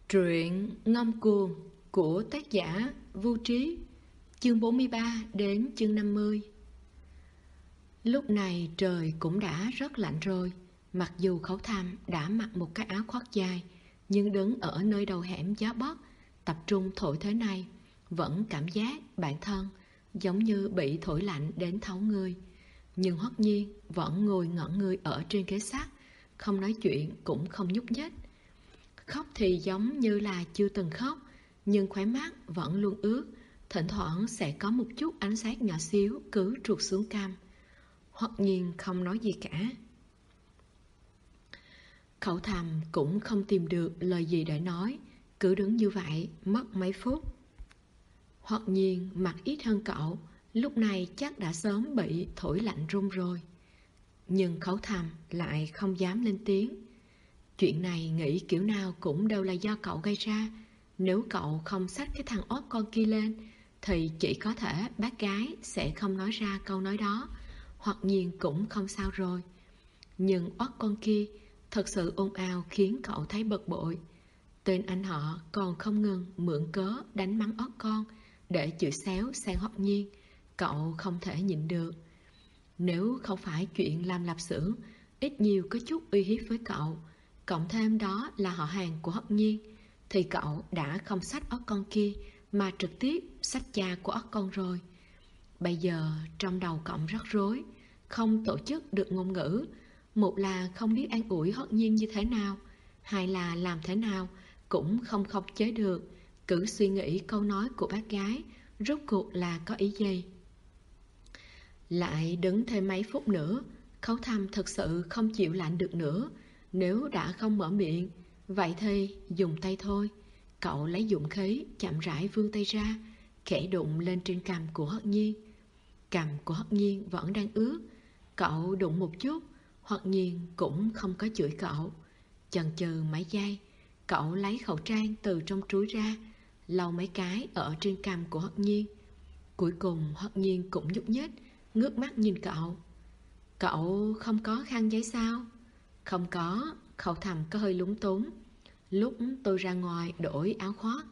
Truyện Ngông Cuồng của tác giả Vu Trí, chương 43 đến chương 50. Lúc này trời cũng đã rất lạnh rồi. Mặc dù Khấu Tham đã mặc một cái áo khoác dài, nhưng đứng ở nơi đầu hẻm gió bấc tập trung thổi thế này, vẫn cảm giác bản thân giống như bị thổi lạnh đến thấu người. Nhưng Hoắc Nhiên vẫn ngồi ngẩn người ở trên ghế sắt, không nói chuyện cũng không nhúc nhích. Khóc thì giống như là chưa từng khóc, nhưng khóe mắt vẫn luôn ướt, thỉnh thoảng sẽ có một chút ánh sáng nhỏ xíu cứ trượt xuống cằm. Hoắc Nhiên không nói gì cả. Khẩu Thầm cũng không tìm được lời gì để nói, cứ đứng như vậy mất mấy phút. Hoắc Nhiên mặt ít hơn cậu, lúc này chắc đã sớm bị thổi lạnh run rồi. Nhưng Khẩu Thầm lại không dám lên tiếng. Chuyện này nghĩ kiểu nào cũng đều là do cậu gây ra. Nếu cậu không xách cái thằng ót con kia lên thì chỉ có thể bác gái sẽ không nói ra câu nói đó, hoặc nhiên cũng không sao rồi. Nhưng ót con kia thật sự ồn ào khiến cậu thấy bực bội. Tên anh họ còn không ngừng mượn cớ đánh mắng ót con để chửi xéo sang Hoắc Nhiên. Cậu không thể nhịn được. Nếu không phải chuyện làm lạp xưởng ít nhiều có chút uy hiếp với cậu, cộng thêm đó là họ hàng của Hoắc Nhiên, thì cậu đã không xách ót con kia mà trực tiếp xách cha của ót con rồi. Bây giờ trong đầu cậu rắc rối, không tổ chức được ngôn ngữ. Một là không biết an ủi Hoắc Nhiên như thế nào, hai là làm thế nào cũng không khống chế được, cứ suy nghĩ câu nói của bác gái rốt cuộc là có ý gì. Lại đứng thêm mấy phút nữa, Khấu Thầm thực sự không chịu lạnh được nữa. Nếu đã không mở miệng, vậy thì dùng tay thôi. Cậu lấy dũng khí chậm rãi vươn tay ra, khẽ đụng lên trên cằm của Hoắc Nhiên. Cằm của Hoắc Nhiên vẫn đang ướt. Cậu đụng một chút, Hoắc Nhiên cũng không có chửi cậu. Chần chừ mấy giây, cậu lấy khẩu trang từ trong túi ra, lau mấy cái ở trên cằm của Hoắc Nhiên. Cuối cùng Hoắc Nhiên cũng nhúc nhích, ngước mắt nhìn cậu. Cậu không có khăn giấy sao? Không có. Khẩu Thầm có hơi lúng túng. Lúc tôi ra ngoài đổi áo khoác.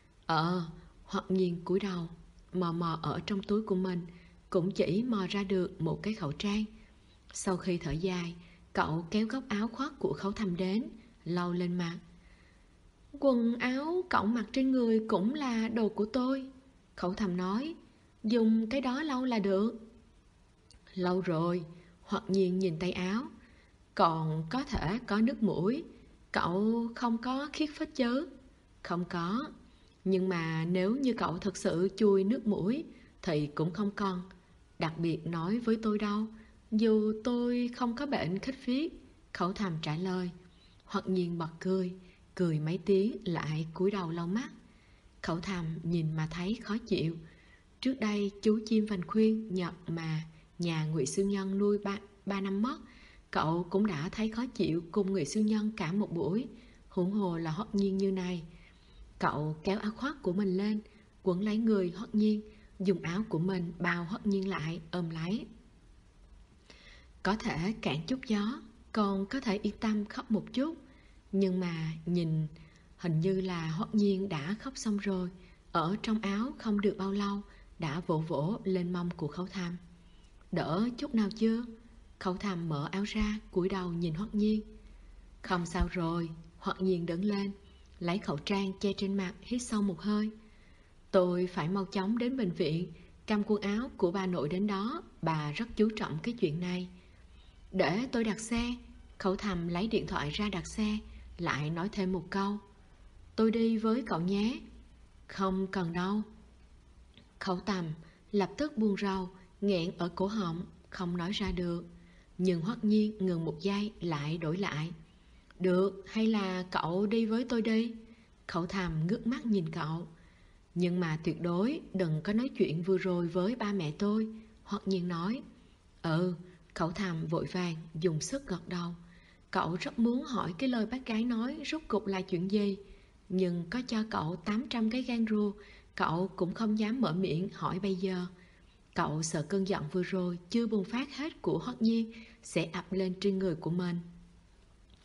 Hoắc Nhiên cúi đầu, mò mò ở trong túi của mình, cũng chỉ mò ra được một cái khẩu trang. Sau khi thở dài, cậu kéo góc áo khoác của Khẩu Thầm đến, lau lên mặt. Quần áo cậu mặc trên người cũng là đồ của tôi, Khẩu Thầm nói. Dùng cái đó lau là được. Lâu rồi. Hoắc Nhiên nhìn tay áo. Còn có thể có nước mũi. Cậu không có khiết phích chứ? Không có. Nhưng mà nếu như cậu thật sự chui nước mũi thì cũng không còn đặc biệt nói với tôi đâu. Dù tôi không có bệnh khích phiết, Khẩu Thầm trả lời. Hoắc Nhiên bật cười, cười mấy tiếng lại cúi đầu lau mắt. Khẩu Thầm nhìn mà thấy khó chịu. Trước đây chú chim vành khuyên Nhật mà nhà Ngụy Siêu Nhân nuôi ba năm mất, cậu cũng đã thấy khó chịu cùng Ngụy Siêu Nhân cả một buổi, huống hồ là Hoắc Nhiên như này. Cậu kéo áo khoác của mình lên, quấn lấy người Hoắc Nhiên, dùng áo của mình bao Hoắc Nhiên lại, ôm lấy. Có thể cản chút gió, còn có thể yên tâm khóc một chút. Nhưng mà nhìn hình như là Hoắc Nhiên đã khóc xong rồi, ở trong áo không được bao lâu đã vỗ vỗ lên mông của Khẩu Thầm. Đỡ chút nào chưa? Khẩu Thầm mở áo ra, cúi đầu nhìn Hoắc Nhiên. Không sao rồi. Hoắc Nhiên đứng lên, lấy khẩu trang che trên mặt, hít sâu một hơi. Tôi phải mau chóng đến bệnh viện, cầm quần áo của bà nội đến đó, bà rất chú trọng cái chuyện này. Để tôi đặt xe. Khẩu Thầm lấy điện thoại ra đặt xe, lại nói thêm một câu. Tôi đi với cậu nhé. Không cần đâu. Khẩu Thầm lập tức buông râu, nghẹn ở cổ họng, không nói ra được. Nhưng Hoắc Nhiên ngừng một giây lại đổi lại. Được, hay là cậu đi với tôi đi? Khẩu Thầm ngước mắt nhìn cậu. Nhưng mà tuyệt đối đừng có nói chuyện vừa rồi với ba mẹ tôi, Hoắc Nhiên nói. Khẩu Thầm vội vàng dùng sức gật đầu. Cậu rất muốn hỏi cái lời bác gái nói rốt cục là chuyện gì, nhưng có cho cậu 800 cái gan rua, cậu cũng không dám mở miệng hỏi bây giờ. Cậu sợ cơn giận vừa rồi chưa bùng phát hết của Hoắc Nhiên sẽ ập lên trên người của mình.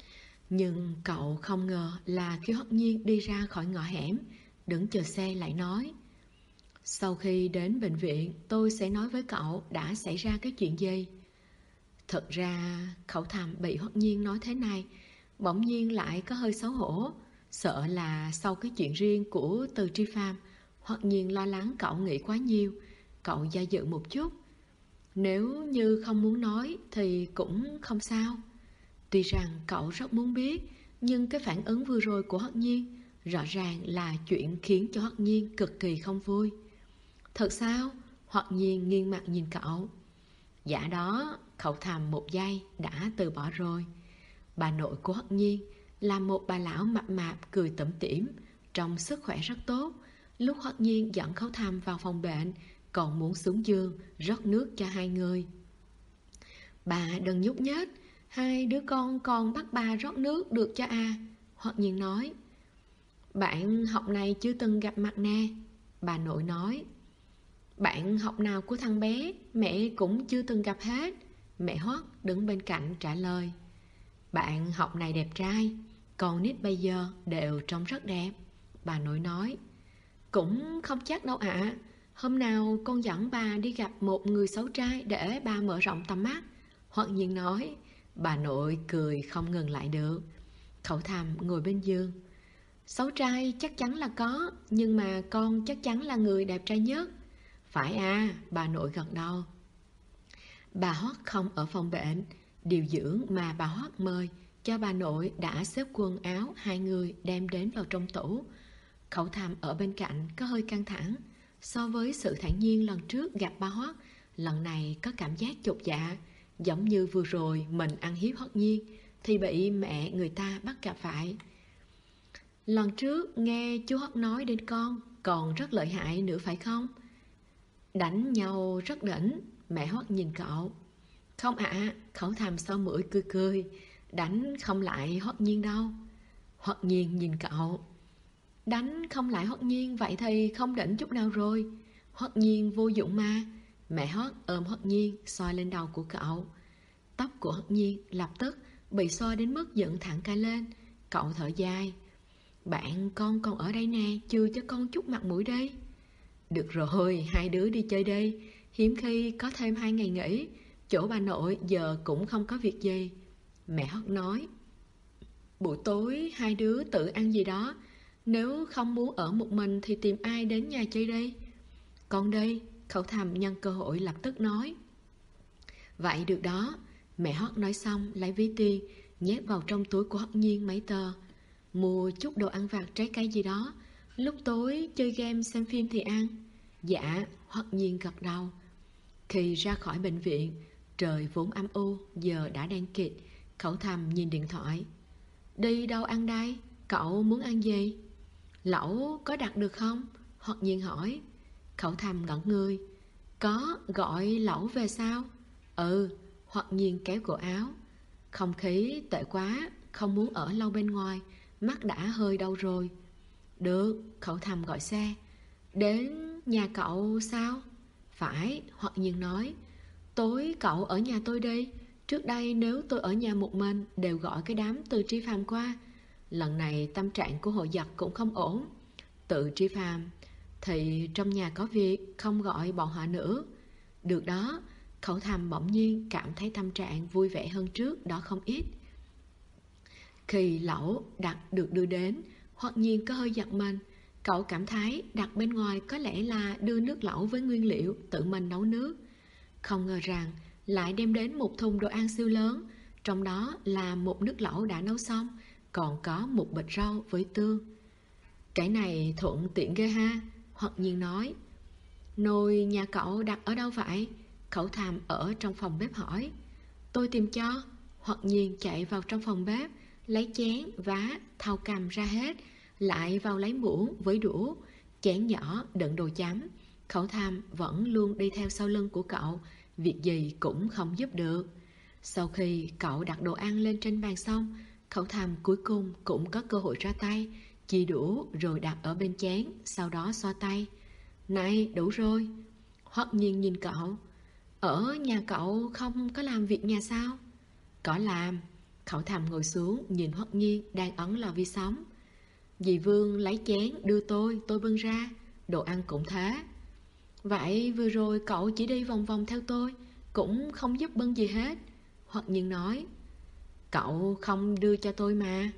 Nhưng cậu không ngờ là khi Hoắc Nhiên đi ra khỏi ngõ hẻm, đứng chờ xe lại nói: sau khi đến bệnh viện, tôi sẽ nói với cậu đã xảy ra cái chuyện gì. Thật ra Khẩu Thầm bị Hoắc Nhiên nói thế này, bỗng nhiên lại có hơi xấu hổ, sợ là sau cái chuyện riêng của Từ Tri Phàm, Hoắc Nhiên lo lắng cậu nghĩ quá nhiều. Cậu do dự một chút. Nếu như không muốn nói thì cũng không sao. Tuy rằng cậu rất muốn biết, nhưng cái phản ứng vừa rồi của Hoắc Nhiên rõ ràng là chuyện khiến cho Hoắc Nhiên cực kỳ không vui. Thật sao? Hoắc Nhiên nghiêng mặt nhìn cậu. Dạ đó, Khẩu Thầm một giây đã từ bỏ rồi. Bà nội của Hoắc Nhiên là một bà lão mập mạp cười tủm tỉm, trông sức khỏe rất tốt. Lúc Hoắc Nhiên dẫn Khẩu Thầm vào phòng bệnh, còn muốn xuống giường rót nước cho hai người. Bà đừng nhúc nhích, hai đứa con còn bắt bà rót nước được cho à? Hoắc Nhiên nói. Bạn học này chưa từng gặp mặt nè, bà nội nói. Bạn học nào của thằng bé mẹ cũng chưa từng gặp hết, mẹ Hoắc đứng bên cạnh trả lời. Bạn học này đẹp trai, con nít bây giờ đều trông rất đẹp, bà nội nói. Cũng không chắc đâu ạ. Hôm nào con dẫn bà đi gặp một người xấu trai để bà mở rộng tầm mắt, Hoắc Nhiên nói. Bà nội cười không ngừng lại được. Khẩu Thầm ngồi bên giường. Xấu trai chắc chắn là có, nhưng mà con chắc chắn là người đẹp trai nhất. Phải à, bà nội gật đầu. Bà Hoắc không ở phòng bệnh, điều dưỡng mà bà Hoắc mời cho bà nội đã xếp quần áo hai người đem đến vào trong tủ. Khẩu Thầm ở bên cạnh có hơi căng thẳng. So với sự thản nhiên lần trước gặp bà Hoắc, lần này có cảm giác chột dạ, giống như vừa rồi mình ăn hiếp Hoắc Nhiên thì bị mẹ người ta bắt gặp phải. Lần trước nghe chú Hoắc nói đến con còn rất lợi hại nữa phải không? Đánh nhau rất đỉnh, mẹ Hoắc nhìn cậu. Không ạ, Khẩu Thầm sau mũi cười cười. Đánh không lại Hoắc Nhiên đâu. Hoắc Nhiên nhìn cậu. Đánh không lại Hoắc Nhiên, vậy thì không đỉnh chút nào rồi. Hoắc Nhiên vô dụng mà. Mẹ Hoắc ôm Hoắc Nhiên xoa lên đầu của cậu. Tóc của Hoắc Nhiên lập tức bị xoa đến mức dựng thẳng cả lên. Cậu thở dài. Bạn con còn ở đây nè, chưa cho con chút mặt mũi đây. Được rồi, hai đứa đi chơi đi. Hiếm khi có thêm 2 ngày nghỉ, chỗ bà nội giờ cũng không có việc gì, mẹ Hoắc nói. Buổi tối hai đứa tự ăn gì đó, nếu không muốn ở một mình thì tìm ai đến nhà chơi đi. Con đi, Khẩu Thầm nhân cơ hội lập tức nói. Vậy được đó, mẹ Hoắc nói xong lấy ví tiền nhét vào trong túi của Hoắc Nhiên mấy tờ. Mua chút đồ ăn vặt trái cây gì đó, lúc tối chơi game xem phim thì ăn. Dạ, Hoắc Nhiên gật đầu. Khi ra khỏi bệnh viện, trời vốn âm u giờ đã đen kịt. Khẩu Thầm nhìn điện thoại. Đi đâu ăn đây? Cậu muốn ăn gì? Lẩu có đặt được không? Hoắc Nhiên hỏi. Khẩu Thầm ngẩn người. Có, gọi lẩu về sao? Ừ, Hoắc Nhiên kéo cổ áo. Không khí tệ quá, không muốn ở lâu bên ngoài, mắt đã hơi đau rồi. Được, Khẩu Thầm gọi xe. Đến nhà cậu sao? Phải, Hoắc Nhiên nói. Tối cậu ở nhà tôi đi. Trước đây nếu tôi ở nhà một mình đều gọi cái đám Từ Tri Phàm qua. Lần này tâm trạng của Hồ Giật cũng không ổn. Từ Tri Phàm thì trong nhà có việc, không gọi bọn họ nữa. Được đó, Khẩu Thầm bỗng nhiên cảm thấy tâm trạng vui vẻ hơn trước đó không ít. Khi lẩu đặt được đưa đến, Hoắc Nhiên có hơi giật mình. Cậu cảm thấy đặt bên ngoài có lẽ là đưa nước lẩu với nguyên liệu tự mình nấu nước. Không ngờ rằng lại đem đến một thùng đồ ăn siêu lớn, trong đó là một nước lẩu đã nấu xong, còn có một bịch rau với tương. Cái này thuận tiện ghê ha, Hoắc Nhiên nói. Nồi nhà cậu đặt ở đâu vậy? Khẩu Thầm ở trong phòng bếp hỏi. Tôi tìm cho. Hoắc Nhiên chạy vào trong phòng bếp, lấy chén, vá, thau cầm ra hết, lại vào lấy muỗng với đũa, chén nhỏ đựng đồ chấm. Khẩu Thầm vẫn luôn đi theo sau lưng của cậu, việc gì cũng không giúp được. Sau khi cậu đặt đồ ăn lên trên bàn xong, Khẩu Thầm cuối cùng cũng có cơ hội ra tay, chia đũa rồi đặt ở bên chén, sau đó xoa tay. Này, đủ rồi. Hoắc Nhiên nhìn cậu. Ở nhà cậu không có làm việc nhà sao? Có làm. Khẩu Thầm ngồi xuống nhìn Hoắc Nhiên đang ấn lò vi sóng. Dì Vương lấy chén đưa tôi bưng ra. Đồ ăn cũng thế. Vậy vừa rồi cậu chỉ đi vòng vòng theo tôi, cũng không giúp bưng gì hết. Hoắc Nhiên nói. Cậu không đưa cho tôi mà.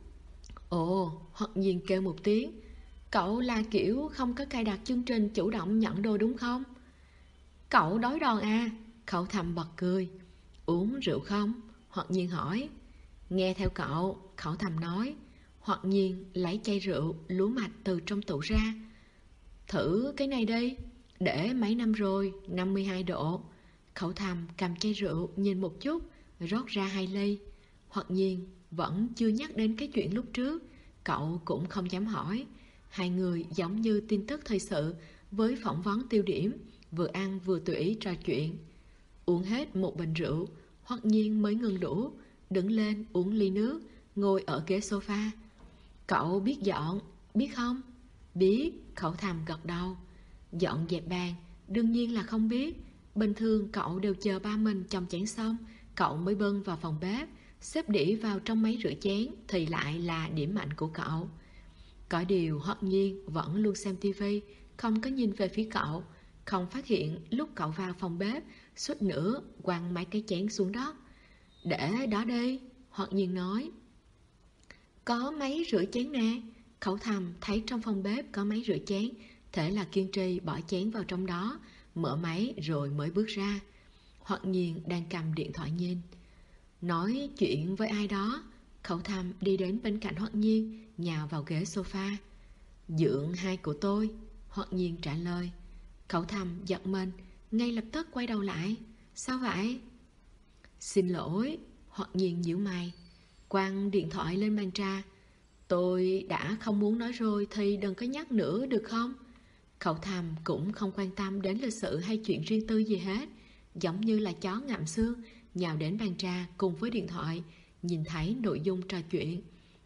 Ồ, Hoắc Nhiên kêu một tiếng. Cậu là kiểu không có cài đặt chương trình chủ động nhận đồ đúng không? Cậu đói đòn à? Khẩu Thầm bật cười. Uống rượu không? Hoắc Nhiên hỏi. Nghe theo cậu, Khẩu Thầm nói. Hoắc Nhiên lấy chai rượu lúa mạch từ trong tủ ra. Thử cái này đi. Để mấy năm rồi, 52 độ. Khẩu Thầm cầm chai rượu nhìn một chút, rót ra 2 ly. Hoắc Nhiên vẫn chưa nhắc đến cái chuyện lúc trước. Cậu cũng không dám hỏi. Hai người giống như tin tức thời sự với phỏng vấn tiêu điểm, vừa ăn vừa tùy ý trò chuyện. Uống hết một bình rượu, Hoắc Nhiên mới ngừng đũa, đứng lên uống ly nước, ngồi ở ghế sofa. Cậu biết dọn, biết không? Biết, Khẩu Thầm gật đầu. Dọn dẹp bàn, đương nhiên là không biết. Bình thường cậu đều chờ ba mình chồng chén xong, cậu mới bưng vào phòng bếp, xếp đĩa vào trong máy rửa chén thì lại là điểm mạnh của cậu. Có điều Hoắc Nhiên vẫn luôn xem tivi, không có nhìn về phía cậu, không phát hiện lúc cậu vào phòng bếp suýt nữa quăng mấy cái chén xuống đất. Để đó đi, Hoắc Nhiên nói. Có máy rửa chén nè. Khẩu Thầm thấy trong phòng bếp có máy rửa chén, thế là kiên trì bỏ chén vào trong đó, mở máy rồi mới bước ra. Hoắc Nhiên đang cầm điện thoại nhìn. Nói chuyện với ai đó. Khẩu Thầm đi đến bên cạnh Hoắc Nhiên, nhào vào ghế sofa. Dượng hai của tôi, Hoắc Nhiên trả lời. Khẩu Thầm giật mình, ngay lập tức quay đầu lại. Sao vậy? Xin lỗi, Hoắc Nhiên nhíu mày, quăng điện thoại lên bàn trà. Tôi đã không muốn nói rồi thì đừng có nhắc nữa được không? Khẩu Thầm cũng không quan tâm đến lịch sự hay chuyện riêng tư gì hết, giống như là chó ngậm xương, nhào đến bàn trà cùng với điện thoại, nhìn thấy nội dung trò chuyện.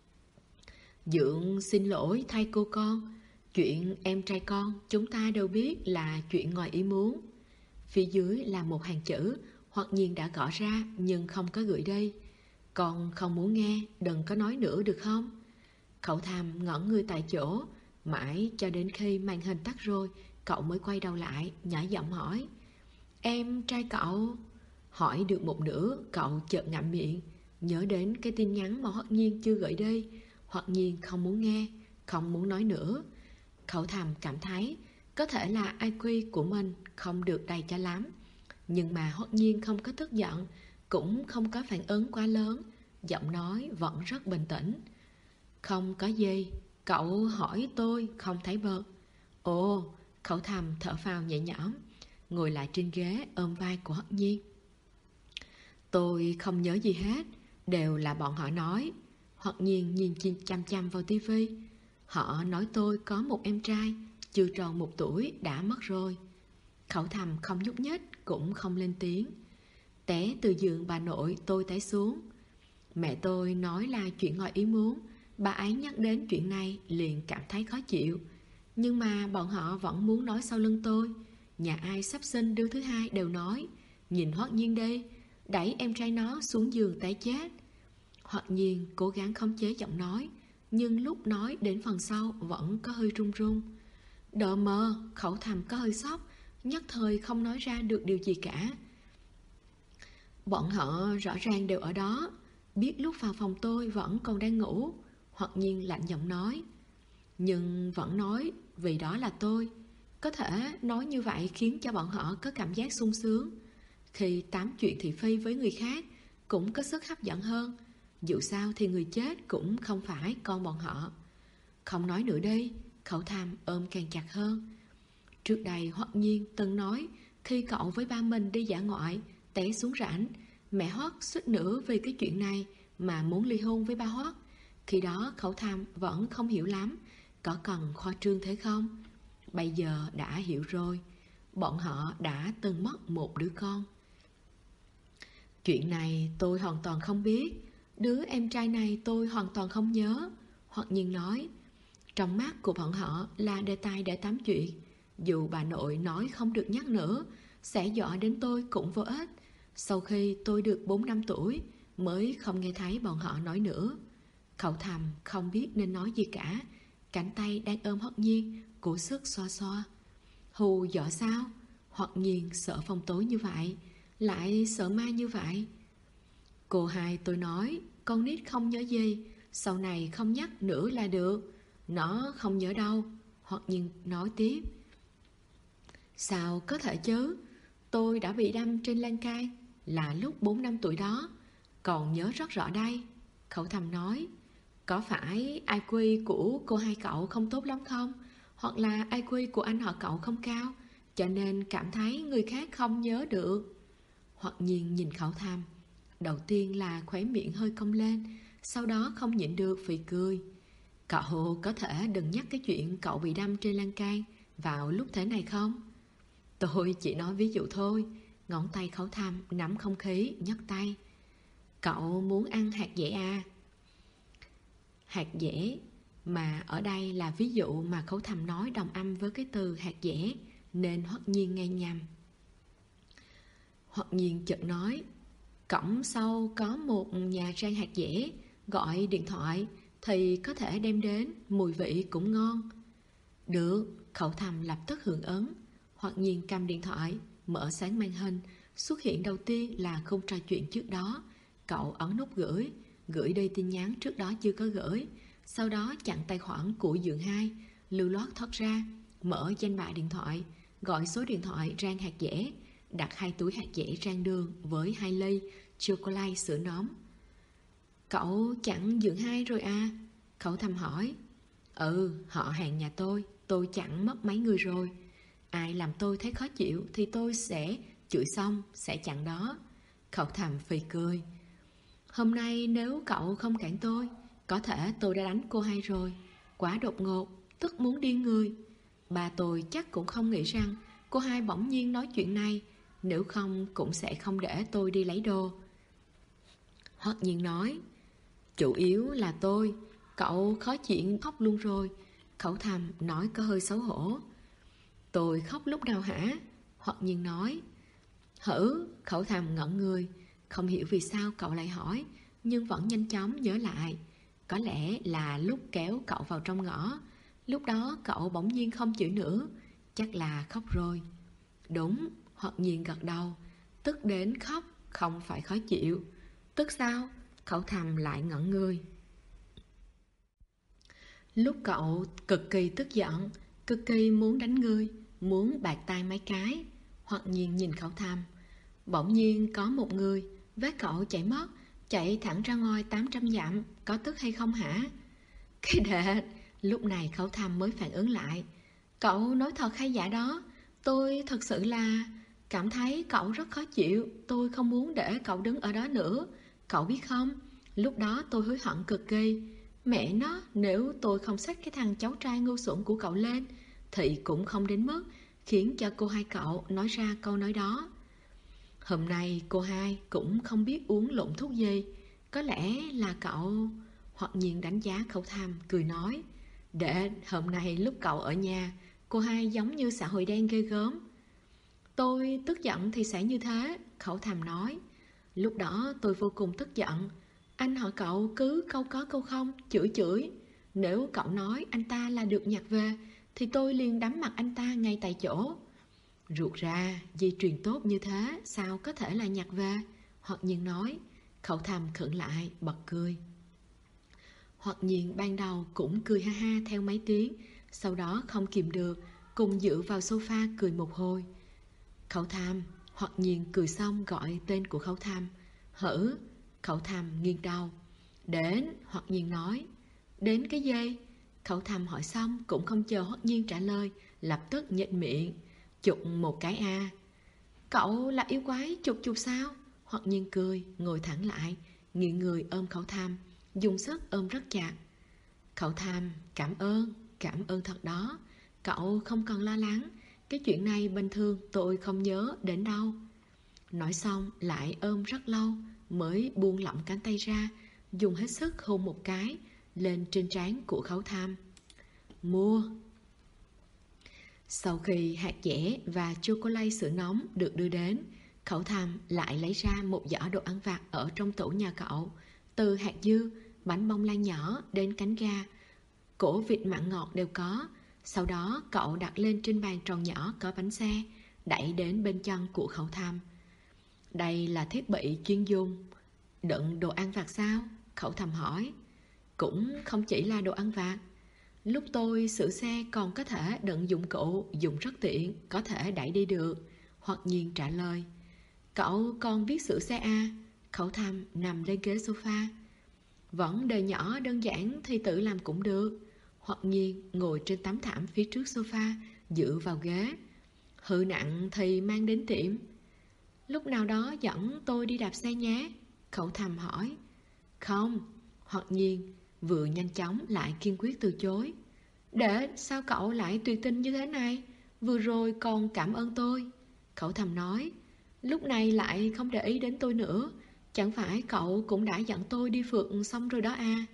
Dượng xin lỗi thay cô con. Chuyện em trai con chúng ta đều biết là chuyện ngoài ý muốn. Phía dưới là một hàng chữ, Hoắc Nhiên đã gõ ra nhưng không có gửi đi. Con không muốn nghe, đừng có nói nữa được không? Khẩu Thầm ngẩn người tại chỗ, mãi cho đến khi màn hình tắt rồi, cậu mới quay đầu lại, nhỏ giọng hỏi. Em trai cậu? Hỏi được một nửa, cậu chợt ngậm miệng, nhớ đến cái tin nhắn mà Hoắc Nhiên chưa gửi đi. Hoắc Nhiên không muốn nghe, không muốn nói nữa. Khẩu Thầm cảm thấy có thể là IQ của mình không được đầy cho lắm, nhưng mà Hoắc Nhiên không có tức giận, cũng không có phản ứng quá lớn, giọng nói vẫn rất bình tĩnh. Không có gì, cậu hỏi tôi không thấy bực. Ồ, Khẩu Thầm thở phào nhẹ nhõm, ngồi lại trên ghế ôm vai của Hoắc Nhiên. Tôi không nhớ gì hết, đều là bọn họ nói. Hoắc Nhiên nhìn chăm chăm vào tivi. Họ nói tôi có một em trai, chưa tròn 1 tuổi đã mất rồi. Khẩu Thầm không nhúc nhích, cũng không lên tiếng. Té từ giường bà nội tôi té xuống. Mẹ tôi nói là chuyện ngoài ý muốn, bà ấy nhắc đến chuyện này liền cảm thấy khó chịu. Nhưng mà bọn họ vẫn muốn nói sau lưng tôi. Nhà ai sắp sinh đứa thứ hai đều nói. Nhìn Hoắc Nhiên đi, đẩy em trai nó xuống giường té chết. Hoắc Nhiên cố gắng khống chế giọng nói, nhưng lúc nói đến phần sau vẫn có hơi run run. Đờ mờ, Khẩu Thầm có hơi sốc, nhất thời không nói ra được điều gì cả. Bọn họ rõ ràng đều ở đó, biết lúc vào phòng tôi vẫn còn đang ngủ. Hoắc Nhiên lạnh giọng nói. Nhưng vẫn nói vì đó là tôi. Có thể nói như vậy khiến cho bọn họ có cảm giác sung sướng. Khi tám chuyện thị phi với người khác cũng có sức hấp dẫn hơn. Dù sao thì người chết cũng không phải con bọn họ. Không nói nữa đi, Khẩu Thầm ôm càng chặt hơn. Trước đây Hoắc Nhiên từng nói khi cậu với ba mình đi dã ngoại, té xuống rãnh, mẹ Hoắc suýt nữa vì cái chuyện này mà muốn ly hôn với ba Hoắc. Khi đó Khẩu Thầm vẫn không hiểu lắm, có cần khoa trương thế không? Bây giờ đã hiểu rồi, bọn họ đã từng mất một đứa con. Chuyện này tôi hoàn toàn không biết, đứa em trai này tôi hoàn toàn không nhớ. Hoắc Nhiên nói, trong mắt của bọn họ là đề tài để tám chuyện. Dù bà nội nói không được nhắc nữa, sẽ dọa đến tôi cũng vô ích. Sau khi tôi được 4 năm tuổi, mới không nghe thấy bọn họ nói nữa. Cậu thầm không biết nên nói gì cả. Cánh tay đang ôm Hoắc Nhiên cố sức xoa xoa. Hù dọa sao? Hoắc Nhiên sợ phòng tối như vậy, lại sợ ma như vậy. Cô hai tôi nói, con nít không nhớ gì, sau này không nhắc nữa là được. Nó không nhớ đâu. Hoắc Nhiên nói tiếp. Sao có thể chứ? Tôi đã bị đâm trên lan can là lúc 4 năm tuổi đó, còn nhớ rất rõ đây. Khẩu thầm nói. Có phải IQ của cô hai cậu không tốt lắm không? Hoặc là IQ của anh họ cậu không cao, cho nên cảm thấy người khác không nhớ được? Hoặc nhiên nhìn Khẩu thầm. Đầu tiên là khóe miệng hơi cong lên, sau đó không nhịn được phì cười. Cậu có thể đừng nhắc cái chuyện cậu bị đâm trên lan can vào lúc thế này không? Tôi chỉ nói ví dụ thôi. Ngón tay Khẩu thầm nắm không khí, nhấc tay. Cậu muốn ăn hạt dẻ à? Hạt dẻ mà ở đây là ví dụ mà Khẩu thầm nói đồng âm với cái từ hạt dẻ, nên Hoắc Nhiên nghe nhầm. Hoắc Nhiên chợt nói. Cổng sau có một nhà rang hạt dẻ, gọi điện thoại thì có thể đem đến, mùi vị cũng ngon. Được, Khẩu thầm lập tức hưởng ứng. Hoắc Nhiên cầm điện thoại, mở sáng màn hình. Xuất hiện đầu tiên là khung trò chuyện trước đó. Cậu ấn nút gửi đi tin nhắn trước đó chưa có gửi. Sau đó chặn tài khoản của Dượng Hai, lưu loát thoát ra, mở danh bạ điện thoại, gọi số điện thoại rang hạt dẻ, đặt 2 túi hạt dẻ rang đường với 2 ly chocolate sữa nóng. Cậu chặn Dượng Hai rồi à? Khẩu thầm hỏi. Ừ, họ hàng nhà tôi chặn mất mấy người rồi. Ai làm tôi thấy khó chịu thì tôi sẽ chửi xong, sẽ chặn đó. Khẩu thầm phì cười. Hôm nay nếu cậu không cản tôi, có thể tôi đã đánh cô hai rồi. Quá đột ngột, tức muốn điên người. Bà tôi chắc cũng không nghĩ rằng cô hai bỗng nhiên nói chuyện này, nếu không cũng sẽ không để tôi đi lấy đồ. Hoắc Nhiên nói. Chủ yếu là tôi, cậu khó chuyện khóc luôn rồi. Khẩu thầm nói có hơi xấu hổ. Tôi khóc lúc nào hả? Hoắc Nhiên nói. Hử? Khẩu thầm ngẩn người, không hiểu vì sao cậu lại hỏi, nhưng vẫn nhanh chóng nhớ lại. Có lẽ là lúc kéo cậu vào trong ngõ, lúc đó cậu bỗng nhiên không chịu nữa, chắc là khóc rồi. Đúng, Hoắc Nhiên gật đầu. Tức đến khóc, không phải khó chịu. Tức sao? Khẩu thầm lại ngẩn người. Lúc cậu cực kỳ tức giận, cực kỳ muốn đánh người, muốn bạt tai mấy cái. Hoắc Nhiên nhìn Khẩu thầm. Bỗng nhiên có một người với cậu chạy mất, chạy thẳng ra ngoài 800 dặm, có tức hay không hả? Cái đệ, lúc này Khẩu thầm mới phản ứng lại. Cậu nói thật hay giả đó? Tôi thật sự là cảm thấy cậu rất khó chịu. Tôi không muốn để cậu đứng ở đó nữa. Cậu biết không, lúc đó tôi hối hận cực kỳ. Mẹ nó, nếu tôi không xách cái thằng cháu trai ngu xuẩn của cậu lên thì cũng không đến mức khiến cho cô hai cậu nói ra câu nói đó. Hôm nay cô hai cũng không biết uống lộn thuốc gì. Có lẽ là cậu... Hoặc nhiên đánh giá Khẩu thầm, cười nói. Để hôm nay lúc cậu ở nhà, cô hai giống như xã hội đen ghê gớm. Tôi tức giận thì sẽ như thế, Khẩu thầm nói. Lúc đó tôi vô cùng tức giận. Anh họ cậu cứ câu có câu không, chửi. Nếu cậu nói anh ta là được nhặt về thì tôi liền đấm mặt anh ta ngay tại chỗ. Ruột ra, di truyền tốt như thế sao có thể là nhặt về? Hoặc nhiên nói. Khẩu thầm khựng lại, bật cười. Hoặc nhiên ban đầu cũng cười ha ha theo mấy tiếng, sau đó không kìm được, cùng dựa vào sofa cười một hồi. Khẩu thầm. Hoặc nhiên cười xong gọi tên của Khẩu thầm. Hử? Khẩu thầm nghiêng đầu. Đến, Hoặc nhiên nói. Đến cái gì? Khẩu thầm hỏi xong cũng không chờ Hoặc nhiên trả lời, lập tức nhếch miệng. Chụp một cái a. Cậu là yêu quái chụp sao? Hoặc nhiên cười, ngồi thẳng lại, nghiêng người ôm Khẩu thầm, dùng sức ôm rất chặt. Khẩu thầm, cảm ơn thật đó. Cậu không cần lo lắng, cái chuyện này bình thường tôi không nhớ đến đâu. Nói xong lại ôm rất lâu, mới buông lỏng cánh tay ra, dùng hết sức hôn một cái lên trên trán của Khẩu thầm. Mua. Sau khi hạt dẻ và chocolate sữa nóng được đưa đến, Cậu Thầm lại lấy ra một giỏ đồ ăn vặt ở trong tủ nhà cậu. Từ hạt dưa, bánh bông lan nhỏ đến cánh gà, cổ vịt mặn ngọt đều có. Sau đó cậu đặt lên trên bàn tròn nhỏ có bánh xe, đẩy đến bên chân của Cậu Thầm. Đây là thiết bị chuyên dùng đựng đồ ăn vặt sao? Cậu Thầm hỏi. Cũng không chỉ là đồ ăn vặt. Lúc tôi sửa xe còn có thể đựng dụng cụ, dùng rất tiện, có thể đẩy đi được. Hoặc Nhiên trả lời. Cậu còn biết sửa xe à? Cậu Thầm nằm lên ghế sofa. Vấn đề nhỏ đơn giản thì tự làm cũng được. Hoặc Nhiên ngồi trên tấm thảm phía trước sofa, dựa vào ghế. Hư nặng thì mang đến tiệm. Lúc nào đó dẫn tôi đi đạp xe nhé. Cậu Thầm hỏi. Không. Hoặc Nhiên vừa nhanh chóng lại kiên quyết từ chối. Để sao cậu lại tuyệt tình như thế này? Vừa rồi còn cảm ơn tôi. Cậu Thầm nói. Lúc này lại không để ý đến tôi nữa. Chẳng phải cậu cũng đã dặn tôi đi phượt xong rồi đó à?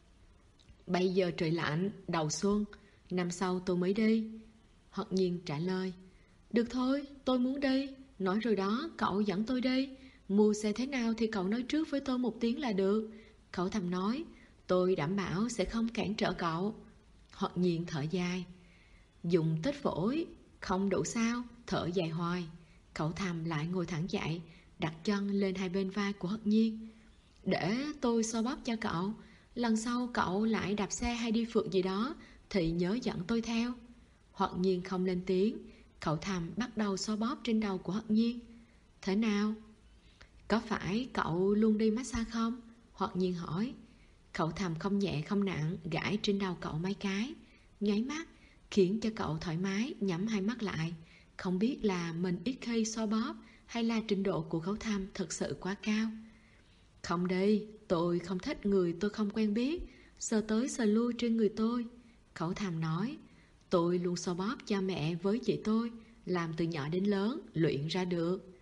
Bây giờ trời lạnh, đầu xuân, năm sau tôi mới đi. Hoặc Nhiên trả lời. Được thôi, tôi muốn đi. Nói rồi đó, cậu dẫn tôi đi. Mua xe thế nào thì cậu nói trước với tôi 1 tiếng là được. Cậu Thầm nói. Tôi đảm bảo sẽ không cản trở cậu. Hoặc Nhiên thở dài. Dùng tích phổi không đủ sao? Thở dài hoài. Cậu Thầm lại ngồi thẳng dậy, đặt chân lên hai bên vai của Hoặc Nhiên. Để tôi xoa bóp cho cậu. Lần sau cậu lại đạp xe hay đi phượt gì đó thì nhớ dẫn tôi theo. Hoặc Nhiên không lên tiếng. Cậu Thầm bắt đầu xoa bóp trên đầu của Hoặc Nhiên. Thế nào? Có phải cậu luôn đi massage không? Hoặc Nhiên hỏi. Cậu Thầm không nhẹ không nặng gãi trên đầu cậu mấy cái, nháy mắt, khiến cho cậu thoải mái nhắm hai mắt lại. Không biết là mình ít khi xoa bóp hay là trình độ của Cậu Thầm thực sự quá cao. Không đi, tôi không thích người tôi không quen biết sờ tới sờ lui trên người tôi. Cậu Thầm nói. Tôi luôn xoa bóp cho mẹ với chị tôi, làm từ nhỏ đến lớn, luyện ra được.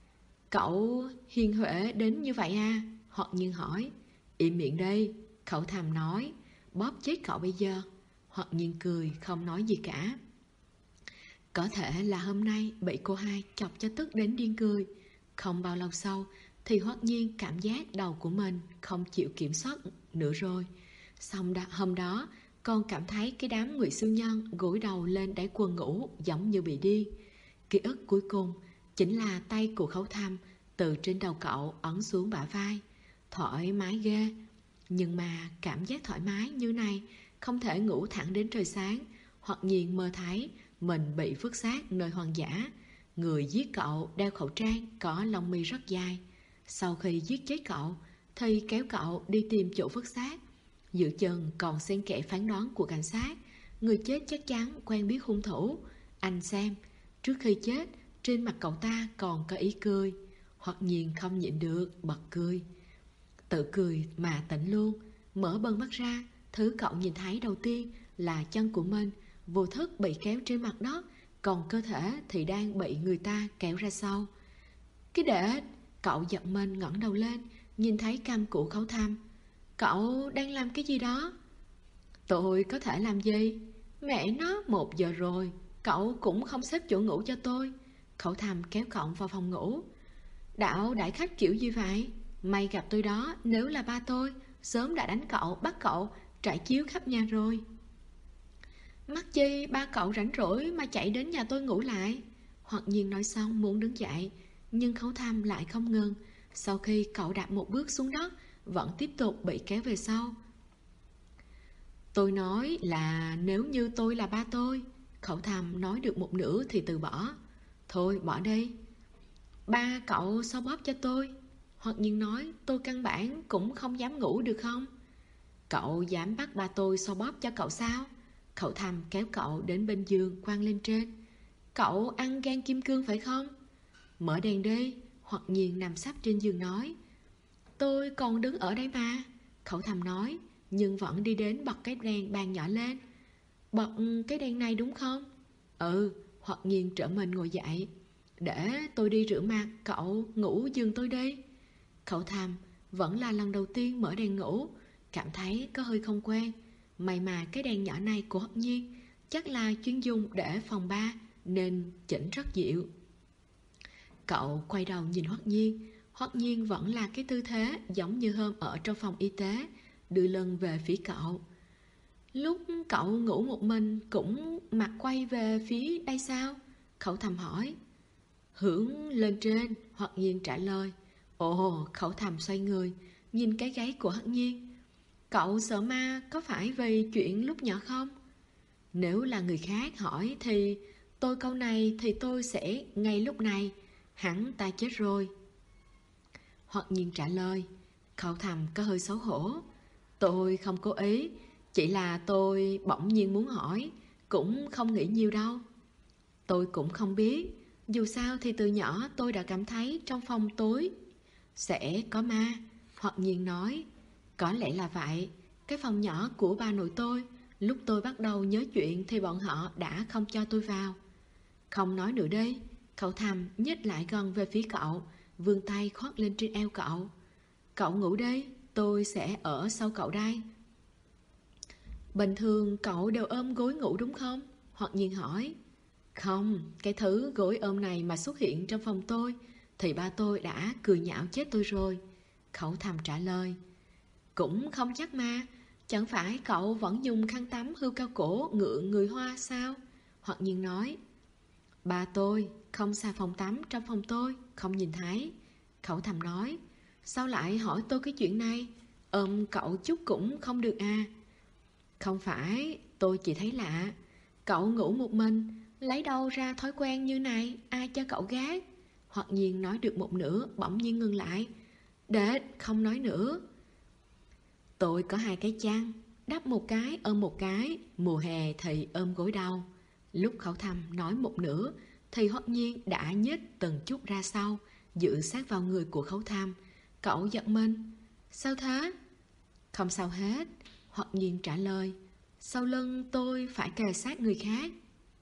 Cậu hiền huệ đến như vậy à? Hoặc Nhiên hỏi. Im miệng đây, Cậu Thầm nói. Bóp chết cậu bây giờ. Hoặc Nhiên cười không nói gì cả. Có thể là hôm nay bị cô hai chọc cho tức đến điên cười. Không bao lâu sau thì Hoặc Nhiên cảm giác đầu của mình không chịu kiểm soát nữa rồi. Xong hôm đó còn cảm thấy cái đám Ngụy Siêu Nhân gối đầu lên đáy quần ngủ giống như bị điên. Ký ức cuối cùng chính là tay của Cậu Thầm từ trên đầu cậu ấn xuống bả vai. Thoải mái ghê. Nhưng mà cảm giác thoải mái như này không thể ngủ thẳng đến trời sáng. Hoặc Nhiên mơ thấy mình bị vứt xác nơi hoang dã. Người giết cậu đeo khẩu trang có lông mi rất dài. Sau khi giết chết cậu thì kéo cậu đi tìm chỗ vứt xác. Giữa chừng còn xen kẽ phán đoán của cảnh sát. Người chết chắc chắn quen biết hung thủ. Anh xem, trước khi chết trên mặt cậu ta còn có ý cười. Hoặc Nhiên không nhịn được bật cười. Tự cười mà tỉnh luôn. Mở bừng mắt ra, thứ cậu nhìn thấy đầu tiên là chân của mình vô thức bị kéo trên mặt đất, còn cơ thể thì đang bị người ta kéo ra sau. Cái đệ! Cậu giật mình ngẩng đầu lên, nhìn thấy cằm của Cậu Thầm. Cậu đang làm cái gì đó? Tôi có thể làm gì? Mẹ nó, 1 giờ rồi, cậu cũng không xếp chỗ ngủ cho tôi. Cậu Thầm kéo cậu vào phòng ngủ. Đạo đại khách kiểu gì vậy? May gặp tôi đó, nếu là ba tôi sớm đã đánh cậu, bắt cậu trải chiếu khắp nhà rồi. Mắc chi ba cậu rảnh rỗi mà chạy đến nhà tôi ngủ lại. Hoặc Nhiên nói xong muốn đứng dậy, nhưng Cậu Thầm lại không ngừng. Sau khi cậu đạp một bước xuống đất, vẫn tiếp tục bị kéo về sau. Tôi nói là nếu như tôi là ba tôi. Cậu Thầm nói được một nửa thì từ bỏ. Thôi bỏ đi. Ba cậu xoa bóp cho tôi. Hoặc Nhiên nói. Tôi căn bản cũng không dám ngủ được không? Cậu dám bắt ba tôi xoa bóp cho cậu sao? Cậu Thầm kéo cậu đến bên giường quăng lên trên. Cậu ăn gan kim cương phải không? Mở đèn đi. Hoặc Nhiên nằm sấp trên giường nói. Tôi còn đứng ở đây mà. Cậu Thầm nói, nhưng vẫn đi đến bật cái đèn bàn nhỏ lên. Bật cái đèn này đúng không? Ừ. Hoặc Nhiên trở mình ngồi dậy. Để tôi đi rửa mặt, cậu ngủ giường tôi đi. Cậu Thầm vẫn là lần đầu tiên mở đèn ngủ, cảm thấy có hơi không quen. May mà cái đèn nhỏ này của Hoặc Nhiên chắc là chuyên dùng để phòng ba, nên chỉnh rất dịu. Cậu quay đầu nhìn Hoắc Nhiên vẫn là cái tư thế giống như hôm ở trong phòng y tế, đưa lưng về phía cậu. Lúc cậu ngủ một mình cũng mặt quay về phía đây sao? Khẩu Thầm hỏi. Hướng lên trên, Hoắc Nhiên trả lời. Ồ, Khẩu Thầm xoay người, nhìn cái gáy của Hoắc Nhiên. Cậu sợ ma có phải vì chuyện lúc nhỏ không? Nếu là người khác hỏi thì tôi câu này thì tôi sẽ ngay lúc này, hẳn ta chết rồi. Hoắc Nhiên trả lời. Khẩu Thầm có hơi xấu hổ. Tôi không cố ý, chỉ là tôi bỗng nhiên muốn hỏi, cũng không nghĩ nhiều đâu. Tôi cũng không biết, dù sao thì từ nhỏ tôi đã cảm thấy trong phòng tối sẽ có ma. Hoắc Nhiên nói. Có lẽ là vậy, cái phòng nhỏ của bà nội tôi, lúc tôi bắt đầu nhớ chuyện thì bọn họ đã không cho tôi vào. Không nói nữa đi. Khẩu Thầm nhích lại gần về phía cậu, vươn tay khoác lên trên eo cậu. Cậu ngủ đi, tôi sẽ ở sau cậu đây. Bình thường cậu đều ôm gối ngủ đúng không? Hoắc Nhiên hỏi. Không, cái thứ gối ôm này mà xuất hiện trong phòng tôi thì ba tôi đã cười nhạo chết tôi rồi. Khẩu Thầm trả lời. Cũng không chắc mà, chẳng phải cậu vẫn dùng khăn tắm hươu cao cổ ngựa người Hoa sao? Hoắc Nhiên nói. Ba tôi không xài phòng tắm trong phòng tôi, không nhìn thấy. Khẩu Thầm nói. Sao lại hỏi tôi cái chuyện này? Ôm cậu chút cũng không được à? Không phải, tôi chỉ thấy lạ. Cậu ngủ một mình, lấy đâu ra thói quen như này, ai cho cậu gác? Hoắc Nhiên nói được một nửa, bỗng nhiên ngừng lại. Để không nói nữa. Tôi có 2 cái chăn, đắp một cái ôm một cái, mùa hè thì ôm gối đầu. Lúc Khẩu Thầm nói một nửa thì Hoắc Nhiên đã nhích từng chút ra sau, dựa sát vào người của Khẩu Thầm. Cậu giật mình. Sao thế? Không sao hết, Hoắc Nhiên trả lời. Sau lưng tôi phải kề sát người khác.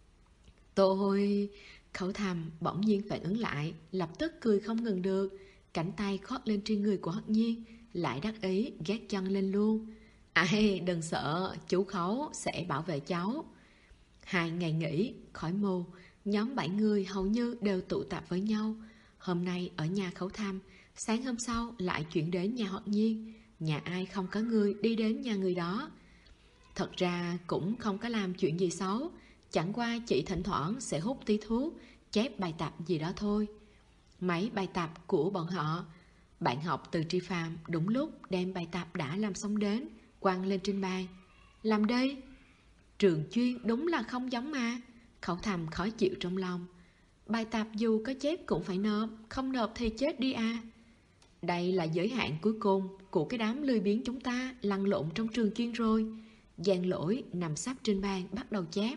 Tôi... Khẩu Thầm bỗng nhiên phản ứng lại, lập tức cười không ngừng được. Cánh tay khoác lên trên người của Hoắc Nhiên, lại đắc ý gác chân lên luôn. Ai, đừng sợ, chú Khấu sẽ bảo vệ cháu. 2 ngày nghỉ, khỏi mù, nhóm 7 người hầu như đều tụ tập với nhau. Hôm nay ở nhà Khẩu Thầm, sáng hôm sau lại chuyển đến nhà Hoắc Nhiên. Nhà ai không có người đi đến nhà người đó. Thật ra cũng không có làm chuyện gì xấu, chẳng qua chỉ thỉnh thoảng sẽ hút tí thuốc, chép bài tập gì đó thôi. Mấy bài tập của bọn họ, bạn học từ Tri Phàm đúng lúc đem bài tập đã làm xong đến, quăng lên trên bàn. Làm đi. Trường chuyên đúng là không giống mà. Khẩu Thầm khó chịu trong lòng. Bài tập dù có chép cũng phải nộp, không nộp thì chết đi à. Đây là giới hạn cuối cùng của cái đám lười biếng chúng ta lăn lộn trong trường chuyên rồi. Giang Lỗi nằm sắp trên bàn bắt đầu chép.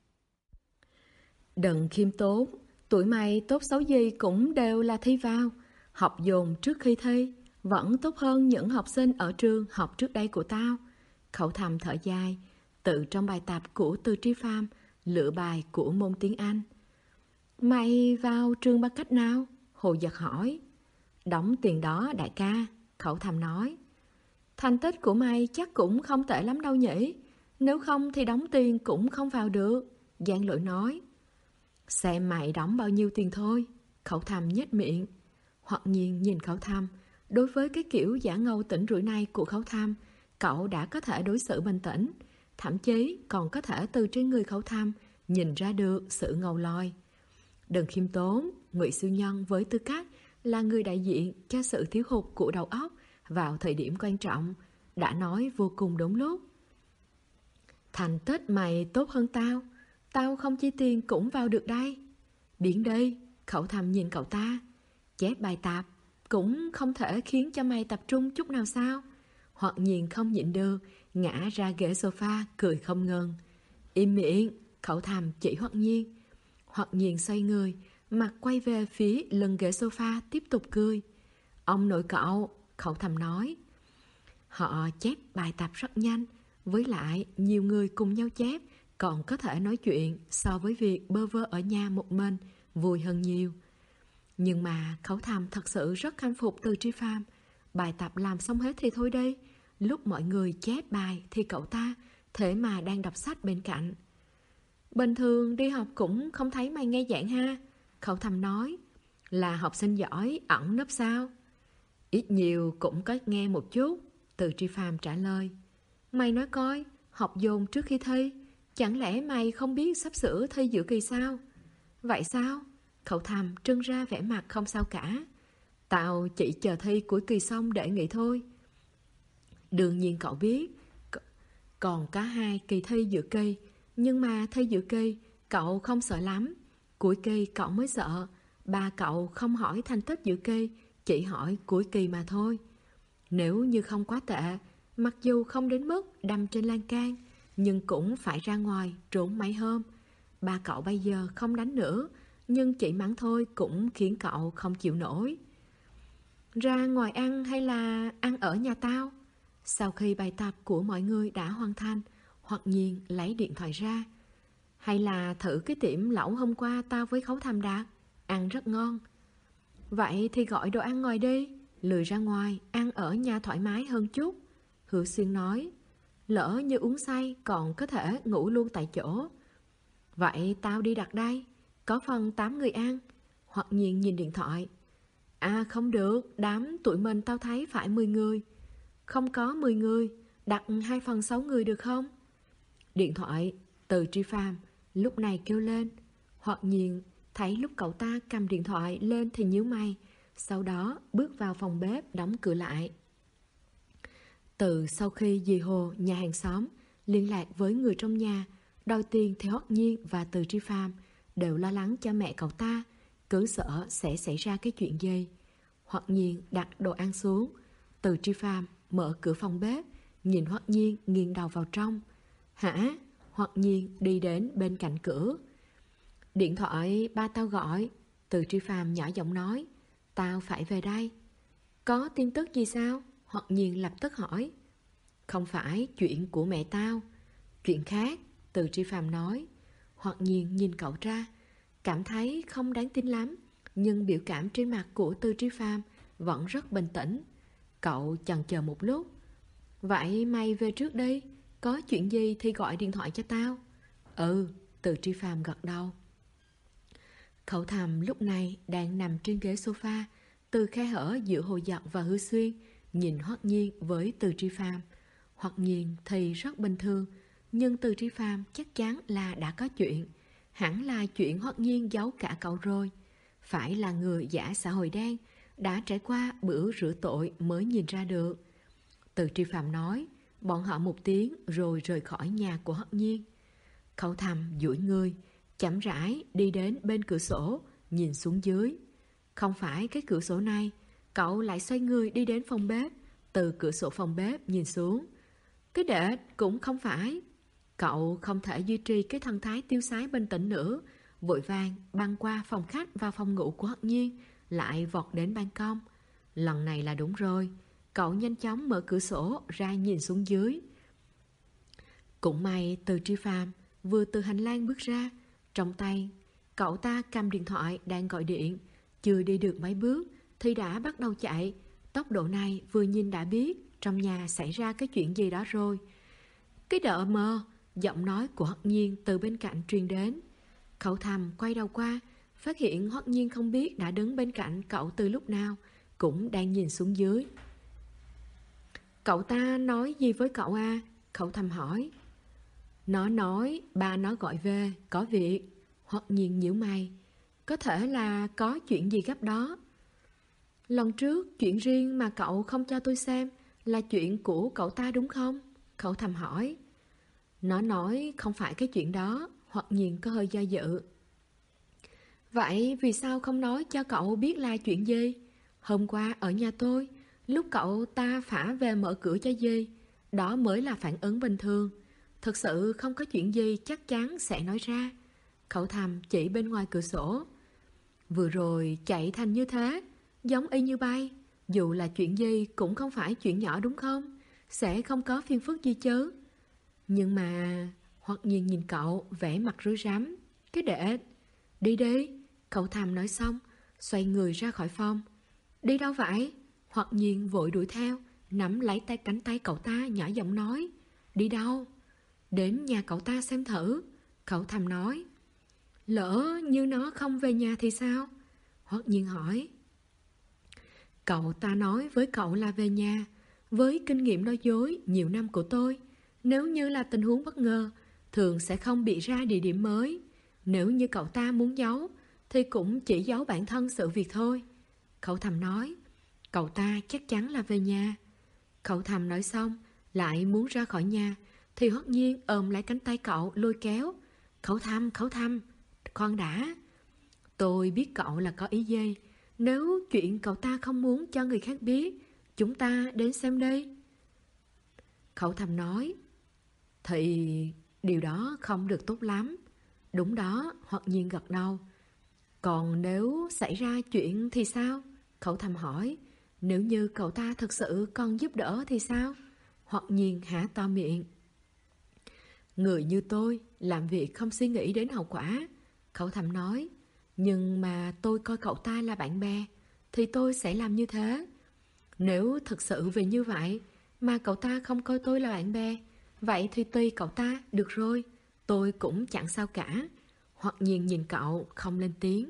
Đừng khiêm tốn, tụi mày tốt xấu gì cũng đều là thi vào. Học dồn trước khi thi vẫn tốt hơn những học sinh ở trường học trước đây của tao. Khẩu Thầm thở dài, tự trong bài tập của Từ Tri Phàm lựa bài của môn tiếng Anh. Mày vào trường bằng cách nào? Hồ Giật hỏi. Đóng tiền đó đại ca, Khẩu Thầm nói. Thành tích của mày chắc cũng không tệ lắm đâu nhỉ. Nếu không thì đóng tiền cũng không vào được, Giang Lỗi nói. Xem mày đóng bao nhiêu tiền thôi, Khẩu Thầm nhếch miệng. Hoắc Nhiên nhìn Khẩu Thầm. Đối với cái kiểu giả ngầu tỉnh rưỡi này của Khẩu Thầm, cậu đã có thể đối xử bình tĩnh, thậm chí còn có thể từ trên người Khẩu Thầm nhìn ra được sự ngầu lòi. Đừng khiêm tốn, Ngụy Siêu Nhân với tư cách là người đại diện cho sự thiếu hụt của đầu óc vào thời điểm quan trọng, đã nói vô cùng đúng lúc. Thành tích mày tốt hơn tao, tao không chi tiền cũng vào được đây. Biến đi, Khẩu Thầm nhìn cậu ta. Chép bài tập cũng không thể khiến cho mày tập trung chút nào sao? Hoắc Nhiên không nhịn được, ngã ra ghế sofa cười không ngừng. Im miệng, Khẩu Thầm chỉ Hoắc Nhiên. Hoắc Nhiên xoay người, mặt quay về phía lưng ghế sofa tiếp tục cười. Ông nội cậu, Khẩu Thầm nói. Họ chép bài tập rất nhanh, với lại nhiều người cùng nhau chép còn có thể nói chuyện so với việc bơ vơ ở nhà một mình, vui hơn nhiều. Nhưng mà Khẩu Thầm thật sự rất khâm phục Từ Tri Phàm. Bài tập làm xong hết thì thôi đi. Lúc mọi người chép bài thì cậu ta thế mà đang đọc sách bên cạnh. Bình thường đi học cũng không thấy mày nghe giảng ha, Khẩu Thầm nói. Là học sinh giỏi ẩn nấp sao? Ít nhiều cũng có nghe một chút, Từ Tri Phàm trả lời. Mày nói coi, học dồn trước khi thi, chẳng lẽ mày không biết sắp sửa thi giữa kỳ sao? Vậy sao? Cậu Thầm trưng ra vẻ mặt không sao cả. Tao chỉ chờ thi cuối kỳ xong để nghỉ thôi. Đương nhiên cậu biết, còn có 2 kỳ thi giữa kỳ, nhưng mà thi giữa kỳ cậu không sợ lắm. Cuối kỳ cậu mới sợ. Ba cậu không hỏi thành tích giữa kỳ, chỉ hỏi cuối kỳ mà thôi. Nếu như không quá tệ, mặc dù không đến mức đâm trên lan can, nhưng cũng phải ra ngoài trốn mấy hôm. Ba cậu bây giờ không đánh nữa, nhưng chỉ mắng thôi cũng khiến cậu không chịu nổi. Ra ngoài ăn hay là ăn ở nhà tao? Sau khi bài tập của mọi người đã hoàn thành, Hoặc Nhiên lấy điện thoại ra. Hay là thử cái tiệm lẩu hôm qua tao với Khấu Thầm đặt, ăn rất ngon. Vậy thì gọi đồ ăn ngoài đi, lười ra ngoài, ăn ở nhà thoải mái hơn chút. Hứa Xuyên nói, lỡ như uống say còn có thể ngủ luôn tại chỗ. Vậy tao đi đặt đây, có phần 8 người ăn. Hoặc Nhiên nhìn điện thoại. À không được, đám tụi mình tao thấy phải 10 người. Không có 10 người, đặt 2 phần 6 người được không? Điện thoại Từ Tri Phàm lúc này kêu lên. Hoặc Nhiên thấy lúc cậu ta cầm điện thoại lên thì nhíu mày, sau đó bước vào phòng bếp đóng cửa lại. Từ sau khi dì Hồ, nhà hàng xóm, liên lạc với người trong nhà, đòi tiền thì Hoặc Nhiên và Từ Tri Phàm đều lo lắng cho mẹ cậu ta, cứ sợ sẽ xảy ra cái chuyện gì. Hoặc Nhiên đặt đồ ăn xuống, Từ Tri Phàm mở cửa phòng bếp, nhìn Hoặc Nhiên nghiêng đầu vào trong. Hả? Hoặc Nhiên đi đến bên cạnh cửa. Điện thoại ba tao gọi. Từ Tri Phàm nhỏ giọng nói, tao phải về đây. Có tin tức gì sao? Hoặc Nhiên lập tức hỏi. Không phải chuyện của mẹ tao, chuyện khác, Từ Tri Phàm nói. Hoặc Nhiên nhìn cậu ra, cảm thấy không đáng tin lắm, nhưng biểu cảm trên mặt của Từ Tri Phàm vẫn rất bình tĩnh. Cậu chần chờ một lúc. Vậy mày về trước đi, có chuyện gì thì gọi điện thoại cho tao. Ừ, Từ Tri Phàm gật đầu. Khấu Thầm lúc này đang nằm trên ghế sofa, từ khe hở giữa Hồ Dật và Hứa Xuyên, nhìn Hoặc Nhiên với Từ Tri Phàm. Hoặc Nhiên thì rất bình thường, nhưng Từ Tri Phàm chắc chắn là đã có chuyện. Hẳn là chuyện Hoặc Nhiên giấu cả cậu rồi. Phải là người giả xã hội đen, đã trải qua bữa rửa tội mới nhìn ra được. Từ Tri Phàm nói, bọn họ một tiếng rồi rời khỏi nhà của Hoặc Nhiên. Khấu Thầm duỗi người, chậm rãi đi đến bên cửa sổ, nhìn xuống dưới. Không phải cái cửa sổ này, cậu lại xoay người đi đến phòng bếp, từ cửa sổ phòng bếp nhìn xuống. Cái đệt cũng không phải. Cậu không thể duy trì cái thần thái tiêu sái bình tĩnh nữa, vội vàng băng qua phòng khách vào phòng ngủ của Hoặc Nhiên, lại vọt đến ban công. Lần này là đúng rồi, cậu nhanh chóng mở cửa sổ ra nhìn xuống dưới. Cũng may Từ Tri Phàm vừa từ hành lang bước ra, trong tay cậu ta cầm điện thoại đang gọi điện, chưa đi được mấy bước thì đã bắt đầu chạy. Tốc độ này vừa nhìn đã biết trong nhà xảy ra cái chuyện gì đó rồi. Cái đợ mờ, giọng nói của Hoặc Nhiên từ bên cạnh truyền đến. Cậu Thầm quay đầu qua, phát hiện Hoặc Nhiên không biết đã đứng bên cạnh cậu từ lúc nào, cũng đang nhìn xuống dưới. Cậu ta nói gì với cậu à? Cậu Thầm hỏi. Nó nói ba nó gọi về, có việc. Hoặc Nhiên nhíu mày. Có thể là có chuyện gì gấp đó. Lần trước chuyện riêng mà cậu không cho tôi xem là chuyện của cậu ta đúng không? Cậu Thầm hỏi. Nó nói không phải cái chuyện đó. Hoặc Nhiên có hơi do dự. Vậy vì sao không nói cho cậu biết là chuyện gì? Hôm qua ở nhà tôi, lúc cậu ta phả về mở cửa cho dì, đó mới là phản ứng bình thường. Thực sự không có chuyện gì chắc chắn sẽ nói ra. Cậu Thầm chỉ bên ngoài cửa sổ. Vừa rồi chạy thành như thế, giống y như bay. Dù là chuyện gì cũng không phải chuyện nhỏ đúng không? Sẽ không có phiền phức gì chứ. Nhưng mà... Hoặc Nhiên nhìn cậu vẻ mặt rối rắm. Cái đệ, đi đi. Cậu Thầm nói xong, xoay người ra khỏi phòng. Đi đâu vậy? Hoặc Nhiên vội đuổi theo, nắm lấy tay cánh tay cậu ta nhỏ giọng nói. Đi đâu? Đến nhà cậu ta xem thử. Cậu Thầm nói. Lỡ như nó không về nhà thì sao? Hoắc Nhiên hỏi. Cậu ta nói với cậu là về nhà. Với kinh nghiệm nói dối nhiều năm của tôi, nếu như là tình huống bất ngờ, thường sẽ không bị ra địa điểm mới. Nếu như cậu ta muốn giấu, thì cũng chỉ giấu bản thân sự việc thôi. Cậu Thầm nói, cậu ta chắc chắn là về nhà. Cậu Thầm nói xong, lại muốn ra khỏi nhà, thì Hoắc Nhiên ôm lấy cánh tay cậu lôi kéo. Cậu Thầm, khoan đã. Tôi biết cậu là có ý gì. Nếu chuyện cậu ta không muốn cho người khác biết, chúng ta đến xem đây. Cậu Thầm nói, thì điều đó không được tốt lắm. Đúng đó, Hoắc Nhiên gật đầu. Còn nếu xảy ra chuyện thì sao? Cậu Thầm hỏi. Nếu như cậu ta thực sự còn giúp đỡ thì sao? Hoắc Nhiên há to miệng. Người như tôi làm việc không suy nghĩ đến hậu quả. Cậu Thầm nói. Nhưng mà tôi coi cậu ta là bạn bè, thì tôi sẽ làm như thế. Nếu thực sự vì như vậy mà cậu ta không coi tôi là bạn bè, vậy thì tùy cậu ta, được rồi. Tôi cũng chẳng sao cả. Hoắc Nhiên nhìn cậu không lên tiếng.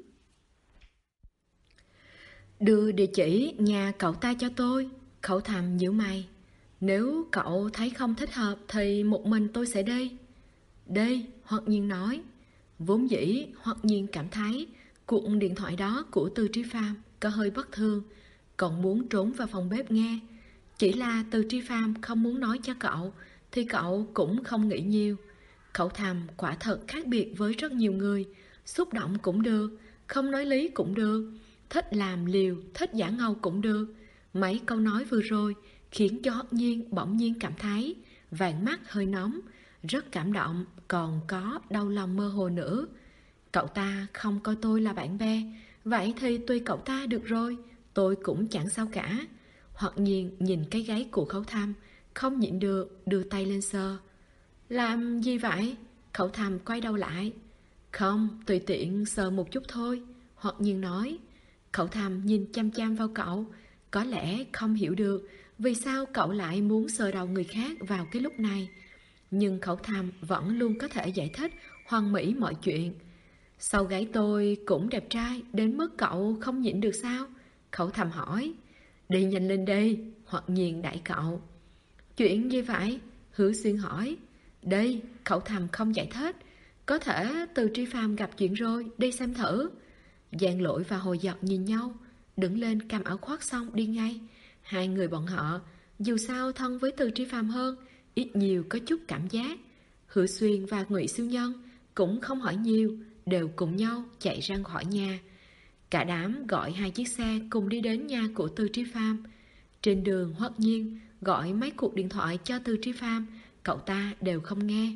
Đưa địa chỉ nhà cậu ta cho tôi. Cậu Thầm nhíu mày. Nếu cậu thấy không thích hợp thì một mình tôi sẽ đi. Đi, Hoắc Nhiên nói. Vốn dĩ Hoắc Nhiên cảm thấy cuộc điện thoại đó của Từ Tri Phạm có hơi bất thường, còn muốn trốn vào phòng bếp nghe. Chỉ là Từ Tri Phạm không muốn nói cho cậu, thì cậu cũng không nghĩ nhiều. Cậu Thầm quả thật khác biệt với rất nhiều người. Xúc động cũng được, không nói lý cũng được, thích làm liều, thích giả ngầu cũng được. Mấy câu nói vừa rồi khiến cho Hoắc Nhiên bỗng nhiên cảm thấy vành mắt hơi nóng, rất cảm động, còn có đau lòng mơ hồ nữa. Cậu ta không coi tôi là bạn bè, vậy thì tùy cậu ta được rồi, tôi cũng chẳng sao cả. Hoắc Nhiên nhìn cái gáy của Cậu Thầm, không nhịn được đưa tay lên sờ. Làm gì vậy? Cậu Thầm quay đầu lại. Không, tùy tiện sờ một chút thôi, Hoắc Nhiên nói. Cậu Thầm nhìn chăm chăm vào cậu, có lẽ không hiểu được vì sao cậu lại muốn sờ đầu người khác vào cái lúc này. Nhưng Cậu Thầm vẫn luôn có thể giải thích hoàn mỹ mọi chuyện. Sau gáy tôi cũng đẹp trai đến mức cậu không nhịn được sao? Cậu Thầm hỏi. Đi nhanh lên đi, Hoắc Nhiên đẩy cậu. Chuyện gì vậy? Hứa Xuyên hỏi. Đi, Cậu Thầm không giải thích. Có thể Từ Tri Phạm gặp chuyện rồi, đi xem thử. Giang Lỗi và Hồ Giật nhìn nhau, đứng lên cầm áo khoác xong đi ngay. Hai người bọn họ dù sao thân với Từ Tri Phạm hơn, ít nhiều có chút cảm giác. Hứa Xuyên và Ngụy Siêu Nhân cũng không hỏi nhiều, đều cùng nhau chạy ra khỏi nhà. Cả đám gọi hai chiếc xe cùng đi đến nhà của Từ Tri Phạm. Trên đường Hoắc Nhiên gọi mấy cuộc điện thoại cho Từ Tri Phạm, cậu ta đều không nghe.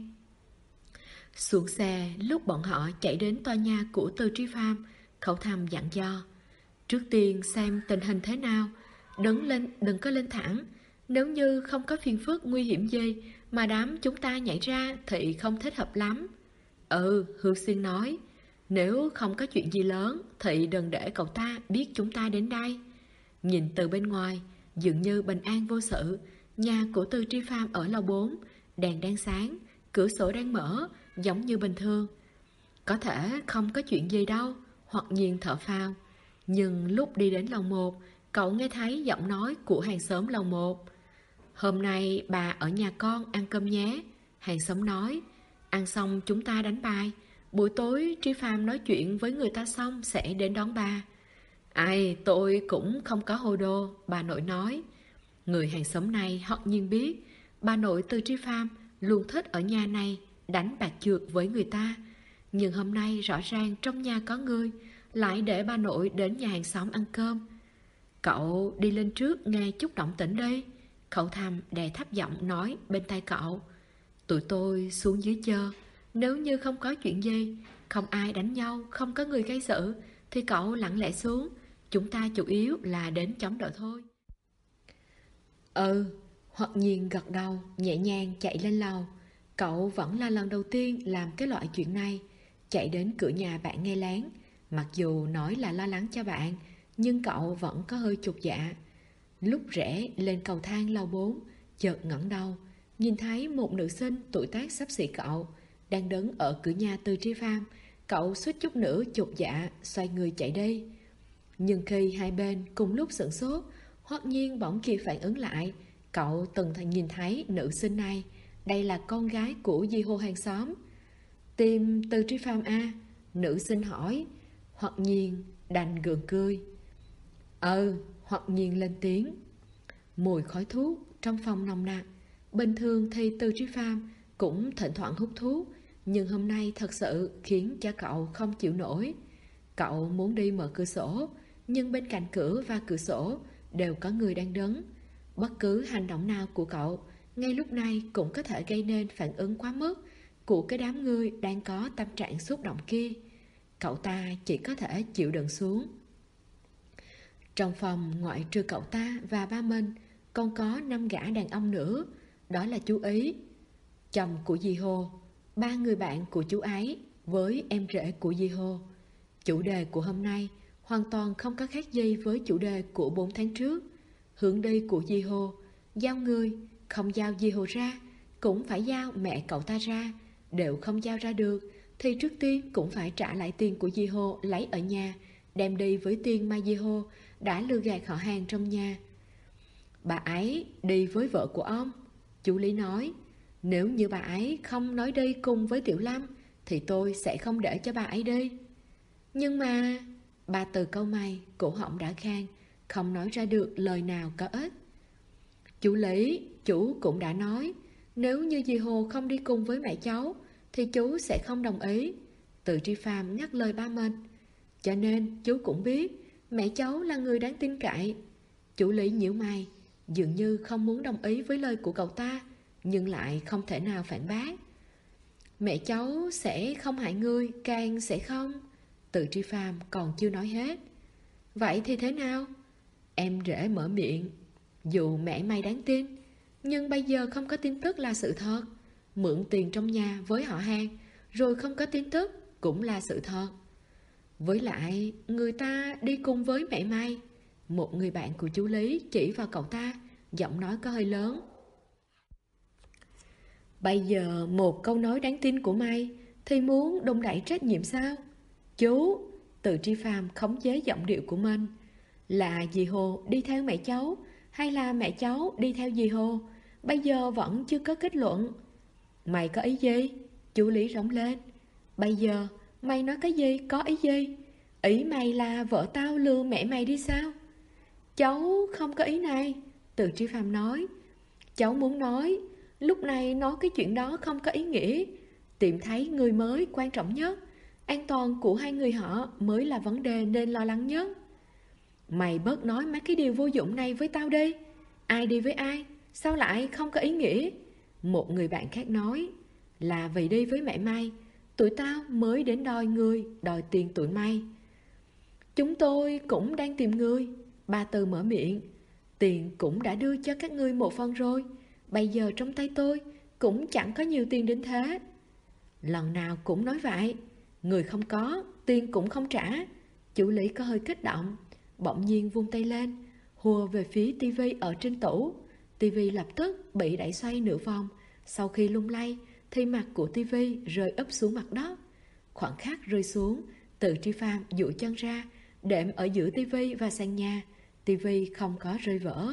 Xuống xe lúc bọn họ chạy đến tòa nhà của Từ Tri Phạm, Cậu Thầm dặn dò. Trước tiên xem tình hình thế nào, đừng có lên thẳng. Nếu như không có phiền phức nguy hiểm gì mà đám chúng ta nhảy ra thì không thích hợp lắm. Hương Xuyên nói. Nếu không có chuyện gì lớn thì đừng để cậu ta biết chúng ta đến đây. Nhìn từ bên ngoài, dường như bình an vô sự. Nhà của Từ Tri Phạm ở lầu 4, đèn đang sáng, cửa sổ đang mở, giống như bình thường. Có thể không có chuyện gì đâu, Hoắc Nhiên thở phào. Nhưng lúc đi đến lầu 1, cậu nghe thấy giọng nói của hàng xóm lầu 1. Hôm nay bà ở nhà con ăn cơm nhé. Hàng xóm nói. Ăn xong chúng ta đánh bài. Buổi tối Tri Phạm nói chuyện với người ta xong sẽ đến đón bà. Ai, tôi cũng không có hồ đồ, bà nội nói. Người hàng xóm này Hoắc Nhiên biết. Bà nội Từ Tri Phạm luôn thích ở nhà này đánh bạc trượt với người ta. Nhưng hôm nay rõ ràng trong nhà có người, lại để bà nội đến nhà hàng xóm ăn cơm. Cậu đi lên trước nghe chút động tĩnh đi. Cậu Thầm đè thấp giọng nói bên tai cậu. Tụi tôi xuống dưới chờ. Nếu như không có chuyện gì, không ai đánh nhau, không có người gây sự, thì cậu lặng lẽ xuống. Chúng ta chủ yếu là đến chống đỡ thôi. Hoắc Nhiên gật đầu, nhẹ nhàng chạy lên lầu. Cậu vẫn là lần đầu tiên làm cái loại chuyện này. Chạy đến cửa nhà bạn nghe lén. Mặc dù nói là lo lắng cho bạn, nhưng cậu vẫn có hơi chột dạ. Lúc rẽ lên cầu thang lầu 4, chợt ngẩng đầu, nhìn thấy một nữ sinh tuổi tác xấp xỉ cậu đang đứng ở cửa nhà Từ Tri Phạm. Cậu suýt chút nữa chột dạ xoay người chạy đi. Nhưng khi hai bên cùng lúc sửng sốt, Hoắc Nhiên bỗng kịp phản ứng lại. Cậu từng nhìn thấy nữ sinh này, đây là con gái của Di Hô hàng xóm. Tìm Từ Tri Phàm a? Nữ sinh hỏi. Hoắc Nhiên đành gượng cười. Hoắc Nhiên lên tiếng. Mùi khói thuốc trong phòng nồng nặc. Bình thường thì Từ Tri Phàm cũng thỉnh thoảng hút thuốc, nhưng hôm nay thật sự khiến cho cậu không chịu nổi. Cậu muốn đi mở cửa sổ, nhưng bên cạnh cửa và cửa sổ đều có người đang đứng. Bất cứ hành động nào của cậu ngay lúc này cũng có thể gây nên phản ứng quá mức của cái đám người đang có tâm trạng xúc động kia. Cậu ta chỉ có thể chịu đựng xuống. Trong phòng ngoại trừ cậu ta và ba mình, còn có 5 gã đàn ông nữa. Đó là chú Ý, chồng của Di Hô, 3 người bạn của chú ấy với em rể của Di Hô. Chủ đề của hôm nay hoàn toàn không có khác gì với chủ đề của 4 tháng trước. Hướng đi của Di Hô, giao người, không giao Di Hô ra, cũng phải giao mẹ cậu ta ra. Đều không giao ra được thì trước tiên cũng phải trả lại tiền của Di Hô lấy ở nhà, đem đi với tiền mà Di Hô đã lừa gạt họ hàng trong nhà. Bà ấy đi với vợ của ông, chú Lý nói. Nếu như bà ấy không nói đi cùng với Tiểu Lâm thì tôi sẽ không để cho bà ấy đi. Nhưng mà... Bà Từ câu mày, cổ họng đã khan, không nói ra được lời nào có ích. Chú Lý, chú cũng đã nói, nếu như dì Hồ không đi cùng với mẹ cháu thì chú sẽ không đồng ý. Từ Tri Phàm ngắt lời ba mình. Cho nên chú cũng biết mẹ cháu là người đáng tin cậy. Chú Lý nhíu mày, dường như không muốn đồng ý với lời của cậu ta, nhưng lại không thể nào phản bác. Mẹ cháu sẽ không hại ngươi, càng sẽ không. Từ Tri Phàm còn chưa nói hết. Vậy thì thế nào? Em rể mở miệng. Dù mẹ mày đáng tin, nhưng bây giờ không có tin tức là sự thật. Mượn tiền trong nhà với họ hàng rồi không có tin tức cũng là sự thật. Với lại người ta đi cùng với mẹ mày. Một người bạn của chú Lý chỉ vào cậu ta, giọng nói có hơi lớn. Bây giờ một câu nói đáng tin của mày thì muốn đùn đẩy trách nhiệm sao? Chú, Từ Tri Phàm khống chế giọng điệu của mình. Là dì Hồ đi theo mẹ cháu hay là mẹ cháu đi theo dì Hồ? Bây giờ vẫn chưa có kết luận. Mày có ý gì? Chú Lý rống lên. Bây giờ mày nói cái gì, có ý gì? Ý mày là vợ tao lừa mẹ mày đi sao? Cháu không có ý này, Từ Tri Phàm nói. Cháu muốn nói, lúc này nói cái chuyện đó không có ý nghĩa. Tìm thấy người mới quan trọng nhất. An toàn của hai người họ mới là vấn đề nên lo lắng nhất. Mày bớt nói mấy cái điều vô dụng này với tao đi. Ai đi với ai? Sao lại không có ý nghĩa? Một người bạn khác nói. Là vì đi với mẹ mày, tụi tao mới đến đòi người, đòi tiền tụi mày. Chúng tôi cũng đang tìm người. Ba Từ mở miệng. Tiền cũng đã đưa cho các ngươi một phần rồi. Bây giờ trong tay tôi cũng chẳng có nhiều tiền đến thế. Lần nào cũng nói vậy. Người không có, tiền cũng không trả. Chủ Lý có hơi kích động, bỗng nhiên vung tay lên, hùa về phía tivi ở trên tủ. Tivi lập tức bị đẩy xoay nửa vòng. Sau khi lung lay thì mặt của tivi rơi úp xuống mặt đất. Khoảnh khắc rơi xuống, Từ Tri Phàm duỗi chân ra, đệm ở giữa tivi và sàn nhà. Tivi không có rơi vỡ.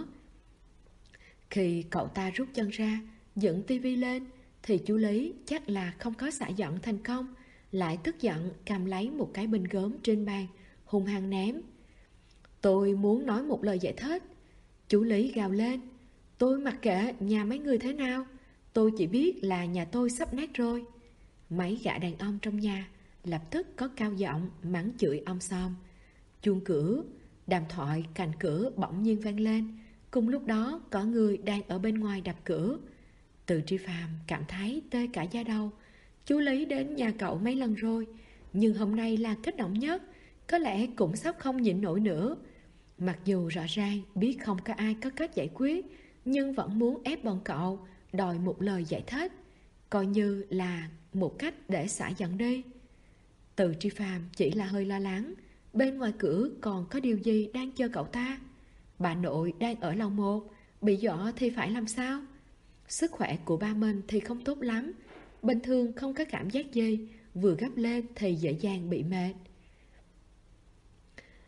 Khi cậu ta rút chân ra, dựng tivi lên, thì chú Lý chắc là không có xả giận thành công, lại tức giận cầm lấy một cái bình gốm trên bàn, hung hăng ném. Tôi muốn nói một lời giải thích. Chú Lý gào lên. Tôi mặc kệ nhà mấy người thế nào, tôi chỉ biết là nhà tôi sắp nát rồi. Mấy gã đàn ông trong nhà lập tức có cao giọng mắng chửi om som. Chuông cửa, đàm thoại cạnh cửa bỗng nhiên vang lên. Cùng lúc đó có người đang ở bên ngoài đập cửa. Từ Tri Phàm cảm thấy tê cả da đầu. Chú Lý đến nhà cậu mấy lần rồi, nhưng hôm nay là kích động nhất, có lẽ cũng sắp không nhịn nổi nữa. Mặc dù rõ ràng biết không có ai có cách giải quyết, nhưng vẫn muốn ép bọn cậu đòi một lời giải thích, coi như là một cách để xả giận đi. Từ Tri Phàm chỉ là hơi lo lắng, bên ngoài cửa còn có điều gì đang chờ cậu ta. Bà nội đang ở lầu 1, bị dọa thì phải làm sao? Sức khỏe của ba mình thì không tốt lắm, bình thường không có cảm giác gì, vừa gấp lên thì dễ dàng bị mệt.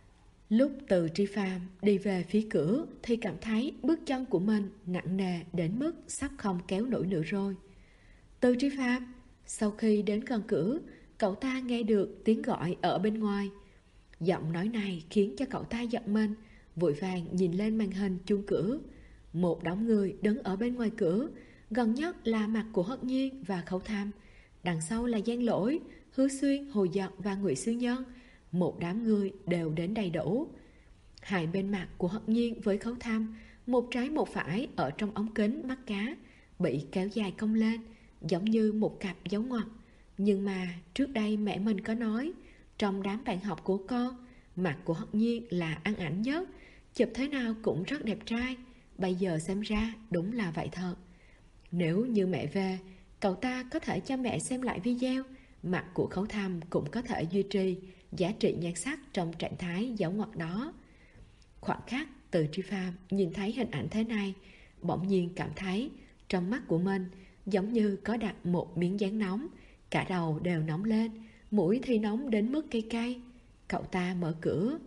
Lúc Từ Tri Phàm đi về phía cửa thì cảm thấy bước chân của mình nặng nề đến mức sắp không kéo nổi nữa rồi. Từ Tri Phàm. Sau khi đến gần cửa, cậu ta nghe được tiếng gọi ở bên ngoài. Giọng nói này khiến cho cậu ta giật mình, vội vàng nhìn lên màn hình chuông cửa. Một đống người đứng ở bên ngoài cửa, gần nhất là mặt của Hất Nhiên và Khấu Tham, đằng sau là Giang Lỗi, Hứa Xuyên, Hồ Giật và Ngụy Siêu Nhân. Một đám người đều đến đầy đủ. Hai bên mặt của Hất Nhiên với Khấu Tham, một trái một phải ở trong ống kính mắt cá, bị kéo dài cong lên, giống như một cặp dấu ngoặc. Nhưng mà trước đây mẹ mình có nói, trong đám bạn học của con, mặt của Hất Nhiên là ăn ảnh nhất, chụp thế nào cũng rất đẹp trai. Bây giờ xem ra đúng là vậy thật. Nếu như mẹ về, cậu ta có thể cho mẹ xem lại video, mặt của Khấu Tham cũng có thể duy trì giá trị nhan sắc trong trạng thái dấu ngoặc đó. Khoảnh khắc Từ Tri Phàm nhìn thấy hình ảnh thế này, bỗng nhiên cảm thấy trong mắt của mình giống như có đặt một miếng dán nóng, cả đầu đều nóng lên, mũi thì nóng đến mức cay cay. Cậu ta mở cửa.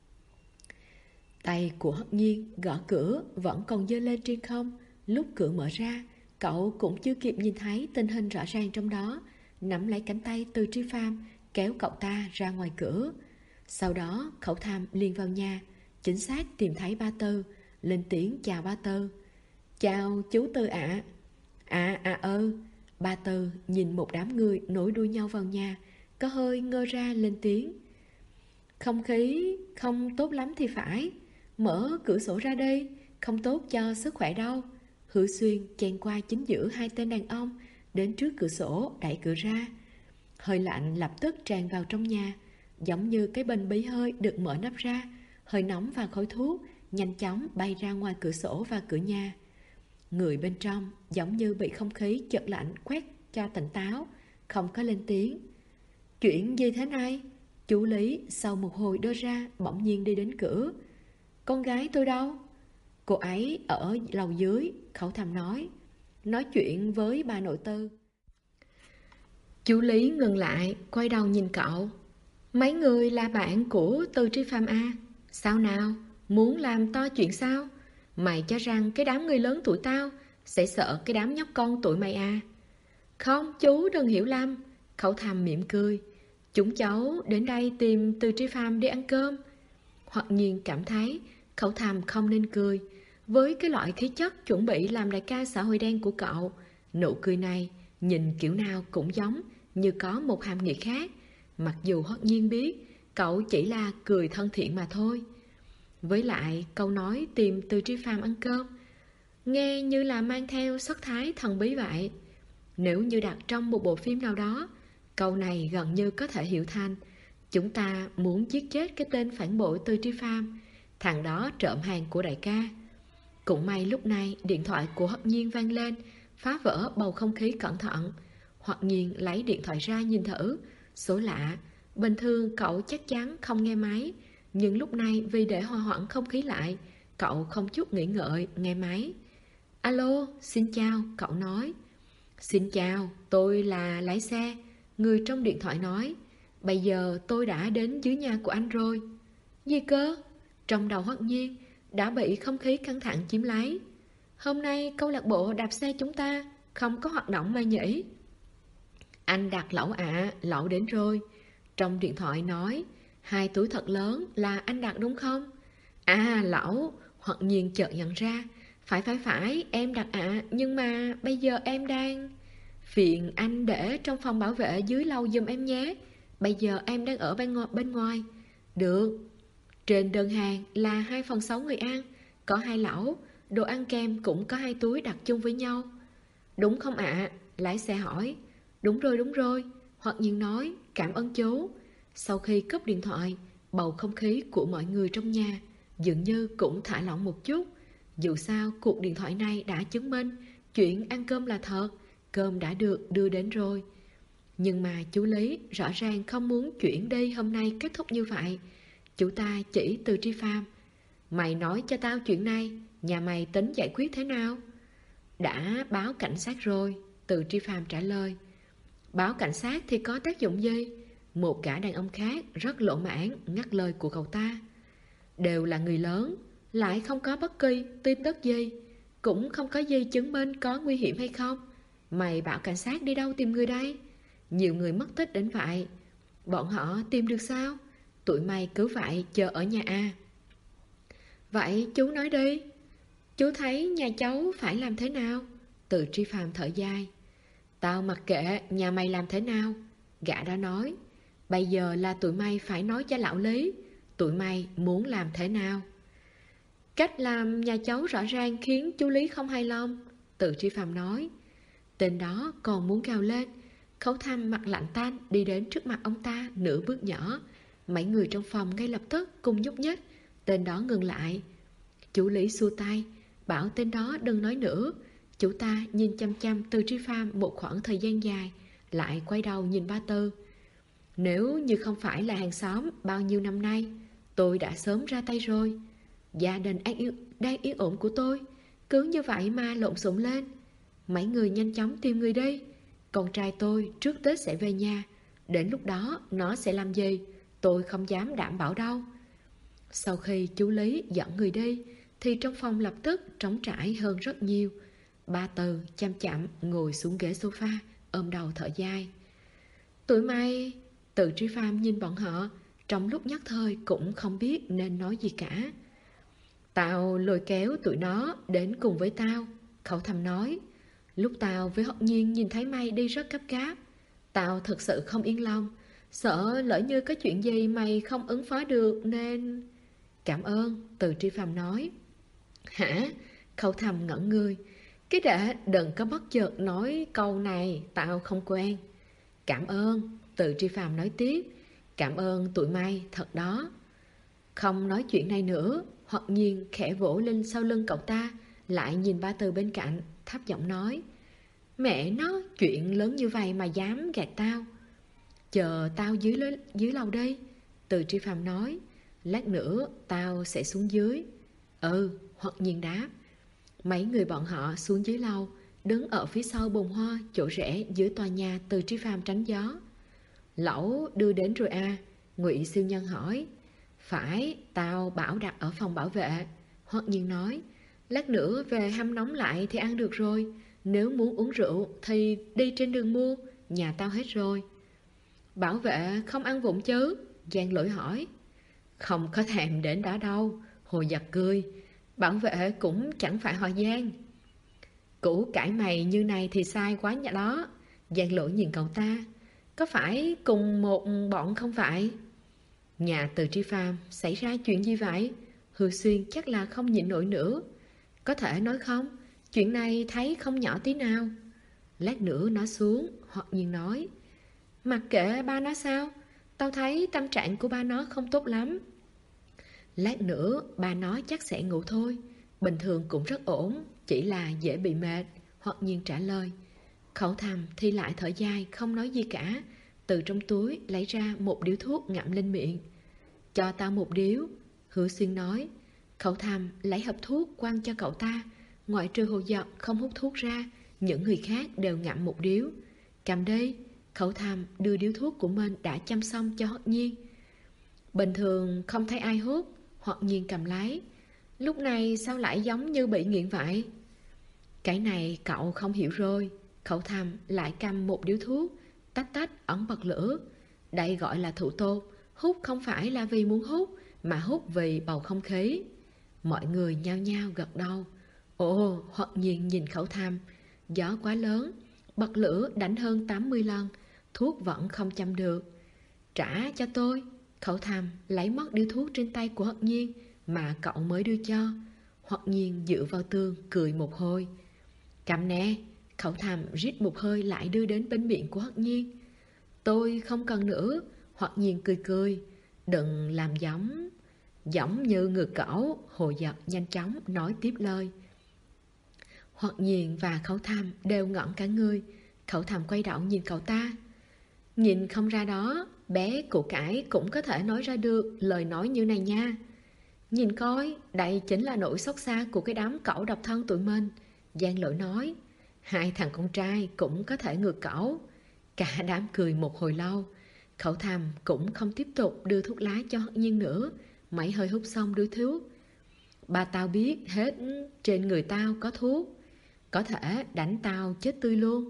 Tay của Hất Nhiên gõ cửa vẫn còn giơ lên trên không. Lúc cửa mở ra, cậu cũng chưa kịp nhìn thấy tình hình rõ ràng trong đó, nắm lấy cánh tay Từ Tri Phàm kéo cậu ta ra ngoài cửa. Sau đó Khẩu Tham liền vào nhà, chính xác tìm thấy ba Tư, lên tiếng chào ba Tư. Chào chú Tư ạ. Ba Tư nhìn một đám người nối đuôi nhau vào nhà, có hơi ngơ ra lên tiếng. Không khí không tốt lắm thì phải, mở cửa sổ ra đi, không tốt cho sức khỏe đâu. Hứa Xuyên chen qua chính giữa hai tên đàn ông, đến trước cửa sổ đẩy cửa ra. Hơi lạnh lập tức tràn vào trong nhà, giống như cái bình bí hơi được mở nắp ra. Hơi nóng và khói thuốc nhanh chóng bay ra ngoài cửa sổ và cửa nhà. Người bên trong giống như bị không khí chợt lạnh quét cho tỉnh táo, không có lên tiếng. Chuyện gì thế này? Chú Lý sau một hồi đơ ra bỗng nhiên đi đến cửa. Con gái tôi đâu? Cô ấy ở lầu dưới, Khẩu Tham nói chuyện với bà nội Tư. Chú Lý ngừng lại, quay đầu nhìn cậu. Mấy người là bạn của Từ Tri Phàm à? Sao nào? Muốn làm to chuyện sao? Mày cho rằng cái đám người lớn tuổi tao sẽ sợ cái đám nhóc con tụi mày à? Không, chú đừng hiểu lầm. Khẩu Tham mỉm cười. Chúng cháu đến đây tìm Từ Tri Phàm đi ăn cơm. Hoặc nhiên cảm thấy Khẩu Tham không nên cười. Với cái loại khí chất chuẩn bị làm đại ca xã hội đen của cậu, nụ cười này nhìn kiểu nào cũng giống như có một hàm nghĩa khác. Mặc dù Hoắc Nhiên biết cậu chỉ là cười thân thiện mà thôi. Với lại câu nói tìm Từ Tri Phàm ăn cơm nghe như là mang theo sắc thái thần bí vậy. Nếu như đặt trong một bộ phim nào đó, câu này gần như có thể hiểu thành chúng ta muốn giết chết cái tên phản bội Từ Tri Phàm, thằng đó trộm hàng của đại ca. Cũng may lúc này điện thoại của Hoắc Nhiên vang lên, phá vỡ bầu không khí cẩn thận. Hoắc Nhiên lấy điện thoại ra nhìn thử, số lạ. Bình thường cậu chắc chắn không nghe máy, nhưng lúc này vì để hòa hoãn không khí lại, cậu không chút nghĩ ngợi nghe máy. Alo, xin chào, cậu nói. Xin chào, tôi là lái xe. Người trong điện thoại nói. Bây giờ tôi đã đến dưới nhà của anh rồi. Gì cơ? Trong đầu Hoắc Nhiên đã bị không khí căng thẳng chiếm lấy. Hôm nay câu lạc bộ đạp xe chúng ta không có hoạt động mà nhỉ? Anh Đạt Lẩu ạ, Lẩu đến rồi. Trong điện thoại nói, 2 túi thật lớn là anh Đạt đúng không? À Lẩu, Hoặc Nhiên chợt nhận ra. Phải, em Đạt ạ, nhưng mà bây giờ em đang... Phiền anh để trong phòng bảo vệ dưới lầu giùm em nhé. Bây giờ em đang ở bên ngoài. Được. Trên đơn hàng là 2/6 người ăn, có 2 lẩu, đồ ăn kèm cũng có 2 túi đặt chung với nhau. Đúng không ạ? Lái xe hỏi. Đúng rồi, Hoặc Nhiên nói, cảm ơn chú. Sau khi cúp điện thoại, bầu không khí của mọi người trong nhà dường như cũng thả lỏng một chút. Dù sao cuộc điện thoại này đã chứng minh chuyện ăn cơm là thật, cơm đã được đưa đến rồi. Nhưng mà chú Lý rõ ràng không muốn chuyện đi hôm nay kết thúc như vậy. Chú ta chỉ Từ Tri Phàm. Mày nói cho tao chuyện này, nhà mày tính giải quyết thế nào? Đã báo cảnh sát rồi, Từ Tri Phàm trả lời. Báo cảnh sát thì có tác dụng gì? Một gã đàn ông khác rất lỗ mãn ngắt lời của cậu ta. Đều là người lớn, lại không có bất kỳ tin tức gì, cũng không có gì chứng minh có nguy hiểm hay không. Mày bảo cảnh sát đi đâu tìm người đây? Nhiều người mất tích đến vậy, bọn họ tìm được sao? Tụi mày cứ vậy chờ ở nhà à? Vậy chú nói đi, chú thấy nhà cháu phải làm thế nào? Từ Tri Phàm thở dài. Tao mặc kệ nhà mày làm thế nào, gã đó nói. Bây giờ là tụi mày phải nói cho lão Lý, tụi mày muốn làm thế nào? Cách làm nhà cháu rõ ràng khiến chú Lý không hài lòng, Từ Tri Phàm nói. Tên đó còn muốn gào lên. Khấu Thăm mặt lạnh tanh đi đến trước mặt ông ta nửa bước nhỏ. Mấy người trong phòng ngay lập tức cùng nhúc nhích. Tên đó ngừng lại. Chú Lý xua tay, bảo tên đó đừng nói nữa. Chú ta nhìn chăm chăm Từ Tri Phàm một khoảng thời gian dài, lại quay đầu nhìn ba Tư. Nếu như không phải là hàng xóm bao nhiêu năm nay, tôi đã sớm ra tay rồi. Gia đình đang yên ổn của tôi cứ như vậy mà lộn xộn lên. Mấy người nhanh chóng tìm người đi. Con trai tôi trước Tết sẽ về nhà. Đến lúc đó nó sẽ làm gì tôi không dám đảm bảo đâu. Sau khi chú Lý dẫn người đi thì trong phòng lập tức trống trải hơn rất nhiều. Ba Từ chăm chậm ngồi xuống ghế sofa, ôm đầu thở dài. Tụi mày... Từ Tri Phàm nhìn bọn họ, trong lúc nhất thời cũng không biết nên nói gì cả. Tao lôi kéo tụi nó đến cùng với tao, Khẩu Thăm nói. Lúc tao với Hậu Nhiên nhìn thấy mày đi rất gấp gáp, tao thật sự không yên lòng, sợ lỡ như có chuyện gì mày không ứng phó được nên... Cảm ơn, Từ Tri Phàm nói. Hả? Khẩu Thăm ngẩn người. Cái để đừng có bất chợt nói câu này, tao không quen. Cảm ơn, Từ Tri Phàm nói tiếp. Cảm ơn tụi mày, thật đó. Không nói chuyện này nữa, Hoặc Nhiên khẽ vỗ lên sau lưng cậu ta, lại nhìn ba Từ bên cạnh, thấp giọng nói. Mẹ nó, chuyện lớn như vậy mà dám gạt tao. Chờ tao dưới lầu đây, Từ Tri Phàm nói. Lát nữa tao sẽ xuống dưới. Ừ, Hoặc Nhiên đáp. Mấy người bọn họ xuống dưới lầu, đứng ở phía sau bồn hoa chỗ rẽ dưới tòa nhà Từ Tri Phàm tránh gió. Lẩu đưa đến rồi à? Ngụy Siêu Nhân hỏi. Phải, tao bảo đặt ở phòng bảo vệ, Hoặc Nhiên nói. Lát nữa về hâm nóng lại thì ăn được rồi. Nếu muốn uống rượu thì đi trên đường mua, nhà tao hết rồi. Bảo vệ không ăn vụng chứ? Giang Lỗi hỏi. Không có thèm đến đó đâu, Hồ Giật cười. Bảo vệ cũng chẳng phải họ Giang. Củ cải mày như này thì sai quá nhà đó. Giang Lỗi nhìn cậu ta. Có phải cùng một bọn không phải? Nhà Từ Tri Phàm xảy ra chuyện gì vậy? Hư Xuyên chắc là không nhịn nổi nữa. Có thể nói không? Chuyện này thấy không nhỏ tí nào. Lát nữa nó xuống, Hoặc Nhiên nói. Mặc kệ ba nó sao? Tao thấy tâm trạng của ba nó không tốt lắm. Lát nữa ba nó chắc sẽ ngủ thôi. Bình thường cũng rất ổn, chỉ là dễ bị mệt, Hoặc Nhiên trả lời. Khẩu Thăm thì lại thở dài không nói gì cả. Từ trong túi lấy ra một điếu thuốc ngậm lên miệng. Cho tao một điếu, Hứa Xuyên nói. Khẩu Thăm lấy hộp thuốc quăng cho cậu ta. Ngoại trừ Hồ Giật không hút thuốc ra, những người khác đều ngậm một điếu. Cầm đi, Khẩu Thăm đưa điếu thuốc của mình đã chăm xong cho Hoặc Nhiên. Bình thường không thấy ai hút, Hoặc Nhiên cầm lấy. Lúc này sao lại giống như bị nghiện vậy? Cái này cậu không hiểu rồi. Khẩu Thăm lại cầm một điếu thuốc, tách tách ẩn bật lửa. Đây gọi là thụ tốt. Hút không phải là vì muốn hút, mà hút vì bầu không khí. Mọi người nhao nhao gật đầu. Ồ, Hoặc Nhiên nhìn Khẩu Thăm. Gió quá lớn, bật lửa đánh hơn 80 lần, thuốc vẫn không châm được. Trả cho tôi. Khẩu Thăm lấy mất điếu thuốc trên tay của Hoặc Nhiên mà cậu mới đưa cho. Hoặc Nhiên dựa vào tường cười một hồi. Cầm nè. Khẩu Thăm rít một hơi lại đưa đến bên miệng của Hoặc Nhiên. Tôi không cần nữa. Hoặc Nhiên cười cười. Đừng làm giống như ngược cẩu. Hồ Giật nhanh chóng nói tiếp lời. Hoặc Nhiên và Khẩu Thăm đều ngẩn cả người. Khẩu Thăm quay đầu nhìn cậu ta. Nhìn không ra đó, bé củ cải cũng có thể nói ra được lời nói như này nha. Nhìn coi, đây chính là nỗi xót xa của cái đám cẩu độc thân tụi mình, Giang Lỗi nói. Hai thằng con trai cũng có thể ngược cẩu. Cả đám cười một hồi lâu. Khẩu Thăm cũng không tiếp tục đưa thuốc lá cho Hoặc Nhiên nữa, Mấy hơi hút xong điếu thuốc. Ba tao biết hết trên người tao có thuốc, có thể đánh tao chết tươi luôn.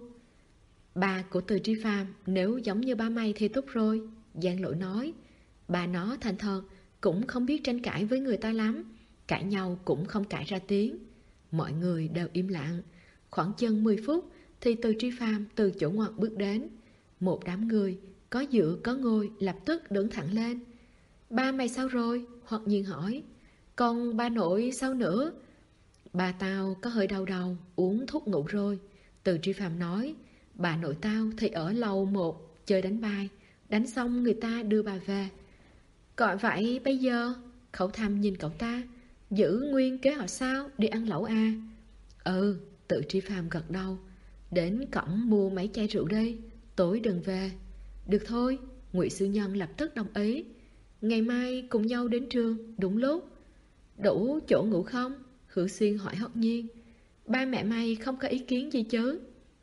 Ba của Từ Tri Phàm nếu giống như ba mày thì tốt rồi, Giang Lỗi nói. Ba nó thành thật, cũng không biết tranh cãi với người ta lắm, cãi nhau cũng không cãi ra tiếng. Mọi người đều im lặng. Khoảng chừng 10 phút thì Từ Tri Phàm từ chỗ ngoặt bước đến. Một đám người, có dựa có ngồi lập tức đứng thẳng lên. Ba mày sao rồi? Hoặc nhiên hỏi. Còn ba nội sao nữa? Ba tao có hơi đau đầu, uống thuốc ngủ rồi. Từ Tri Phàm nói. Bà nội tao thì ở lầu 1 chơi đánh bài, đánh xong người ta đưa bà về. Gọi vậy bây giờ? Khẩu Thầm nhìn cậu ta. Giữ nguyên kế hoạch sao? Đi ăn lẩu à? Ừ, Từ Tri Phàm gật đầu. Đến cổng mua mấy chai rượu đi, tối đừng về. Được thôi, Ngụy Sư Nhân lập tức đồng ý. Ngày mai cùng nhau đến trường, đúng lúc. Đủ chỗ ngủ không? Hữu Xuyên hỏi Hất Nhiên. Ba mẹ mày không có ý kiến gì chứ?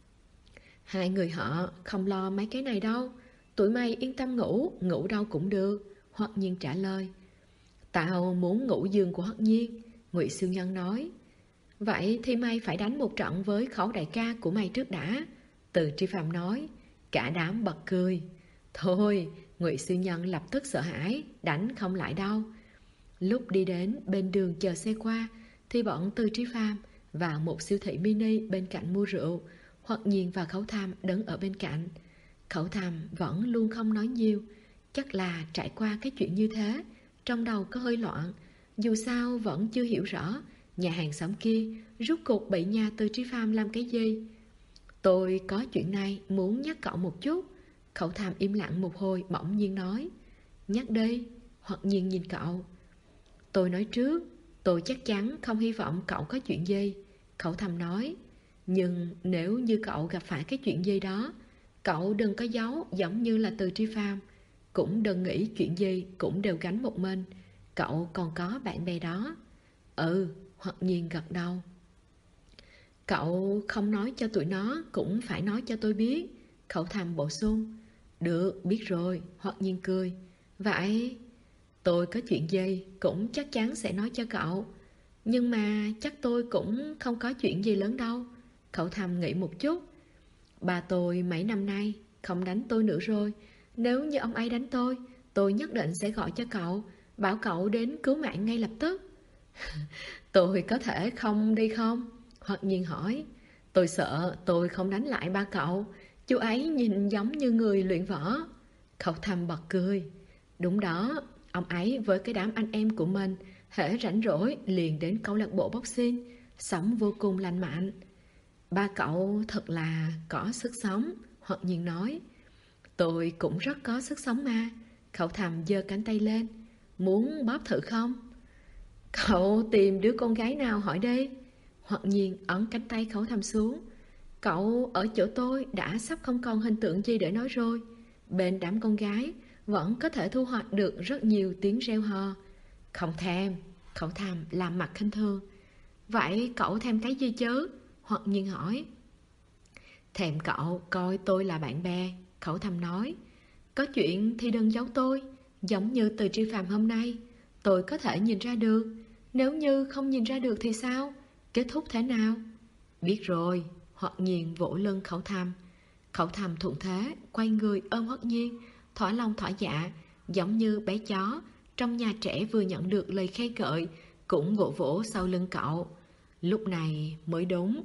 Hai người họ không lo mấy cái này đâu. Tụi mày yên tâm ngủ, ngủ đâu cũng được, Hất Nhiên trả lời. Tao muốn ngủ giường của Hất Nhiên, Ngụy Siêu Nhân nói. Vậy thì mày phải đánh một trận với Khẩu đại ca của mày trước đã, Từ Tri Phàm nói. Cả đám bật cười. Thôi, Ngụy Siêu Nhân lập tức sợ hãi, đánh không lại đâu. Lúc đi đến bên đường chờ xe qua thì bọn Từ Tri Phàm vào một siêu thị mini bên cạnh mua rượu. Hoặc Nhiên và Khẩu Tham đứng ở bên cạnh. Khẩu Tham vẫn luôn không nói nhiều, chắc là trải qua cái chuyện như thế, trong đầu có hơi loạn. Dù sao vẫn chưa hiểu rõ nhà hàng xóm kia rút cuộc bị nhà Từ Tri Phàm làm cái gì. Tôi có chuyện này muốn nhắc cậu một chút. Khẩu Tham im lặng một hồi bỗng nhiên nói. Nhắc đi. Hoặc Nhiên nhìn cậu. Tôi nói trước, tôi chắc chắn không hy vọng cậu có chuyện gì, Khẩu Tham nói. Nhưng nếu như cậu gặp phải cái chuyện gì đó, cậu đừng có giấu giống như là Từ Tri Phàm. Cũng đừng nghĩ chuyện gì cũng đều gánh một mình. Cậu còn có bạn bè đó. Ừ, Hoặc Nhiên gật đầu. Cậu không nói cho tụi nó cũng phải nói cho tôi biết, Khẩu Tham bổ sung. Được, biết rồi, Hoặc Nhiên cười. Vậy tôi có chuyện gì cũng chắc chắn sẽ nói cho cậu. Nhưng mà chắc tôi cũng không có chuyện gì lớn đâu, Khẩu Tham nghĩ một chút. Ba tôi mấy năm nay không đánh tôi nữa rồi. Nếu như ông ấy đánh tôi nhất định sẽ gọi cho cậu, bảo cậu đến cứu mạng ngay lập tức. Tôi có thể không đi không? Hoặc Nhiên hỏi. Tôi sợ tôi không đánh lại ba cậu. Chú ấy nhìn giống như người luyện võ. Khẩu Tham bật cười. Đúng đó, ông ấy với cái đám anh em của mình hễ rảnh rỗi liền đến câu lạc bộ boxing, sống vô cùng lành mạnh. Ba cậu thật là có sức sống, Hoặc Nhiên nói. Tôi cũng rất có sức sống mà. Khẩu Thầm giơ cánh tay lên. Muốn bóp thử không? Cậu tìm đứa con gái nào hỏi đi. Hoặc Nhiên ấn cánh tay Khẩu Thầm xuống. Cậu ở chỗ tôi đã sắp không còn hình tượng gì để nói rồi. Bên đám con gái vẫn có thể thu hoạch được rất nhiều tiếng reo hò. Không thèm, Khẩu Thầm làm mặt khinh thường. Vậy cậu thèm cái gì chứ? Hoặc Nhiên hỏi. Thèm cậu coi tôi là bạn bè, Khẩu Thầm nói. Có chuyện thì đừng giấu tôi. Giống như Từ Tri Phàm hôm nay, tôi có thể nhìn ra được. Nếu như không nhìn ra được thì sao? Kết thúc thế nào? Biết rồi, Hoặc Nhiên vỗ lưng Khẩu Thầm. Khẩu Thầm thuận thế, quay người ôm Hoặc Nhiên, thỏa lòng thỏa dạ, giống như bé chó trong nhà trẻ vừa nhận được lời khen ngợi, cũng vỗ vỗ sau lưng cậu. Lúc này mới đúng.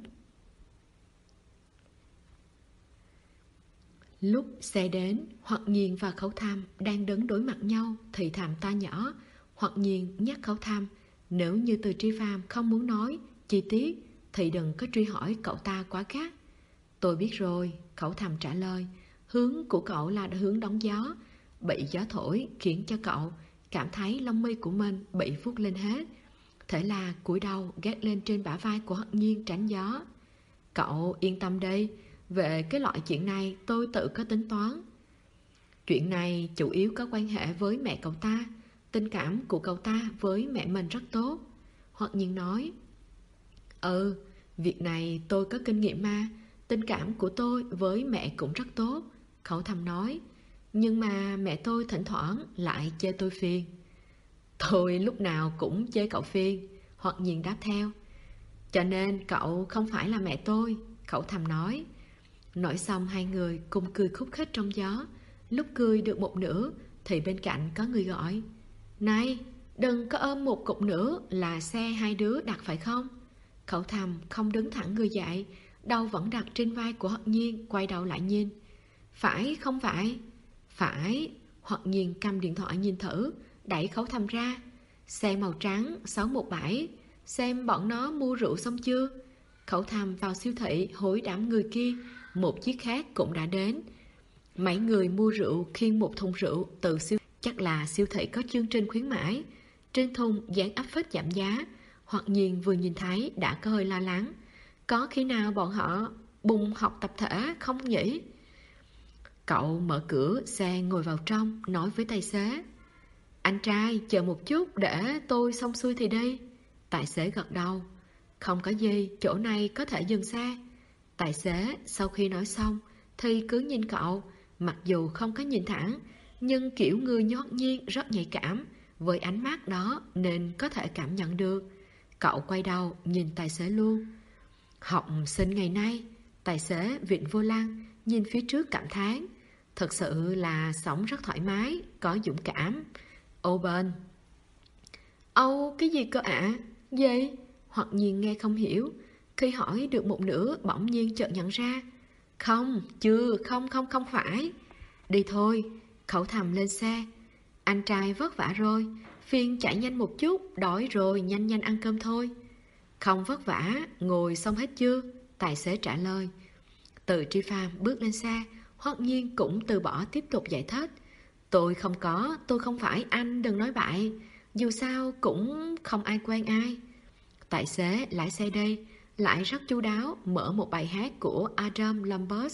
Lúc xe đến, Hoặc Nhiên và Khẩu Tham đang đứng đối mặt nhau thì thầm to nhỏ. Hoặc Nhiên nhắc Khẩu Tham, nếu như Từ Tri Phàm không muốn nói chi tiết thì đừng có truy hỏi cậu ta quá gắt. Tôi biết rồi, Khẩu Tham trả lời. Hướng của cậu là hướng đón gió, bị gió thổi khiến cho cậu cảm thấy lông mi của mình bị vuốt lên hết. Thế là cúi đầu gác lên trên bả vai của Hất Nhiên tránh gió. Cậu yên tâm đi, về cái loại chuyện này tôi tự có tính toán. Chuyện này chủ yếu có quan hệ với mẹ cậu ta. Tình cảm của cậu ta với mẹ mình rất tốt, Hoặc Nhiên nói. Ừ, việc này tôi có kinh nghiệm mà. Tình cảm của tôi với mẹ cũng rất tốt, Khẩu Thầm nói. Nhưng mà mẹ tôi thỉnh thoảng lại chê tôi phiền. Tôi lúc nào cũng chê cậu phiền, Hoặc Nhiên đáp theo. Cho nên cậu không phải là mẹ tôi, Khẩu Thầm nói. Nói xong hai người cùng cười khúc khích trong gió. Lúc cười được một nửa thì bên cạnh có người gọi. Này, đừng có ôm một cục nữa, là xe hai đứa đặt phải không? Khẩu Thầm không đứng thẳng người dậy, đầu vẫn đặt trên vai của Hoặc Nhiên, quay đầu lại nhìn. Phải không phải? Phải. Hoặc Nhiên cầm điện thoại nhìn thử, đẩy Khẩu Thầm ra. Xe màu trắng 617, xem bọn nó mua rượu xong chưa? Khẩu Thầm vào siêu thị hối đám người kia, một chiếc khác cũng đã đến. Mấy người mua rượu khiêng một thùng rượu từ siêu. Chắc là siêu thị có chương trình khuyến mãi. Trên thùng dán áp phích giảm giá. Hoặc Nhiên vừa nhìn thấy đã có hơi lo lắng. Có khi nào bọn họ bùng học tập thể không nhỉ? Cậu mở cửa xe ngồi vào trong, nói với tài xế. Anh trai chờ một chút để tôi xong xuôi thì đi. Tài xế gật đầu. Không có gì, chỗ này có thể dừng xe. Tài xế sau khi nói xong thì cứ nhìn cậu, mặc dù không có nhìn thẳng, nhưng kiểu người như Hoặc Nhiên rất nhạy cảm với ánh mắt đó nên có thể cảm nhận được. Cậu quay đầu nhìn tài xế luôn. Học sinh ngày nay, tài xế vịn vô lăng, nhìn phía trước cảm thán. Thật sự là sống rất thoải mái, có dũng cảm. Open. Âu cái gì cơ ạ? Gì? Hoặc Nhiên nghe không hiểu. Khi hỏi được một nửa bỗng nhiên chợt nhận ra. Không, chưa, không phải. Đi thôi, Khẩu Thầm lên xe. Anh trai vất vả rồi, phiền chạy nhanh một chút, đói rồi nhanh nhanh ăn cơm thôi. Không vất vả, ngồi xong hết chưa? Tài xế trả lời. Từ Tri Phàm bước lên xe, Hoặc Nhiên cũng từ bỏ tiếp tục giải thích. Tôi không phải, anh đừng nói bậy. Dù sao cũng không ai quen ai. Tài xế lái xe đây lại rất chu đáo, mở một bài hát của Adam Lambert.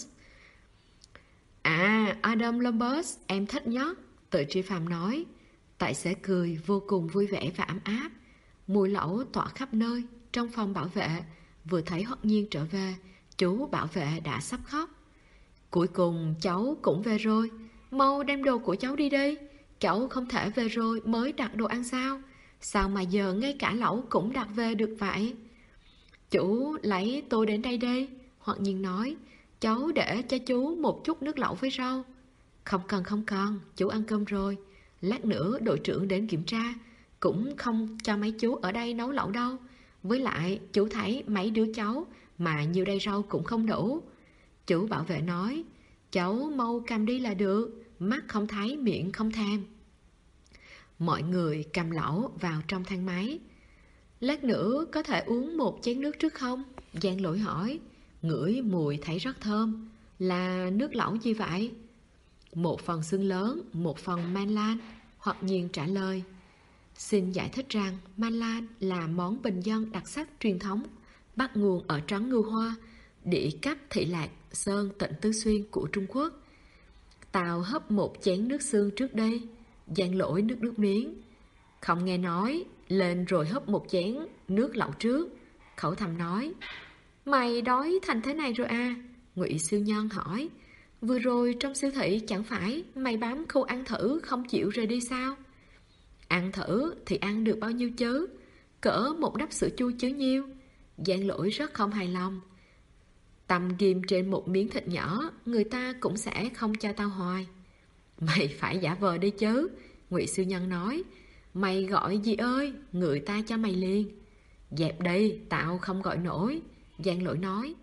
À, Adam Lambert em thích nhất, Từ Tri Phàm nói. Tài xế cười vô cùng vui vẻ và ấm áp. Mùi lẩu tỏa khắp nơi. Trong phòng bảo vệ, vừa thấy Hoặc Nhiên trở về, chú bảo vệ đã sắp khóc. Cuối cùng cháu cũng về rồi, mau đem đồ của cháu đi đi. Cháu không thể về rồi mới đặt đồ ăn sao? Sao mà giờ ngay cả lẩu cũng đặt về được vậy? Chú lấy tôi đến đây đi, Hoặc Nhiên nói. Cháu để cho chú một chút nước lẩu với rau. Không cần, chú ăn cơm rồi. Lát nữa đội trưởng đến kiểm tra, cũng không cho mấy chú ở đây nấu lẩu đâu. Với lại chú thấy mấy đứa cháu mà nhiều đây rau cũng không đủ. Chú bảo vệ nói. Cháu mau cầm đi là được, mắt không thấy miệng không thèm. Mọi người cầm lẩu vào trong thang máy. Lát nữa có thể uống một chén nước trước không? Giang Lỗi hỏi. Ngửi mùi thấy rất thơm. Là nước lẩu gì vậy? Một phần xương lớn, một phần man lan, Hoặc Nhiên trả lời. Xin giải thích rằng man lan là món bình dân đặc sắc truyền thống, bắt nguồn ở trấn Ngưu Hoa, địa cấp Thị Lạc, Sơn, tỉnh Tứ Xuyên của Trung Quốc. Tao hấp một chén nước xương trước đây. Giang Lỗi nước miếng. Không nghe nói, lên rồi hấp một chén nước lẩu trước, Khẩu Thầm nói. Mày đói thành thế này rồi à? Ngụy Siêu Nhân hỏi. Vừa rồi trong siêu thị chẳng phải mày bám khu ăn thử không chịu rời đi sao? Ăn thử thì ăn được bao nhiêu chứ? Cỡ một nắp sữa chua chứ nhiêu? Giang Lỗi rất không hài lòng. Tầm ghim trên một miếng thịt nhỏ, người ta cũng sẽ không cho tao hoài. Mày phải giả vờ đi chứ, Ngụy Siêu Nhân nói. Mày gọi gì ơi, người ta cho mày liền. Dẹp đi, tao không gọi nổi, Giang Lỗi nói.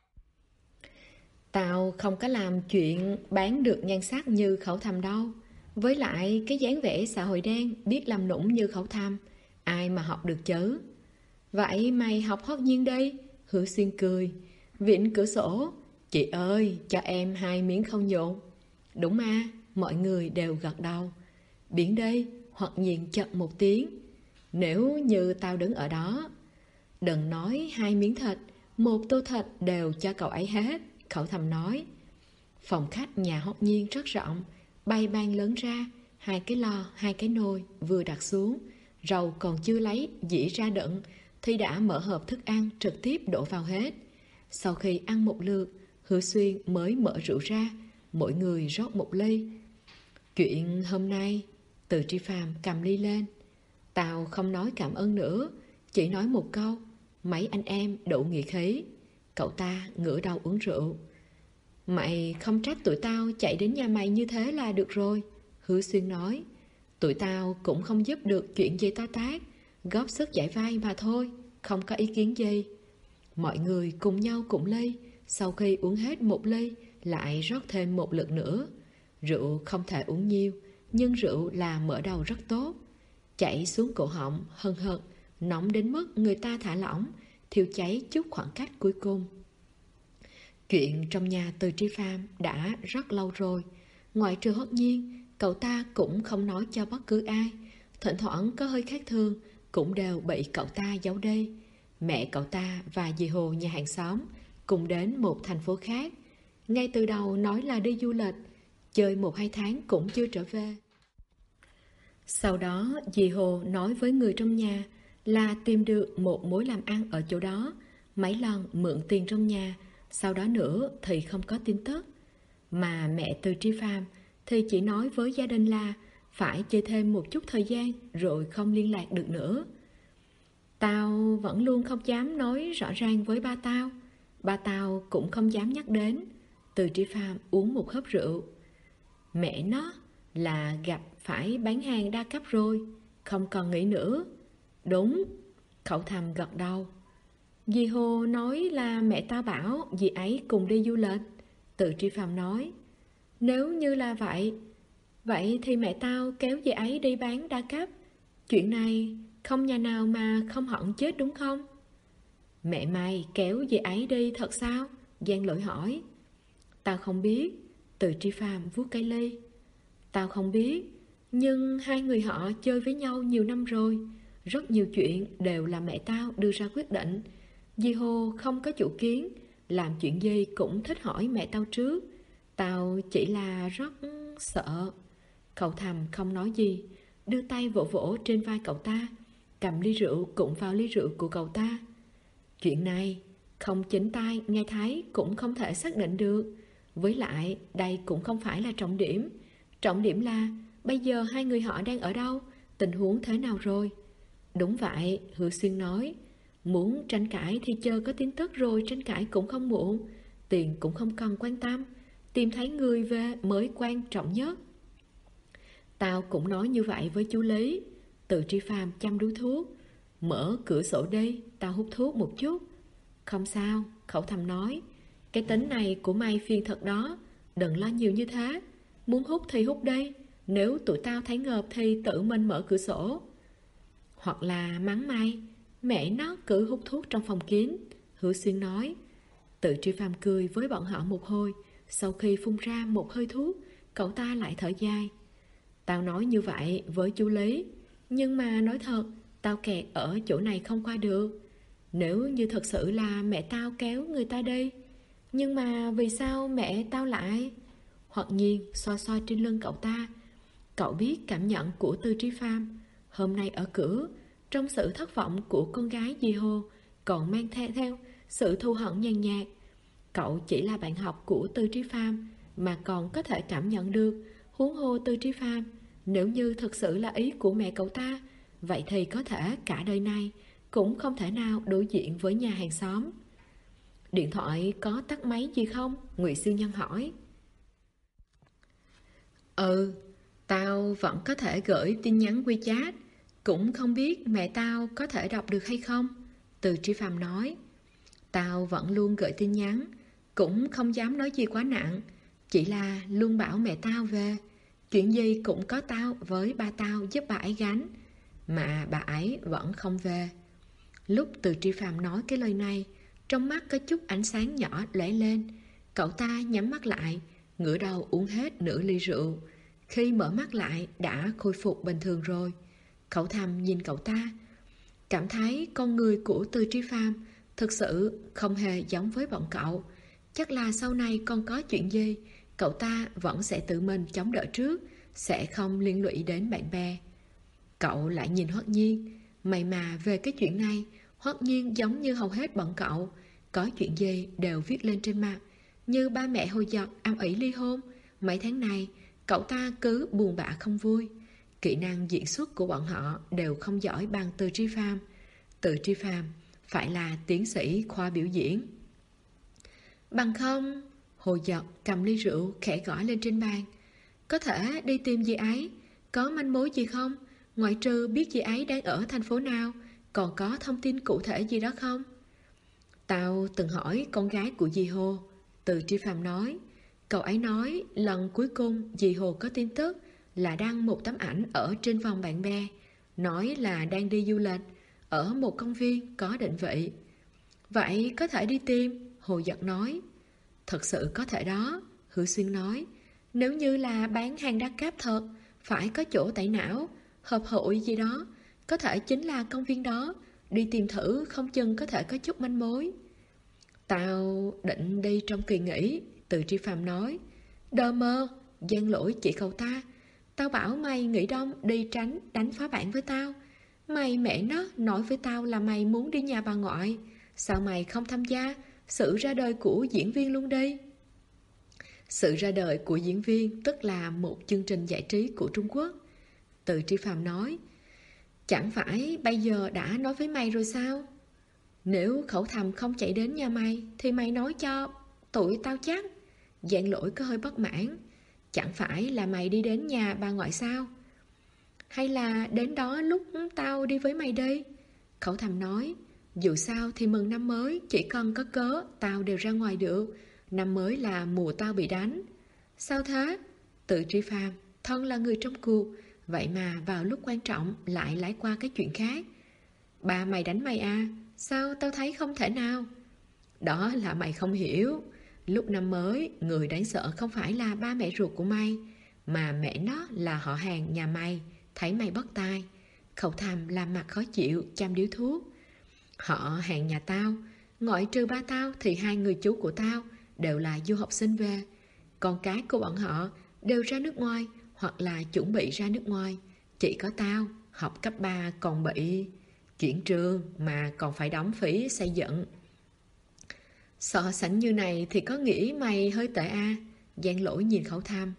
Tao không có làm chuyện bán được nhan sắc như Khẩu Thầm đâu. Với lại cái dáng vẻ xã hội đen biết làm nũng như Khẩu Thầm, ai mà học được chứ? Vậy mày học Hoặc Nhiên đi, Hứa Xuyên cười. Vịn cửa sổ. Chị ơi, cho em 2 miếng không nhộn. Đúng à, mọi người đều gật đầu. Biển đây, Hoặc Nhiên chật một tiếng. Nếu như tao đứng ở đó, đừng nói 2 miếng thịt, 1 tô thịt đều cho cậu ấy hết, Khẩu Thầm nói. Phòng khách nhà Hoặc Nhiên rất rộng, bày bàn lớn ra, 2 cái lò, 2 cái nồi vừa đặt xuống. Rau còn chưa lấy dĩ ra đựng thì đã mở hộp thức ăn trực tiếp đổ vào hết. Sau khi ăn một lượt, Hứa Xuyên mới mở rượu ra, mỗi người rót một ly. Chuyện hôm nay, Từ Tri Phàm cầm ly lên. Tao không nói cảm ơn nữa, chỉ nói một câu: mấy anh em đủ nghĩa khí. Cậu ta ngửa đầu uống rượu. Mày không trách tụi tao chạy đến nhà mày như thế là được rồi, Hứa Xuyên nói. Tụi tao cũng không giúp được chuyện gì to tát, góp sức giải vai mà thôi, không có ý kiến gì. Mọi người cùng nhau cụng ly. Sau khi uống hết một ly, lại rót thêm một lượt nữa. Rượu không thể uống nhiều, nhưng rượu là mở đầu rất tốt. Chảy xuống cổ họng hân hật, nóng đến mức người ta thả lỏng, thiêu cháy chút khoảng cách cuối cùng. Chuyện trong nhà Từ Tri Pham đã rất lâu rồi. Ngoại trừ Hoắc Nhiên, cậu ta cũng không nói cho bất cứ ai. Thỉnh thoảng có hơi khác thường cũng đều bị cậu ta giấu đi. Mẹ cậu ta và dì Hồ nhà hàng xóm cùng đến một thành phố khác. Ngay từ đầu nói là đi du lịch, chơi 1-2 tháng cũng chưa trở về. Sau đó dì Hồ nói với người trong nhà là tìm được một mối làm ăn ở chỗ đó. Mấy lần mượn tiền trong nhà, sau đó nữa thì không có tin tức. Mà mẹ Từ Tri Pham thì chỉ nói với gia đình là phải chơi thêm một chút thời gian rồi không liên lạc được nữa. Tao vẫn luôn không dám nói rõ ràng với ba tao. Ba tao cũng không dám nhắc đến. Từ Tri Pham uống một hớp rượu. Mẹ nó là gặp phải bán hàng đa cấp rồi, không còn nghĩ nữa. Đúng, Khẩu Thầm gật đầu. Dì Hồ nói là mẹ tao bảo dì ấy cùng đi du lịch. Từ Tri Pham nói, nếu như là vậy thì mẹ tao kéo dì ấy đi bán đa cấp. Chuyện này không nhà nào mà không hận chết đúng không? Mẹ mày kéo dì ấy đi thật sao? Giang Lỗi hỏi. Tao không biết. Từ Tri Pham vuốt cái ly. Tao không biết, nhưng hai người họ chơi với nhau nhiều năm rồi. Rất nhiều chuyện đều là mẹ tao đưa ra quyết định. Dì Hồ không có chủ kiến, làm chuyện gì cũng thích hỏi mẹ tao trước. Tao chỉ là rất sợ. Cậu Thầm không nói gì, đưa tay vỗ vỗ trên vai cậu ta, cầm ly rượu cũng vào ly rượu của cậu ta. Chuyện này không chính tai nghe thấy cũng không thể xác định được. Với lại đây cũng không phải là trọng điểm. Trọng điểm là bây giờ hai người họ đang ở đâu, tình huống thế nào rồi. Đúng vậy, Hứa Xuyên nói. Muốn tranh cãi thì chờ có tin tức rồi tranh cãi cũng không muộn. Tiền cũng không cần quan tâm, tìm thấy người về mới quan trọng nhất. Tao cũng nói như vậy với chú Lý. Từ Tri Pham chăm điếu thuốc. Mở cửa sổ đi, tao hút thuốc một chút. Không sao, Khẩu Thầm nói. Cái tính này của mày phiền thật đó. Đừng lo nhiều như thế. Muốn hút thì hút đi. Nếu tụi tao thấy ngợp thì tự mình mở cửa sổ. Hoặc là mắng mày. Mẹ nó cứ hút thuốc trong phòng kín, Hứa Xuyên nói. Từ Tri Pham cười với bọn họ một hồi. Sau khi phun ra một hơi thuốc, cậu ta lại thở dài. Tao nói như vậy với chú Lý, nhưng mà nói thật, tao kẹt ở chỗ này không qua được. Nếu như thật sự là mẹ tao kéo người ta đi. Nhưng mà vì sao mẹ tao lại... Hoặc nhiên xoa xoa trên lưng cậu ta. Cậu biết cảm nhận của Từ Tri Pham. Hôm nay ở cửa, trong sự thất vọng của con gái dì Hồ còn mang theo sự thù hận nhàn nhạt. Cậu chỉ là bạn học của Từ Tri Pham mà còn có thể cảm nhận được. Huống hồ Từ Tri Pham, nếu như thực sự là ý của mẹ cậu ta, vậy thì có thể cả đời này cũng không thể nào đối diện với nhà hàng xóm. Điện thoại có tắt máy gì không? Ngụy Siêu Nhân hỏi. Tao vẫn có thể gửi tin nhắn WeChat. Cũng không biết mẹ tao có thể đọc được hay không, Từ Tri Pham nói. Tao vẫn luôn gửi tin nhắn, cũng không dám nói gì quá nặng. Chỉ là luôn bảo mẹ tao về. Chuyện gì cũng có tao với ba tao giúp bà ấy gánh. Mà bà ấy vẫn không về. Lúc Từ Tri Pham nói cái lời này, trong mắt có chút ánh sáng nhỏ lóe lên. Cậu ta nhắm mắt lại, ngửa đầu uống hết nửa ly rượu. Khi mở mắt lại đã khôi phục bình thường rồi. Khẩu Thầm nhìn cậu ta, cảm thấy con người của Từ Tri Pham thực sự không hề giống với bọn cậu. Chắc là sau này còn có chuyện gì, cậu ta vẫn sẽ tự mình chống đỡ trước, sẽ không liên lụy đến bạn bè. Cậu lại nhìn Hoắc Nhiên. May mà về cái chuyện này, Hoắc Nhiên giống như hầu hết bọn cậu, có chuyện gì đều viết lên trên mặt. Như ba mẹ hồi dọc ầm ĩ ly hôn, mấy tháng này cậu ta cứ buồn bã không vui. Kỹ năng diễn xuất của bọn họ đều không giỏi bằng Từ Tri Phàm. Từ Tri Phàm phải là tiến sĩ khoa biểu diễn. Bằng không, Hồ Giật cầm ly rượu khẽ gõ lên trên bàn. Có thể đi tìm dì ấy. Có manh mối gì không? Ngoại trừ biết dì ấy đang ở thành phố nào, còn có thông tin cụ thể gì đó không? Tao từng hỏi con gái của dì Hồ. Từ Tri Phàm nói. Cậu ấy nói lần cuối cùng dì Hồ có tin tức là đăng một tấm ảnh ở trên phòng bạn bè, nói là đang đi du lịch ở một công viên có định vị. Vậy có thể đi tìm, Hồ Giật nói. Thật sự có thể đó, Hứa Xuyên nói. Nếu như là bán hàng đa cấp thật, phải có chỗ tẩy não, hợp hội gì đó, có thể chính là công viên đó. Đi tìm thử không chừng có thể có chút manh mối. Tao định đi trong kỳ nghỉ, Từ Tri Phàm nói. Đờ mơ, Giang Lỗi chỉ cậu ta. Tao bảo mày nghỉ đông đi tránh đánh phá bạn với tao. Mày mẹ nó nói với tao là mày muốn đi nhà bà ngoại. Sao mày không tham gia sự ra đời của diễn viên luôn đi? Sự ra đời của diễn viên tức là một chương trình giải trí của Trung Quốc. Từ Tri Phàm nói. Chẳng phải bây giờ đã nói với mày rồi sao? Nếu Khẩu Thầm không chạy đến nhà mày thì mày nói cho tụi tao chắc. Giang Lỗi có hơi bất mãn. Chẳng phải là mày đi đến nhà bà ngoại sao? Hay là đến đó lúc tao đi với mày đi? Khẩu Thầm nói. Dù sao thì mừng năm mới, chỉ cần có cớ tao đều ra ngoài được. Năm mới là mùa tao bị đánh. Sao thế? Từ Tri Phàm, thân là người trong cuộc, vậy mà vào lúc quan trọng lại lái qua cái chuyện khác. Ba mày đánh mày à? Sao tao thấy không thể nào? Đó là mày không hiểu. Lúc năm mới, người đáng sợ không phải là ba mẹ ruột của mày, mà mẹ nó là họ hàng nhà mày. Thấy mày bất tài. Khẩu Thầm làm mặt khó chịu, chăm điếu thuốc. Họ hàng nhà tao, ngoại trừ ba tao thì hai người chú của tao đều là du học sinh về. Con cái của bọn họ đều ra nước ngoài hoặc là chuẩn bị ra nước ngoài. Chỉ có tao học cấp 3 còn bị chuyển trường mà còn phải đóng phí xây dựng. So sánh như này thì có nghĩ mày hơi tệ à? Giang Lỗi nhìn Khẩu Thầm.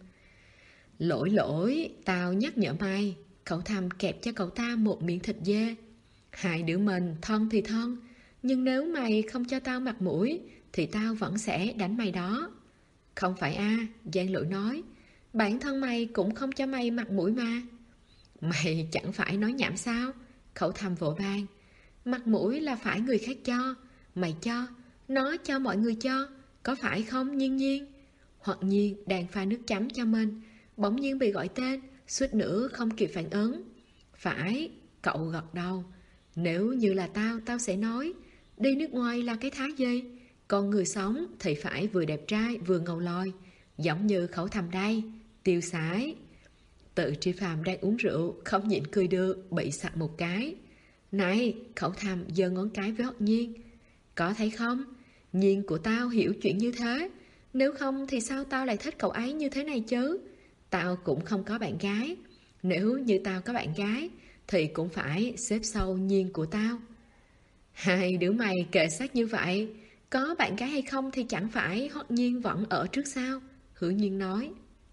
Lỗi, tao nhắc nhở mày. Khẩu Thầm kẹp cho cậu ta một miếng thịt dê. Hai đứa mình thân thì thân, nhưng nếu mày không cho tao mặt mũi thì tao vẫn sẽ đánh mày đó. Không phải à, Giang Lỗi nói. Bản thân mày cũng không cho mày mặt mũi mà. Mày chẳng phải nói nhảm sao? Khẩu Thầm vỗ vàng. Mặt mũi là phải người khác cho. Mày cho, nó cho mọi người cho. Có phải không Nhiên Nhiên? Hoặc Nhiên đang pha nước chấm cho mình, bỗng nhiên bị gọi tên, suýt nữa không kịp phản ứng. Phải, cậu gật đầu. Nếu như là tao sẽ nói. Đi nước ngoài là cái thá gì? Con người sống thì phải vừa đẹp trai vừa ngầu lòi, giống như Khẩu Thầm đây, tiêu sái. Tự Tri Phàm đang uống rượu, không nhịn cười được, bị sặc một cái. Này, Khẩu Thầm giơ ngón cái với Hoắc Nhiên. Có thấy không? Nhiên của tao hiểu chuyện như thế. Nếu không thì sao tao lại thích cậu ấy như thế này chứ? Tao cũng không có bạn gái. Nếu như tao có bạn gái thì cũng phải xếp sau Nhiên của tao. Hai đứa mày kề sát như vậy, có bạn gái hay không thì chẳng phải Hoắc Nhiên vẫn ở trước sao? Hứa Nhiên nói.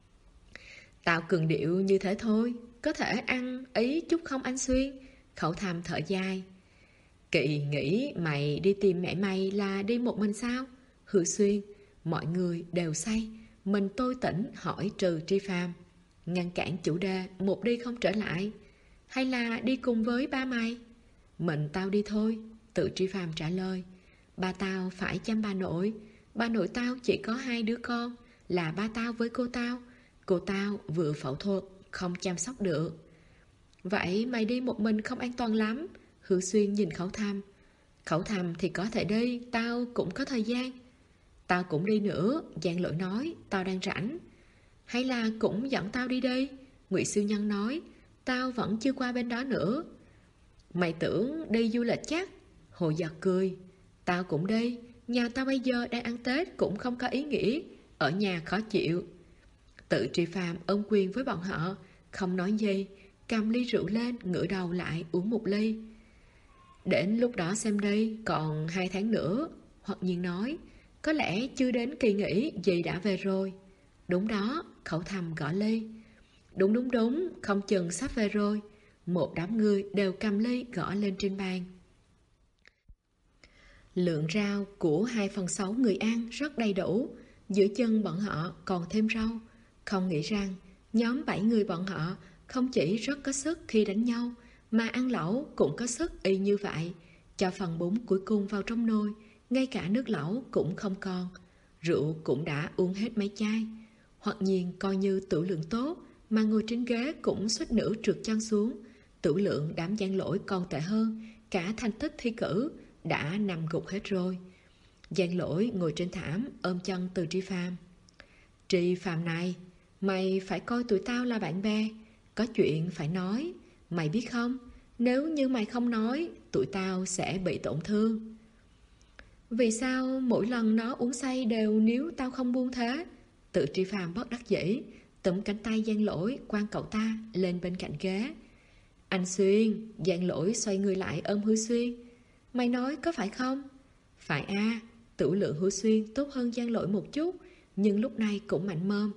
Tao cường điệu như thế thôi, có thể ăn ý chút không anh Xuyên? Khẩu Thầm thở dài. Kỳ nghĩ mày đi tìm mẹ mày là đi một mình sao? Hứa Xuyên, mọi người đều say, mình tôi tỉnh hỏi trừ Tri Phàm, ngăn cản chủ đề một đi không trở lại. Hay là đi cùng với ba mày? Mình tao đi thôi, Tự Tri Phàm trả lời. Ba tao phải chăm bà nội. Ba nội tao chỉ có hai đứa con, là ba tao với cô tao. Cô tao vừa phẫu thuật, không chăm sóc được. Vậy mày đi một mình không an toàn lắm. Hứa Xuyên nhìn Khẩu Thầm. Khẩu Thầm thì có thể đi, tao cũng có thời gian. Tao cũng đi nữa, Giang Lỗi nói, tao đang rảnh. Hay là cũng dẫn tao đi đi, Ngụy Siêu Nhân nói, tao vẫn chưa qua bên đó nữa. Mày tưởng đi du lịch chắc? Hồ Giật cười. Tao cũng đi, nhà tao bây giờ đang ăn Tết cũng không có ý nghĩa, ở nhà khó chịu. Tự Tri Phàm ôm quyền với bọn họ, không nói gì, cầm ly rượu lên, ngửa đầu lại uống một ly. Đến lúc đó xem đi, còn 2 tháng nữa. Hoặc Nhiên nói, có lẽ chưa đến kỳ nghỉ gì đã về rồi. Đúng đó, Khẩu Thầm gõ ly. Đúng đúng đúng, không chừng sắp về rồi. Một đám người đều cầm ly gõ lên trên bàn. Lượng rau của 2/6 người ăn rất đầy đủ. Giữa chân bọn họ còn thêm rau. Không nghĩ rằng nhóm 7 người bọn họ không chỉ rất có sức khi đánh nhau, mà ăn lẩu cũng có sức y như vậy. Cho phần bún cuối cùng vào trong nồi, ngay cả nước lẩu cũng không còn. Rượu cũng đã uống hết mấy chai. Hoặc nhiên coi như Tử Lượng tốt, mà ngồi trên ghế cũng suýt nữa trượt chân xuống. Tử Lượng đám gian lỗi còn tệ hơn, cả thành tích thi cử đã nằm gục hết rồi. Giang lỗi ngồi trên thảm ôm chân Từ Tri Phàm. Tri Phàm này, mày phải coi tụi tao là bạn bè, có chuyện phải nói. Mày biết không, nếu như mày không nói, tụi tao sẽ bị tổn thương. Vì sao mỗi lần nó uống say đều níu tao không buông thế? Từ Tri Phàm bất đắc dĩ túm cánh tay Giang lỗi quăng cậu ta lên bên cạnh ghế. Anh Xuyên. Giang lỗi xoay người lại ôm Hứa Xuyên. Mày nói có phải không? Phải a. Tử Lượng Hứa Xuyên tốt hơn Giang lỗi một chút, nhưng lúc này cũng mạnh mồm.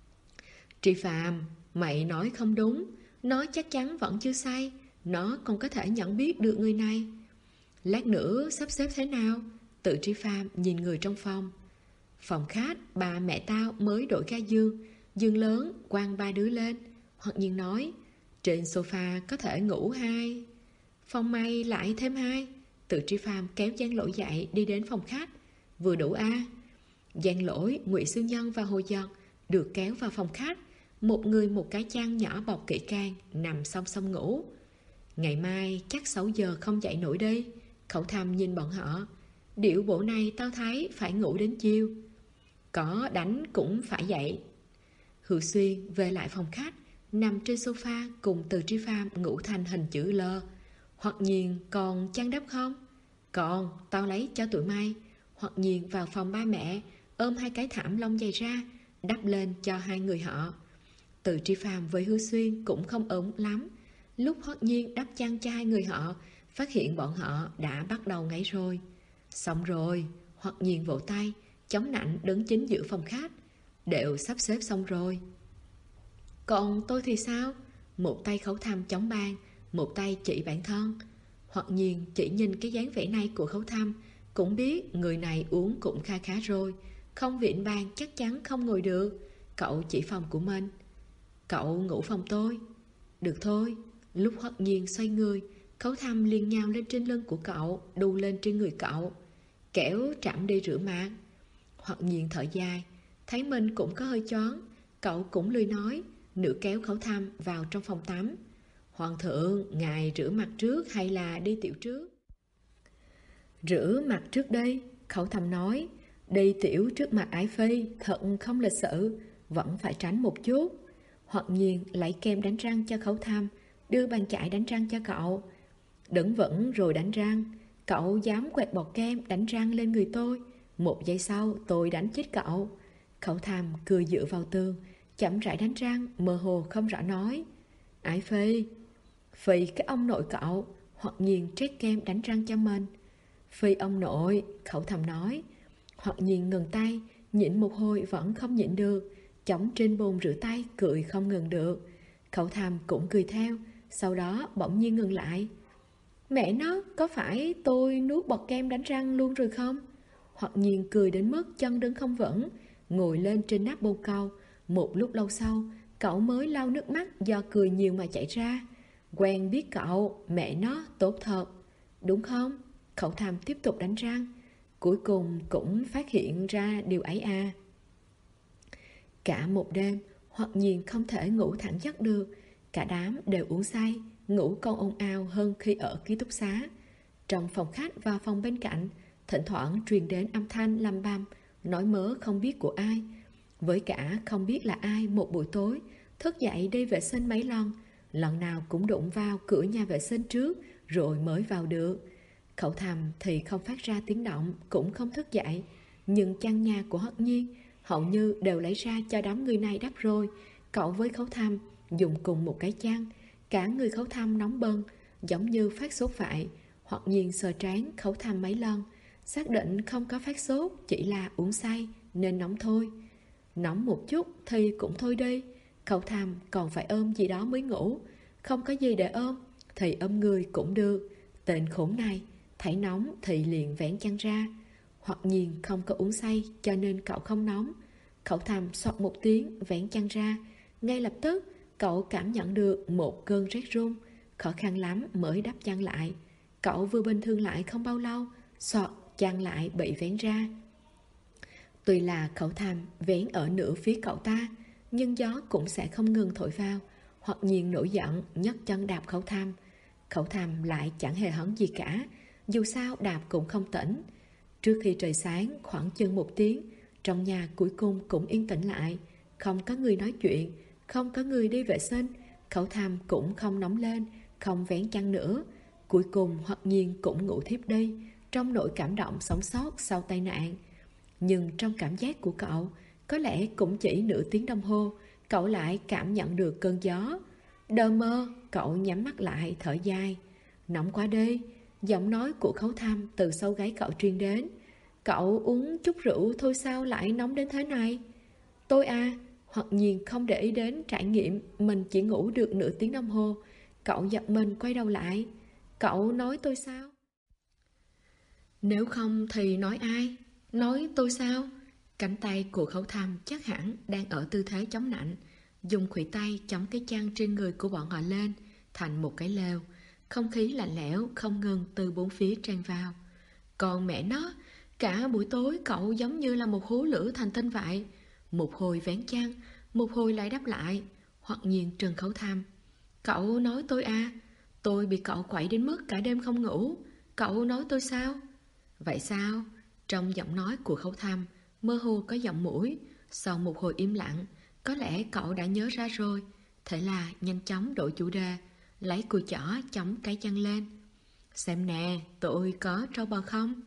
Tri Phàm, mày nói không đúng. Nó chắc chắn vẫn chưa say. Nó còn có thể nhận biết được người này. Lát nữa sắp xếp thế nào? Tự Tri Phàm nhìn người trong phòng. Phòng khách, bà mẹ tao mới đổi ga giường. Giường lớn quăng 3 đứa lên. Hoặc nhiên nói, trên sofa có thể ngủ 2. Phòng mày lại thêm 2. Tự Tri Phàm kéo Giang lỗi dậy đi đến phòng khách. Vừa đủ a. Giang lỗi, Ngụy Sư Nhân và Hồ Dật được kéo vào phòng khách. Một người một cái chăn nhỏ bọc kỹ càng, nằm song song ngủ. Ngày mai chắc 6 giờ không dậy nổi đi. Khẩu Thầm nhìn bọn họ. Điệu bộ này tao thấy phải ngủ đến chiều. Có đánh cũng phải dậy. Hữu Xuyên về lại phòng khách, nằm trên sofa cùng Từ Tri Phàm ngủ thành hình chữ L. Hoặc nhiên còn chăn đắp không? Còn, tao lấy cho tụi mày. Hoặc nhiên vào phòng ba mẹ, ôm 2 cái thảm lông dày ra, đắp lên cho 2 người họ. Từ Tri Phàm với Hứa Xuyên cũng không ổn lắm. Lúc Hoặc nhiên đắp chăn cho 2 người họ, phát hiện bọn họ đã bắt đầu ngáy rồi. Xong rồi. Hoặc nhiên vỗ tay, chống nạnh đứng chính giữa phòng khách. Đều sắp xếp xong rồi. Còn tôi thì sao? Một tay Khấu Thăm chống bàn, một tay chỉ bản thân. Hoặc nhiên chỉ nhìn cái dáng vẻ này của Khấu Thăm, cũng biết người này uống cũng kha khá rồi. Không vịn bàn chắc chắn không ngồi được. Cậu chỉ phòng của mình. Cậu ngủ phòng tôi. Được thôi. Lúc Hoặc nhiên xoay người, Khấu Thăm liền nhào lên trên lưng của cậu, đu lên trên người cậu. Kẻo Trẫm đi rửa mặt. Hoặc nhiên thở dài, thấy mình cũng có hơi choáng. Cậu cũng lười nói, nửa kéo Khấu Thăm vào trong phòng tắm. Hoàng thượng, ngài rửa mặt trước hay là đi tiểu trước? Rửa mặt trước đây, Khấu Thăm nói. Đi tiểu trước mặt ái phi thật không lịch sự, vẫn phải tránh một chút. Hoặc nhiên lấy kem đánh răng cho Khấu Thăm, đưa bàn chải đánh răng cho cậu. Đứng vững rồi đánh răng. Cậu dám quẹt bọt kem đánh răng lên người tôi, 1 giây sau tôi đánh chết cậu. Khẩu Thầm cười dựa vào tường, chậm rãi đánh răng, mơ hồ không rõ nói. Ái Phi. Phi cái ông nội cậu. Hoặc nhiên trét kem đánh răng cho mình. Phi ông nội. Khẩu Thầm nói. Hoặc nhiên ngừng tay, nhịn một hồi vẫn không nhịn được, chống trên bồn rửa tay cười không ngừng được. Khẩu Thầm cũng cười theo, sau đó bỗng nhiên ngừng lại. Mẹ nó, có phải tôi nuốt bọt kem đánh răng luôn rồi không? Hoặc nhiên cười đến mức chân đứng không vững, ngồi lên trên nắp bồn cầu. Một lúc lâu sau, cậu mới lau nước mắt do cười nhiều mà chảy ra. Quen biết cậu, mẹ nó tốt thật. Đúng không? Khẩu Thầm tiếp tục đánh răng. Cuối cùng cũng phát hiện ra điều ấy à. Cả một đêm, Hoặc nhiên không thể ngủ thẳng giấc được. Cả đám đều uống say, ngủ còn ồn ào hơn khi ở ký túc xá. Trong phòng khách và phòng bên cạnh, thỉnh thoảng truyền đến âm thanh lầm bầm, nói mớ không biết của ai. Với cả không biết là ai một buổi tối, thức dậy đi vệ sinh mấy lần, lần nào cũng đụng vào cửa nhà vệ sinh trước, rồi mới vào được. Khẩu Thầm thì không phát ra tiếng động, cũng không thức dậy. Nhưng chăn nhà của Hất Nhiên hầu như đều lấy ra cho đám người này đắp rồi. Cậu với Khẩu Thầm dùng cùng một cái chăn. Cả người Khẩu Thầm nóng bừng, giống như phát sốt vậy. Hoặc nhiên sờ trán Khẩu Thầm mấy lần, xác định không có phát sốt, chỉ là uống say nên nóng thôi. Nóng một chút thì cũng thôi đi. Cậu Thầm còn phải ôm gì đó mới ngủ. Không có gì để ôm thì ôm người cũng được. Tên khốn này, thấy nóng thì liền vén chăn ra. Hoặc nhiên không có uống say cho nên cậu không nóng. Cậu Thầm xoạt một tiếng vén chăn ra. Ngay lập tức cậu cảm nhận được một cơn rét run. Khó khăn lắm mới đắp chăn lại. Cậu vừa bình thường lại không bao lâu, xoạt chăn lại bị vén ra. Tuy là Cậu Thầm vén ở nửa phía cậu ta, nhưng gió cũng sẽ không ngừng thổi vào. Hoặc nhiên nổi giận nhấc chân đạp Cậu Thầm. Cậu Thầm lại chẳng hề hấn gì cả, dù sao đạp cũng không tỉnh. Trước khi trời sáng khoảng chừng 1 tiếng, trong nhà cuối cùng cũng yên tĩnh lại. Không có người nói chuyện, không có người đi vệ sinh. Cậu Thầm cũng không nóng lên, không vén chăn nữa. Cuối cùng Hoặc nhiên cũng ngủ thiếp đi, trong nỗi cảm động sống sót sau tai nạn. Nhưng trong cảm giác của cậu, có lẽ cũng chỉ nửa tiếng đồng hồ, cậu lại cảm nhận được cơn gió. Đờ mơ, cậu nhắm mắt lại thở dài. Nóng quá đi. Giọng nói của Khấu Thăm từ sau gáy cậu truyền đến. Cậu uống chút rượu thôi sao lại nóng đến thế này? Tôi à. Hoặc nhiên không để ý đến trải nghiệm mình chỉ ngủ được nửa tiếng đồng hồ. Cậu giật mình quay đầu lại. Cậu nói tôi sao? Nếu không thì nói ai? Nói tôi sao? Cánh tay của Khấu Thăm chắc hẳn đang ở tư thế chống nạnh, dùng khuỷu tay chống cái chăn trên người của bọn họ lên thành một cái lều. Không khí lạnh lẽo không ngừng từ bốn phía tràn vào. Còn mẹ nó, cả buổi tối cậu giống như là một hố lửa thành tinh vậy. Một hồi vén chăn, một hồi lại đáp lại. Hoặc nhiên trừng Khấu Thăm. Cậu nói tôi à? Tôi bị cậu quậy đến mức cả đêm không ngủ. Cậu nói tôi sao? Vậy sao? Trong giọng nói của Khấu Thăm mơ hồ có giọng mũi. Sau một hồi im lặng, có lẽ cậu đã nhớ ra rồi. Thế là nhanh chóng đổi chủ đề, lấy cùi chỏ chống cái chăn lên. Xem nè, tôi có trâu bò không?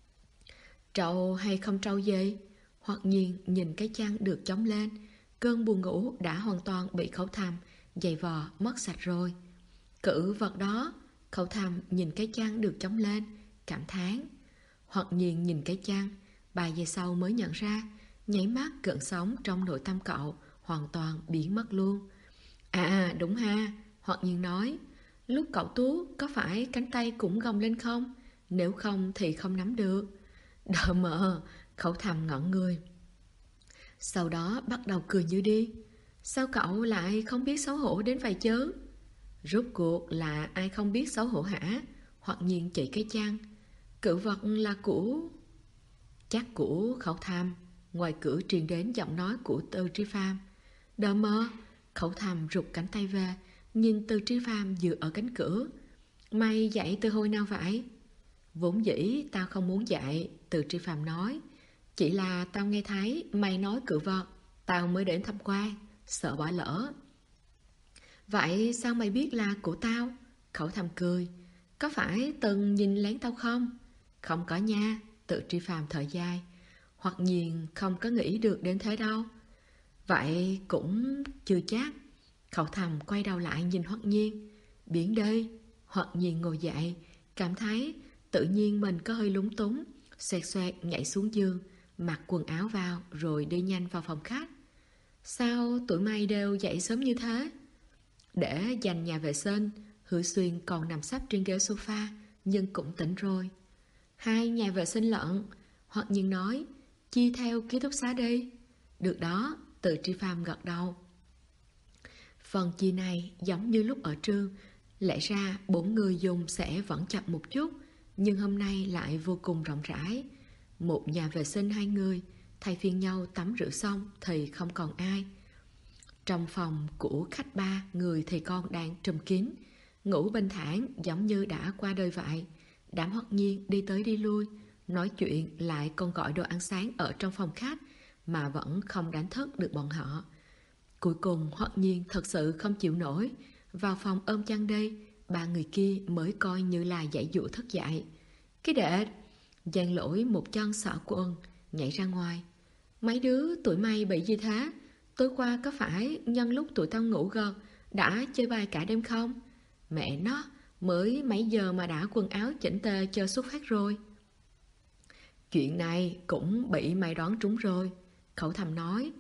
Trâu hay không trâu gì? Hoặc nhiên nhìn cái chăn được chống lên. Cơn buồn ngủ đã hoàn toàn bị Khấu Thăm giày vò mất sạch rồi. Cự vật đó. Khấu Thăm nhìn cái chăn được chống lên, cảm thán. Hoặc nhiên nhìn cái chăn, 3 giây sau mới nhận ra, nháy mắt gợn sóng trong nội tâm cậu hoàn toàn biến mất luôn. À đúng ha. Hoặc nhiên nói, lúc cậu Tú có phải cánh tay cũng gồng lên không? Nếu không thì không nắm được. Đờ mờ. Khấu Thăm ngẩn người, sau đó bắt đầu cười như đi. Sao cậu lại không biết xấu hổ đến vậy chứ? Rốt cuộc là ai không biết xấu hổ hả? Hoặc nhiên chỉ cái chăn. Cự vật là của... Chắc của Khấu Thăm. Ngoài cửa truyền đến giọng nói của Từ Tri Pham. Đờ mơ. Khấu Thăm rụt cánh tay về, nhìn Từ Tri Pham dựa ở cánh cửa. Mày dậy từ hồi nào vậy? Vốn dĩ tao không muốn dậy, Từ Tri Pham nói. Chỉ là tao nghe thấy mày nói cự vật, tao mới đến tham quan, sợ bỏ lỡ. Vậy sao mày biết là của tao? Khẩu Thăm cười. Có phải từng nhìn lén tao không? Không có nha, Từ Tri Phàm thở dài. Hoặc nhiên không có nghĩ được đến thế đâu. Vậy cũng chưa chắc. Khẩu Thăm quay đầu lại nhìn Hoặc nhiên. Biển đi. Hoặc nhiên ngồi dậy, cảm thấy tự nhiên mình có hơi lúng túng, xoẹt xoẹt nhảy xuống giường, mặc quần áo vào rồi đi nhanh vào phòng khách. Sao tụi mày đều dậy sớm như thế? Để dành nhà vệ sinh. Hứa Xuyên còn nằm sấp trên ghế sofa, nhưng cũng tỉnh rồi. 2 nhà vệ sinh lận. Hoặc nhiên nói, chia theo ký túc xá đi. Được đó, Từ Tri Pham gật đầu. Phần chia này giống như lúc ở trường. Lẽ ra 4 người dùng sẽ vẫn chậm một chút, nhưng hôm nay lại vô cùng rộng rãi. Một nhà vệ sinh 2 người, thay phiên nhau tắm rửa xong thì không còn ai. Trong phòng của khách 3 người thì con đang trùm kín, ngủ bình thản giống như đã qua đời vậy. Đám Hoặc nhiên đi tới đi lui, nói chuyện lại còn gọi đồ ăn sáng ở trong phòng khách mà vẫn không đánh thức được bọn họ. Cuối cùng Hoặc nhiên thật sự không chịu nổi, vào phòng ôm chăn đi. 3 người kia mới coi như là giải dụ thức dậy. Cái đệ Giang Lỗi một chân xỏ quần nhảy ra ngoài. Mấy đứa tụi mày bị gì thế? Tối qua có phải nhân lúc tụi tao ngủ gật đã chơi bài cả đêm không? Mẹ nó, mới mấy giờ mà đã quần áo chỉnh tề chờ xuất phát rồi. Chuyện này cũng bị mày đoán trúng rồi, Khẩu Thăm nói.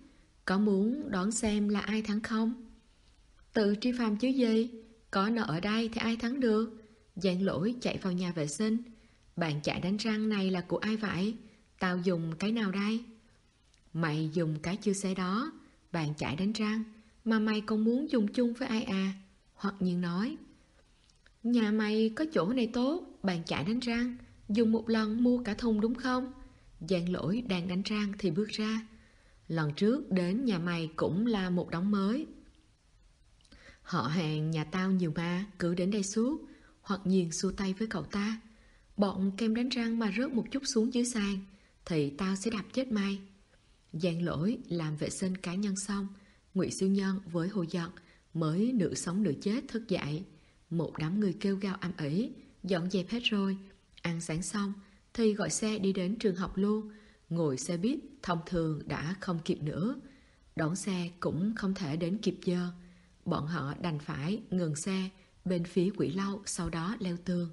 Có muốn đoán xem là ai thắng không? Tự Tri Phàm chứ gì? Có nó ở đây thì ai thắng được? Giang Lỗi chạy vào nhà vệ sinh. Bàn chải đánh răng này là của ai vậy? Tao dùng cái nào đây? Mày dùng cái chưa xe đó, bàn chải đánh răng, mà mày còn muốn dùng chung với ai à? Hoặc Nhiên nói, nhà mày có chỗ này tốt, bàn chải đánh răng, dùng một lần mua cả thùng đúng không? Giang Lỗi đang đánh răng thì bước ra. Lần trước đến nhà mày cũng là một đống mới. Họ hàng nhà tao nhiều mà, cứ đến đây suốt. Hoặc Nhiên xua tay với cậu ta. Bọn kem đánh răng mà rớt một chút xuống dưới sàn thì tao sẽ đập chết mày. Giang Lỗi làm vệ sinh cá nhân xong, Ngụy Siêu Nhân với Hồ Giật mới nửa sống nửa chết thức dậy. Một đám người kêu gào ầm ĩ, dọn dẹp hết rồi. Ăn sáng xong thì gọi xe đi đến trường học luôn. Ngồi xe buýt thông thường đã không kịp nữa, đón xe cũng không thể đến kịp giờ. Bọn họ đành phải ngừng xe bên phía quỹ lau, sau đó leo tường.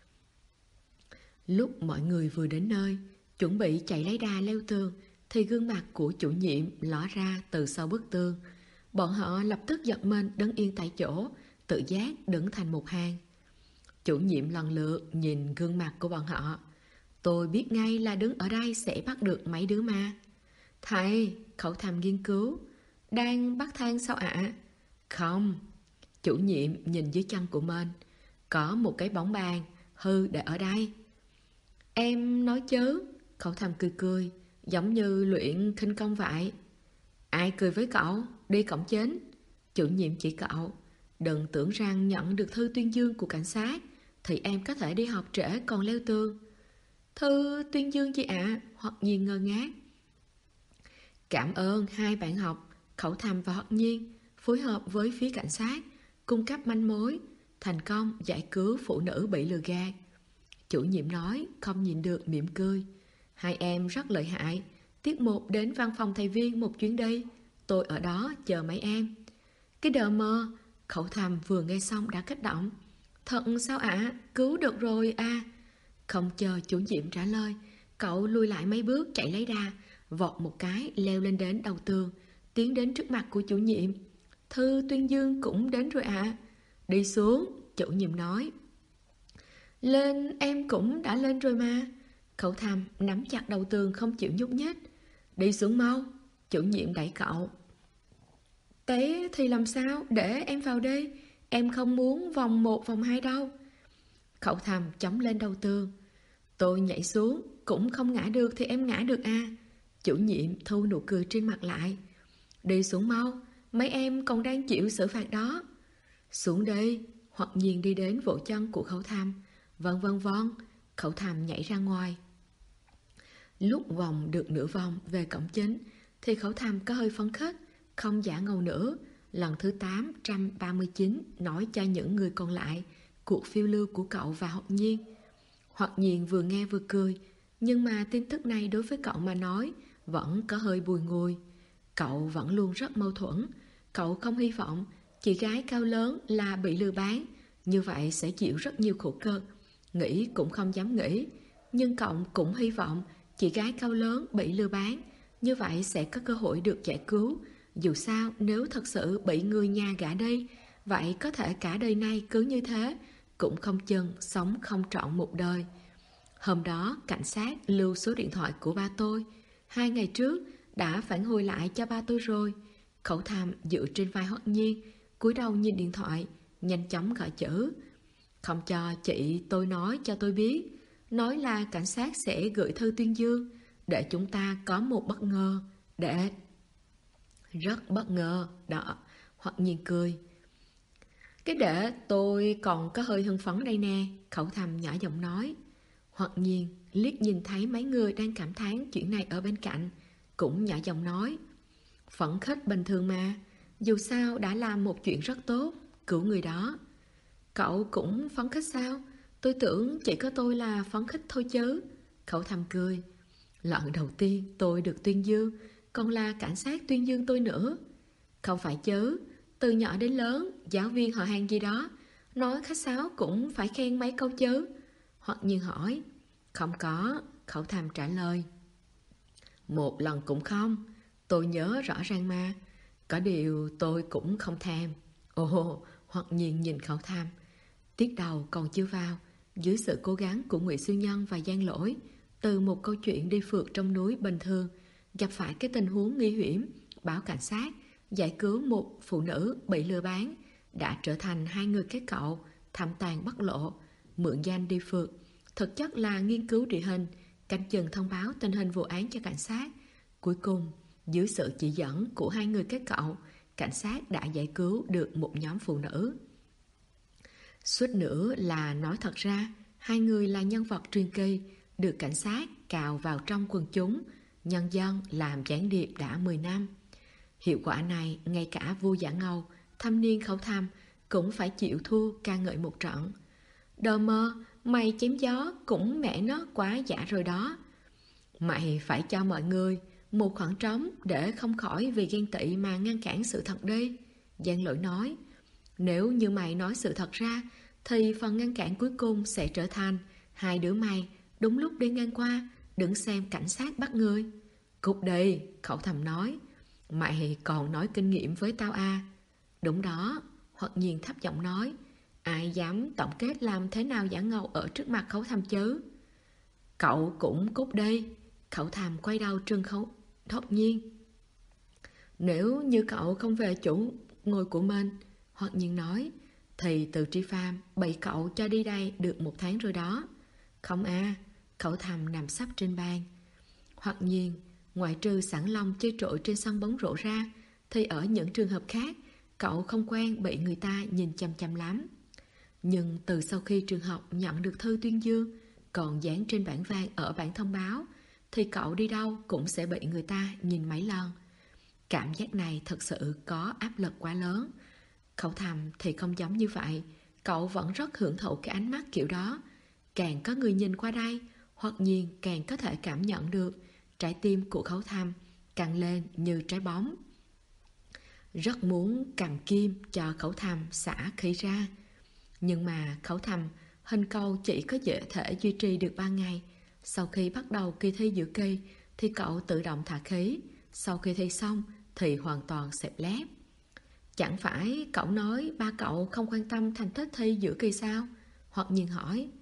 Lúc mọi người vừa đến nơi, chuẩn bị chạy lấy đà leo tường, thì gương mặt của chủ nhiệm ló ra từ sau bức tường. Bọn họ lập tức giật mình đứng yên tại chỗ, tự giác đứng thành một hàng. Chủ nhiệm lần lượt nhìn gương mặt của bọn họ. Tôi biết ngay là đứng ở đây sẽ bắt được mấy đứa mà. Thầy, Khẩu Thầm nghiên cứu. Đang bắt than sao ạ? Không. Chủ nhiệm nhìn dưới chân của mình. Có một cái bóng bàn hư để ở đây. Em nói chớ. Khẩu Thầm cười cười, giống như luyện khinh công vậy. Ai cười với cậu? Đi cổng chính. Chủ nhiệm chỉ cậu. Đừng tưởng rằng nhận được thư tuyên dương của cảnh sát thì em có thể đi học trễ còn leo tường. Thư tuyên dương gì ạ? Hoặc Nhiên ngơ ngác. Cảm ơn hai bạn học, Khẩu Thầm và Hoặc Nhiên, phối hợp với phía cảnh sát, cung cấp manh mối, thành công giải cứu phụ nữ bị lừa gạt. Chủ nhiệm nói, không nhìn được mỉm cười. Hai em rất lợi hại. Tiết một đến văn phòng thầy Viên một chuyến đi. Tôi ở đó chờ mấy em. Cái đờ mơ. Khẩu Thầm vừa nghe xong đã kích động. Thật sao ạ? Cứu được rồi à? Không chờ chủ nhiệm trả lời, cậu lùi lại mấy bước chạy lấy đà, vọt một cái leo lên đến đầu tường, tiến đến trước mặt của chủ nhiệm. Thư tuyên dương cũng đến rồi ạ. Đi xuống, chủ nhiệm nói. Lên, em cũng đã lên rồi mà. Khẩu Thầm nắm chặt đầu tường không chịu nhúc nhích. Đi xuống mau, chủ nhiệm đẩy cậu. Té thì làm sao, để em vào đi. Em không muốn vòng 1 vòng 2 đâu. Khẩu Thầm chống lên đầu tường. Tôi nhảy xuống, cũng không ngã được thì em ngã được à? Chủ nhiệm thu nụ cười trên mặt lại. Đi xuống mau, mấy em còn đang chịu xử phạt đó. Xuống đây. Hoặc Nhiên đi đến vỗ chân của Khẩu Thầm. Vâng vâng vâng. Khẩu Thầm nhảy ra ngoài. Lúc vòng được nửa vòng về cổng chính thì Khẩu Thầm có hơi phấn khích, không giả ngầu nữa. Lần thứ 839 nói cho những người còn lại cuộc phiêu lưu của cậu và Hoặc Nhiên. Hoặc Nhiên vừa nghe vừa cười, nhưng mà tin tức này đối với cậu mà nói vẫn có hơi bùi ngùi. Cậu vẫn luôn rất mâu thuẫn. Cậu không hy vọng chị gái cao lớn là bị lừa bán, như vậy sẽ chịu rất nhiều khổ cực. Nghĩ cũng không dám nghĩ. Nhưng cậu cũng hy vọng chị gái cao lớn bị lừa bán, như vậy sẽ có cơ hội được giải cứu. Dù sao nếu thật sự bị người nhà gả đi, vậy có thể cả đời nay cứ như thế, cũng không chừng sống không trọn một đời. Hôm đó cảnh sát lưu số điện thoại của ba tôi. 2 ngày trước đã phản hồi lại cho ba tôi rồi. Khẩu Thầm dựa trên vai Hoặc Nhiên, cúi đầu nhìn điện thoại, nhanh chóng gọi chữ. Không cho chị tôi nói cho tôi biết. Nói là cảnh sát sẽ gửi thư tuyên dương, để chúng ta có một bất ngờ. Để... Rất bất ngờ đó. Hoặc Nhiên cười. Cái để tôi còn có hơi hưng phấn đây nè. Khẩu Thầm nhỏ giọng nói. Hoặc Nhiên liếc nhìn thấy mấy người đang cảm thán chuyện này ở bên cạnh, cũng nhỏ giọng nói. Phẫn khích bình thường mà. Dù sao đã làm một chuyện rất tốt, cứu người đó. Cậu cũng phấn khích sao? Tôi tưởng chỉ có tôi là phấn khích thôi chứ. Khẩu Thầm cười. Lần đầu tiên tôi được tuyên dương, còn là cảnh sát tuyên dương tôi nữa. Không phải chứ. Từ nhỏ đến lớn, giáo viên họ hàng gì đó nói khách sáo cũng phải khen mấy câu chứ. Hoặc Nhiên hỏi. Không có. Khẩu Thầm trả lời. Một lần cũng không. Tôi nhớ rõ ràng mà. Có điều tôi cũng không thèm. Ồ, Hoặc Nhiên nhìn Khẩu Tham. Tiết đầu còn chưa vào, dưới sự cố gắng của Ngụy Siêu Nhân và Giang Lỗi, từ một câu chuyện đi phượt trong núi bình thường, gặp phải cái tình huống nguy hiểm, báo cảnh sát, giải cứu một phụ nữ bị lừa bán, đã trở thành hai người kết cậu, thăm tàn bất lộ, mượn danh đi phượt. Thực chất là nghiên cứu địa hình, canh chừng thông báo tình hình vụ án cho cảnh sát. Cuối cùng, dưới sự chỉ dẫn của hai người kết cậu, cảnh sát đã giải cứu được một nhóm phụ nữ. Suýt nữa là nói thật ra, hai người là nhân vật truyền kỳ, được cảnh sát cào vào trong quần chúng, nhân dân làm gián điệp đã 10 năm. Hiệu quả này, ngay cả vua Giả Ngầu, thâm niên Khẩu Tham, cũng phải chịu thua ca ngợi một trận. Đờ mơ, mày chém gió cũng mẹ nó quá giả rồi đó. Mày phải cho mọi người một khoảng trống để không khỏi vì ghen tị mà ngăn cản sự thật đi. Giang Lỗi nói, nếu như mày nói sự thật ra, thì phần ngăn cản cuối cùng sẽ trở thành hai đứa mày đúng lúc đi ngang qua, đứng xem cảnh sát bắt người. Cút đi, Khẩu Tham nói. Mày còn nói kinh nghiệm với tao à? Đúng đó, Hoặc Nhiên thấp giọng nói. Ai dám tổng kết làm thế nào Giả Ngầu ở trước mặt Khẩu Tham chứ? Cậu cũng cút đi. Khẩu Tham quay đầu trừng Hoặc Nhiên. Nếu như cậu không về chỗ ngồi của mình, Hoặc Nhiên nói, thì Từ Tri Phàm bị cậu cho đi đây được 1 tháng rồi đó. Không à, Khẩu Tham nằm sấp trên bàn. Hoặc Nhiên, ngoại trừ sẵn lòng chơi trội trên sân bóng rổ ra, thì ở những trường hợp khác, cậu không quen bị người ta nhìn chăm chăm lắm. Nhưng từ sau khi trường học nhận được thư tuyên dương, còn dán trên bảng vàng ở bảng thông báo, thì cậu đi đâu cũng sẽ bị người ta nhìn mấy lần. Cảm giác này thật sự có áp lực quá lớn. Khẩu Tham thì không giống như vậy, cậu vẫn rất hưởng thụ cái ánh mắt kiểu đó. Càng có người nhìn qua đây, Hoặc Nhiên càng có thể cảm nhận được trái tim của Khẩu Tham càng lên như trái bóng. Rất muốn cầm kim cho Khẩu Tham xả khí ra. Nhưng mà Khẩu Tham hình cầu chỉ có thể duy trì được 3 ngày. Sau khi bắt đầu kỳ thi giữa kỳ thì cậu tự động thả khí. Sau khi thi xong thì hoàn toàn xẹp lép. Chẳng phải cậu nói ba cậu không quan tâm thành tích thi giữa kỳ sao? Hoặc Nhiên hỏi.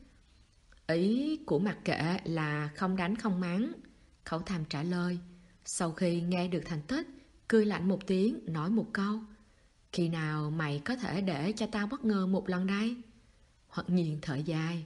Ý của mặc kệ là không đánh không mắng, Khẩu Tham trả lời. Sau khi nghe được thành tích, cười lạnh một tiếng, nói một câu. Khi nào mày có thể để cho tao bất ngờ một lần đây? Hoặc Nhiên thở dài.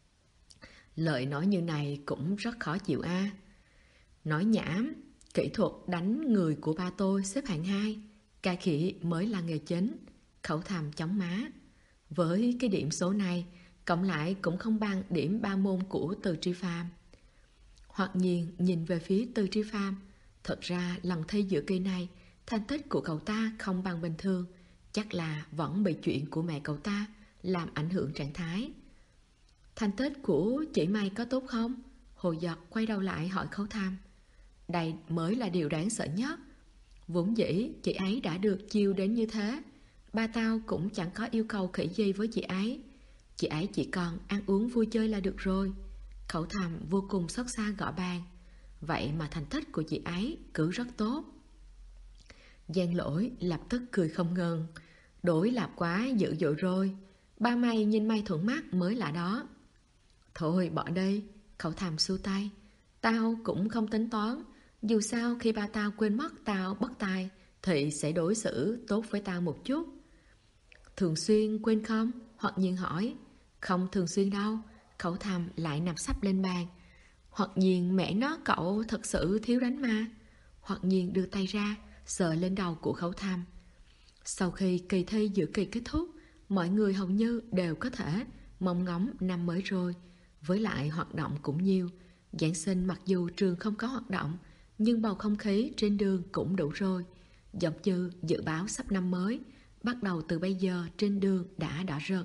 Lời nói như này cũng rất khó chịu a. Nói nhảm, kỹ thuật đánh người của ba tôi xếp hạng 2, cai khỉ mới là nghề chính. Khẩu Tham chóng má. Với cái điểm số này, cộng lại cũng không bằng điểm 3 môn của Từ Tri Phàm. Hoặc Nhiên nhìn về phía Từ Tri Phàm. Thật ra lần thi giữa kỳ này, thành tích của cậu ta không bằng bình thường. Chắc là vẫn bị chuyện của mẹ cậu ta làm ảnh hưởng trạng thái. Thành tích của chị mày có tốt không? Hồ Giật quay đầu lại hỏi Khẩu Tham. Đây mới là điều đáng sợ nhất. Vốn dĩ chị ấy đã được chiều đến như thế, ba tao cũng chẳng có yêu cầu khỉ gì với chị ấy. Chị ấy chỉ cần ăn uống vui chơi là được rồi. Khẩu Tham vô cùng xót xa gõ bàn. Vậy mà thành tích của chị ấy cứ rất tốt. Giang Lỗi lập tức cười không ngừng. Đối lập quá dữ dội rồi. Ba mày nhìn mày thuận mắt mới là đó. Thôi bỏ đi. Khẩu Tham xua tay. Tao cũng không tính toán. Dù sao khi ba tao quên mất tao bất tài thì sẽ đối xử tốt với tao một chút. Thường xuyên quên không? Hoặc Nhiên hỏi. Không thường xuyên đâu. Khẩu Tham lại nằm sấp lên bàn. Hoặc Nhiên mẹ nó cậu thật sự thiếu đánh mà. Hoặc Nhiên đưa tay ra sờ lên đầu của Khẩu Tham. Sau khi kỳ thi giữa kỳ kết thúc, mọi người hầu như đều có thể mong ngóng năm mới rồi. Với lại hoạt động cũng nhiều. Giáng sinh mặc dù trường không có hoạt động, nhưng bầu không khí trên đường cũng đủ rồi. Giống như dự báo sắp năm mới, bắt đầu từ bây giờ trên đường đã đỏ rực.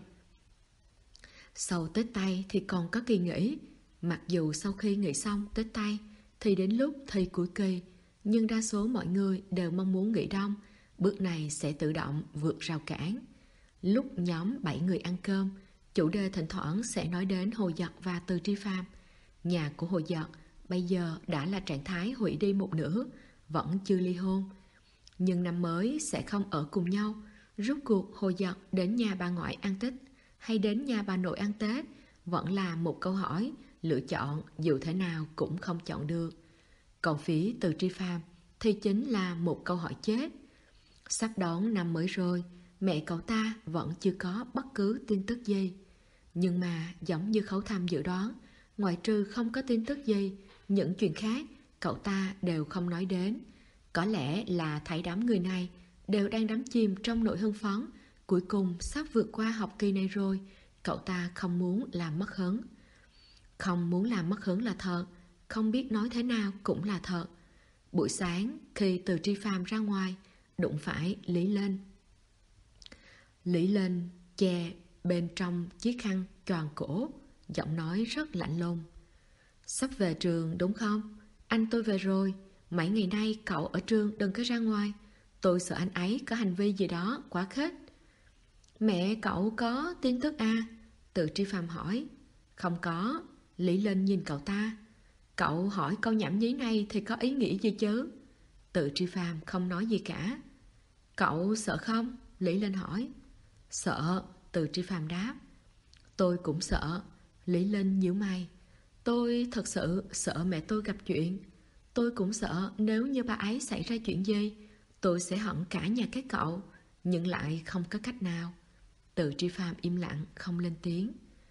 Sau Tết Tây thì còn có kỳ nghỉ. Mặc dù sau khi nghỉ xong Tết Tây thì đến lúc thi cuối kỳ, nhưng đa số mọi người đều mong muốn nghỉ đông. Bước này sẽ tự động vượt rào cản. Lúc nhóm 7 người ăn cơm, chủ đề thỉnh thoảng sẽ nói đến Hồ Giật và Từ Tri Phàm. Nhà của Hồ Giật bây giờ đã là trạng thái hủy đi một nửa, vẫn chưa ly hôn. Nhưng năm mới sẽ không ở cùng nhau. Rốt cuộc Hồ Dật đến nhà bà ngoại ăn Tết hay đến nhà bà nội ăn Tết vẫn là một câu hỏi lựa chọn dù thế nào cũng không chọn được. Còn phía Từ Tri Phàm thì chính là một câu hỏi chết. Sắp đón năm mới rồi, mẹ cậu ta vẫn chưa có bất cứ tin tức gì. Nhưng mà giống như Khấu Thăm dự đoán, ngoại trừ không có tin tức gì, những chuyện khác cậu ta đều không nói đến. Có lẽ là thấy đám người này đều đang đắm chìm trong nỗi hưng phấn, cuối cùng sắp vượt qua học kỳ này rồi, cậu ta không muốn làm mất hứng. Không muốn làm mất hứng là thật, không biết nói thế nào cũng là thật. Buổi sáng khi Từ Tri Phàm ra ngoài, đụng phải Lý Lên. Lý Lên che bên trong chiếc khăn choàng cổ, giọng nói rất lạnh lùng. Sắp về trường đúng không? Anh tôi về rồi. Mấy ngày nay cậu ở trường đừng có ra ngoài. Tôi sợ anh ấy có hành vi gì đó quá khích. Mẹ cậu có tin tức à? Từ Tri Phàm hỏi. Không có. Lý Lên nhìn cậu ta. Cậu hỏi câu nhảm nhí này thì có ý nghĩa gì chứ? Từ Tri Phàm không nói gì cả. Cậu sợ không? Lý Lên hỏi. Sợ. Từ Tri Phàm đáp. Tôi cũng sợ. Lý Lên nhíu mày. Tôi thật sự sợ mẹ tôi gặp chuyện. Tôi cũng sợ nếu như bà ấy xảy ra chuyện gì, tôi sẽ hận cả nhà các cậu, nhưng lại không có cách nào. Từ Tri Phàm im lặng không lên tiếng.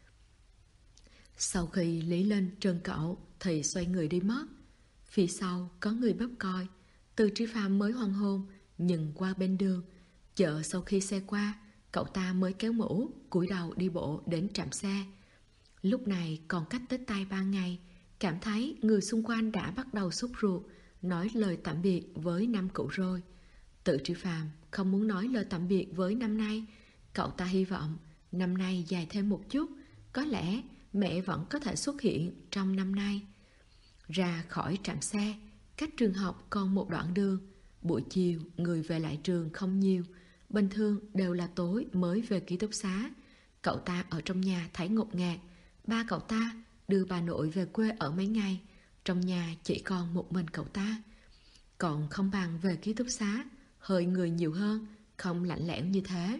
Sau khi Lý Lên trơn cậu thì xoay người đi mất. Phía sau có người bóp coi. Từ Tri Phàm mới hoang hôn nhìn qua bên đường. Chợ sau khi xe qua, cậu ta mới kéo mũ, cúi đầu đi bộ đến trạm xe. Lúc này còn cách Tết Tây 3 ngày, cảm thấy người xung quanh đã bắt đầu sốt ruột, nói lời tạm biệt với năm cũ rồi. Từ Tri Phàm không muốn nói lời tạm biệt với năm nay. Cậu ta hy vọng năm nay dài thêm một chút, có lẽ mẹ vẫn có thể xuất hiện trong năm nay. Ra khỏi trạm xe, cách trường học còn một đoạn đường. Buổi chiều người về lại trường không nhiều, bình thường đều là tối mới về ký túc xá. Cậu ta ở trong nhà thấy ngột ngạt. Ba cậu ta đưa bà nội về quê ở mấy ngày, trong nhà chỉ còn một mình cậu ta. Còn không bằng về ký túc xá, hơi người nhiều hơn, không lạnh lẽo như thế.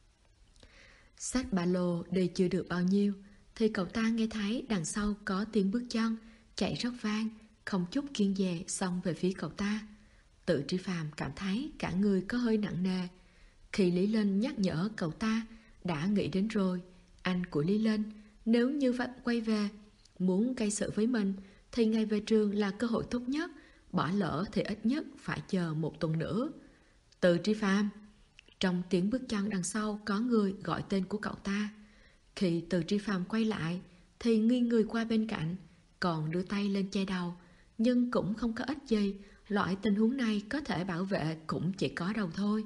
Xách ba lô đi chưa được bao nhiêu thì cậu ta nghe thấy đằng sau có tiếng bước chân chạy rất vang, không chút kiêng dè xông về phía cậu ta. Tự Tri Phàm cảm thấy cả người có hơi nặng nề. Khi Lý Lên nhắc nhở cậu ta đã nghĩ đến rồi, anh của Lý Lên nếu như vậy quay về muốn gây sự với mình thì ngày về trường là cơ hội tốt nhất, bỏ lỡ thì ít nhất phải chờ một tuần nữa. Từ Tri Phàm. Trong tiếng bước chân đằng sau có người gọi tên của cậu ta. Khi Từ Tri Phàm quay lại thì nghiêng người qua bên cạnh, còn đưa tay lên che đầu, nhưng cũng không có ích gì. Loại tình huống này có thể bảo vệ cũng chỉ có đầu thôi.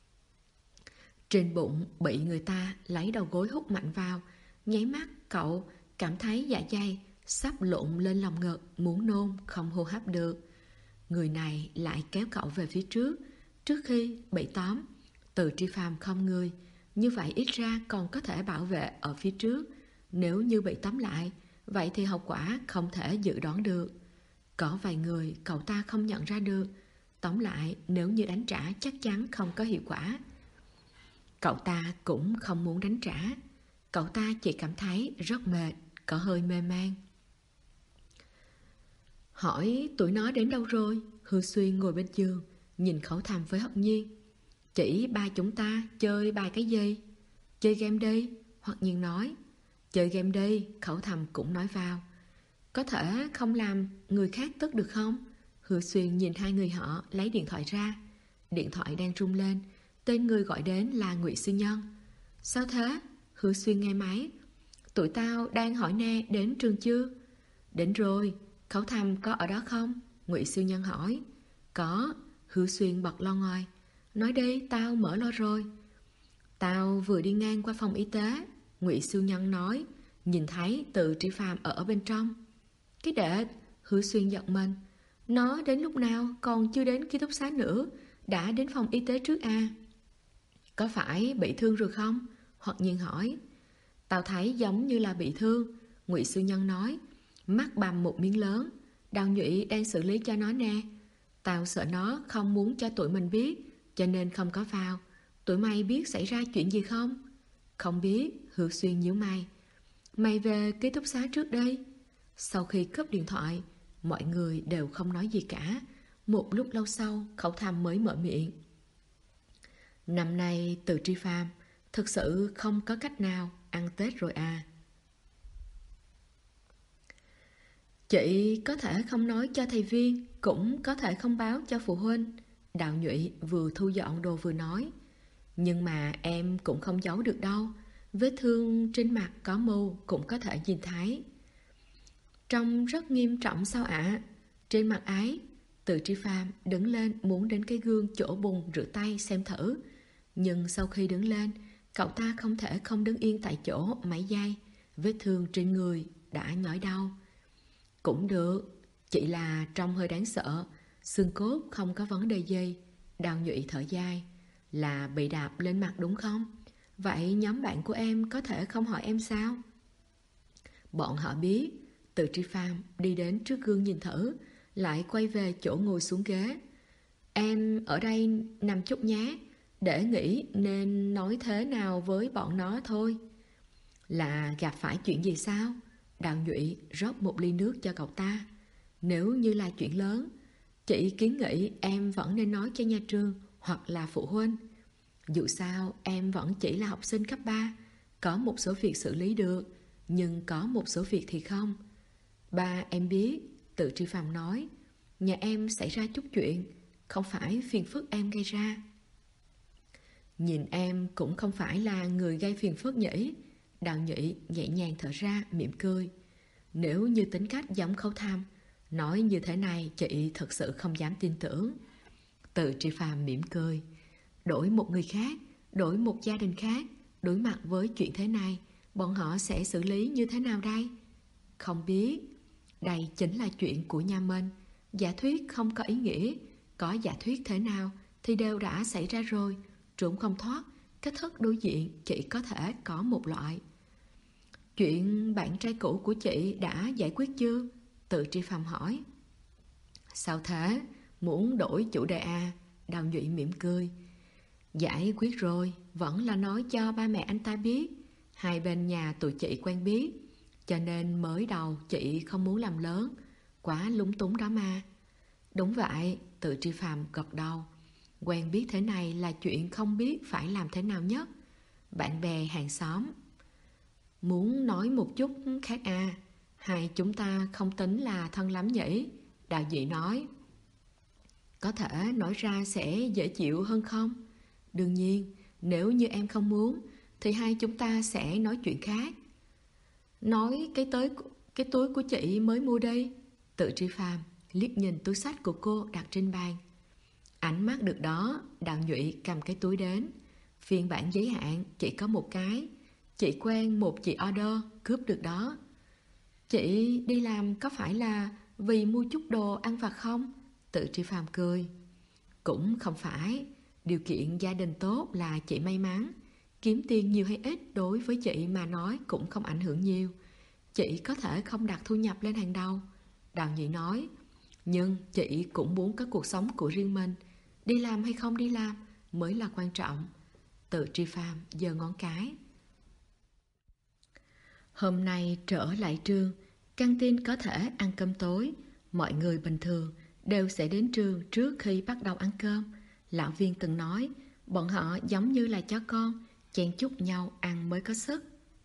Trên bụng bị người ta lấy đầu gối hút mạnh vào, nháy mắt cậu cảm thấy dạ dày sắp lộn lên lòng ngực, muốn nôn không hô hấp được. Người này lại kéo cậu về phía trước. Trước khi bị tóm, Từ Tri Phàm không người, như vậy ít ra còn có thể bảo vệ ở phía trước. Nếu như bị tóm lại, vậy thì hậu quả không thể dự đoán được. Có vài người cậu ta không nhận ra được. Tóm lại, nếu như đánh trả chắc chắn không có hiệu quả. Cậu ta cũng không muốn đánh trả. Cậu ta chỉ cảm thấy rất mệt, có hơi mê man. Hỏi tụi nó đến đâu rồi? Hư Xuyên ngồi bên giường, nhìn Khẩu Thầm với Hậu Nhiên. Chỉ ba chúng ta chơi bài cái gì? Chơi game đi, Hoặc Nhiên nói. Chơi game đi, Khẩu Thầm cũng nói vào. Có thể không làm người khác tức được không? Hư Xuyên nhìn hai người họ lấy điện thoại ra. Điện thoại đang rung lên, tên người gọi đến là Ngụy Sư Nhân. Sao thế? Hư Xuyên nghe máy. Tụi tao đang hỏi nè, đến trường chưa? Đến rồi. Khẩu Thầm có ở đó không? Ngụy Sư Nhân hỏi. Có. Hư Xuyên bật lo ngoài. Nói đi, tao mở lo rồi. Tao vừa đi ngang qua phòng y tế, Ngụy Sư Nhân nói, nhìn thấy Từ Tri Phàm ở bên trong. Cái đệ, Hư Xuyên giật mình. Nó đến lúc nào còn chưa đến ký túc xá nữa, đã đến phòng y tế trước à? Có phải bị thương rồi không? Hoặc Nhiên hỏi. Tao thấy giống như là bị thương, Ngụy Sư Nhân nói. Mắt bầm một miếng lớn. Đào Nhụy đang xử lý cho nó nè. Tao sợ nó không muốn cho tụi mình biết, cho nên không có vào. Tụi mày biết xảy ra chuyện gì không? Không biết, Hứa Xuyên nhíu mày. Mày về ký túc xá trước đây. Sau khi cúp điện thoại, mọi người đều không nói gì cả. Một lúc lâu sau, Khẩu Tham mới mở miệng. Năm nay Từ Tri Phàm thực sự không có cách nào, ăn Tết rồi à. Chị có thể không nói cho thầy Viên, cũng có thể không báo cho phụ huynh. Đào Nhụy vừa thu dọn đồ vừa nói. Nhưng mà em cũng không giấu được đâu. Vết thương trên mặt có mù cũng có thể nhìn thấy. Trông rất nghiêm trọng sao ạ? Trên mặt ái, Từ Tri Phàm đứng lên muốn đến cái gương chỗ bồn rửa tay xem thử. Nhưng sau khi đứng lên, cậu ta không thể không đứng yên tại chỗ mấy giây. Vết thương trên người đã nhói đau. Cũng được, chỉ là trông hơi đáng sợ. Xương cốt không có vấn đề gì. Đào Nhụy thở dài. Là bị đạp lên mặt đúng không? Vậy nhóm bạn của em có thể không hỏi em sao? Bọn họ biết. Từ Tri Phàm đi đến trước gương nhìn thử, lại quay về chỗ ngồi xuống ghế. Em ở đây nằm chút nhé, để nghĩ nên nói thế nào với bọn nó thôi. Là gặp phải chuyện gì sao? Đào Nhụy rót một ly nước cho cậu ta. Nếu như là chuyện lớn, chị kiến nghị em vẫn nên nói cho nhà trường hoặc là phụ huynh. Dù sao em vẫn chỉ là học sinh cấp 3, có một số việc xử lý được, nhưng có một số việc thì không. Ba em biết, Từ Tri Phàm nói, nhà em xảy ra chút chuyện, không phải phiền phức em gây ra. Nhìn em cũng không phải là người gây phiền phức nhỉ? Đào Nhụy nhẹ nhàng thở ra, mỉm cười. Nếu như tính cách giống Khấu Tham, nói như thế này chị thật sự không dám tin tưởng. Từ Tri Phàm mỉm cười. Đổi một người khác, đổi một gia đình khác, đối mặt với chuyện thế này, bọn họ sẽ xử lý như thế nào đây? Không biết. Đây chính là chuyện của nhà mình. Giả thuyết không có ý nghĩa. Có giả thuyết thế nào thì đều đã xảy ra rồi. Trốn không thoát. Cách thức đối diện chỉ có thể có một loại. Chuyện bạn trai cũ của chị đã giải quyết chưa? Từ Tri Phàm hỏi. Sao thế? Muốn đổi chủ đề à? Đào Nhụy mỉm cười. Giải quyết rồi, vẫn là nói cho ba mẹ anh ta biết. Hai bên nhà tụi chị quen biết, cho nên mới đầu chị không muốn làm lớn. Quá lúng túng đó mà. Đúng vậy, Từ Tri Phàm gật đầu. Quen biết thế này là chuyện không biết phải làm thế nào nhất. Bạn bè hàng xóm. Muốn nói một chút khác à? Hai chúng ta không tính là thân lắm nhỉ? Đạo diễn nói. Có thể nói ra sẽ dễ chịu hơn không? Đương nhiên, nếu như em không muốn thì hai chúng ta sẽ nói chuyện khác. Nói cái túi của chị mới mua đây. Từ Tri Phàm liếc nhìn túi xách của cô đặt trên bàn. Ánh mắt được đó, Đào Nhụy cầm cái túi đến. Phiên bản giấy hạn chỉ có một cái. Chị quen một chị order cướp được đó. Chị đi làm có phải là vì mua chút đồ ăn vặt không? Từ Tri Phàm cười. Cũng không phải. Điều kiện gia đình tốt là chị may mắn. Kiếm tiền nhiều hay ít đối với chị mà nói cũng không ảnh hưởng nhiều. Chị có thể không đặt thu nhập lên hàng đầu. Đào Nhụy nói. Nhưng chị cũng muốn có cuộc sống của riêng mình. Đi làm hay không đi làm mới là quan trọng. Từ Tri Phàm giơ ngón cái. Hôm nay trở lại trường, căng tin có thể ăn cơm tối. Mọi người bình thường đều sẽ đến trường trước khi bắt đầu ăn cơm. Lão Viên từng nói, bọn họ giống như là chó con, chen chúc nhau ăn mới có sức.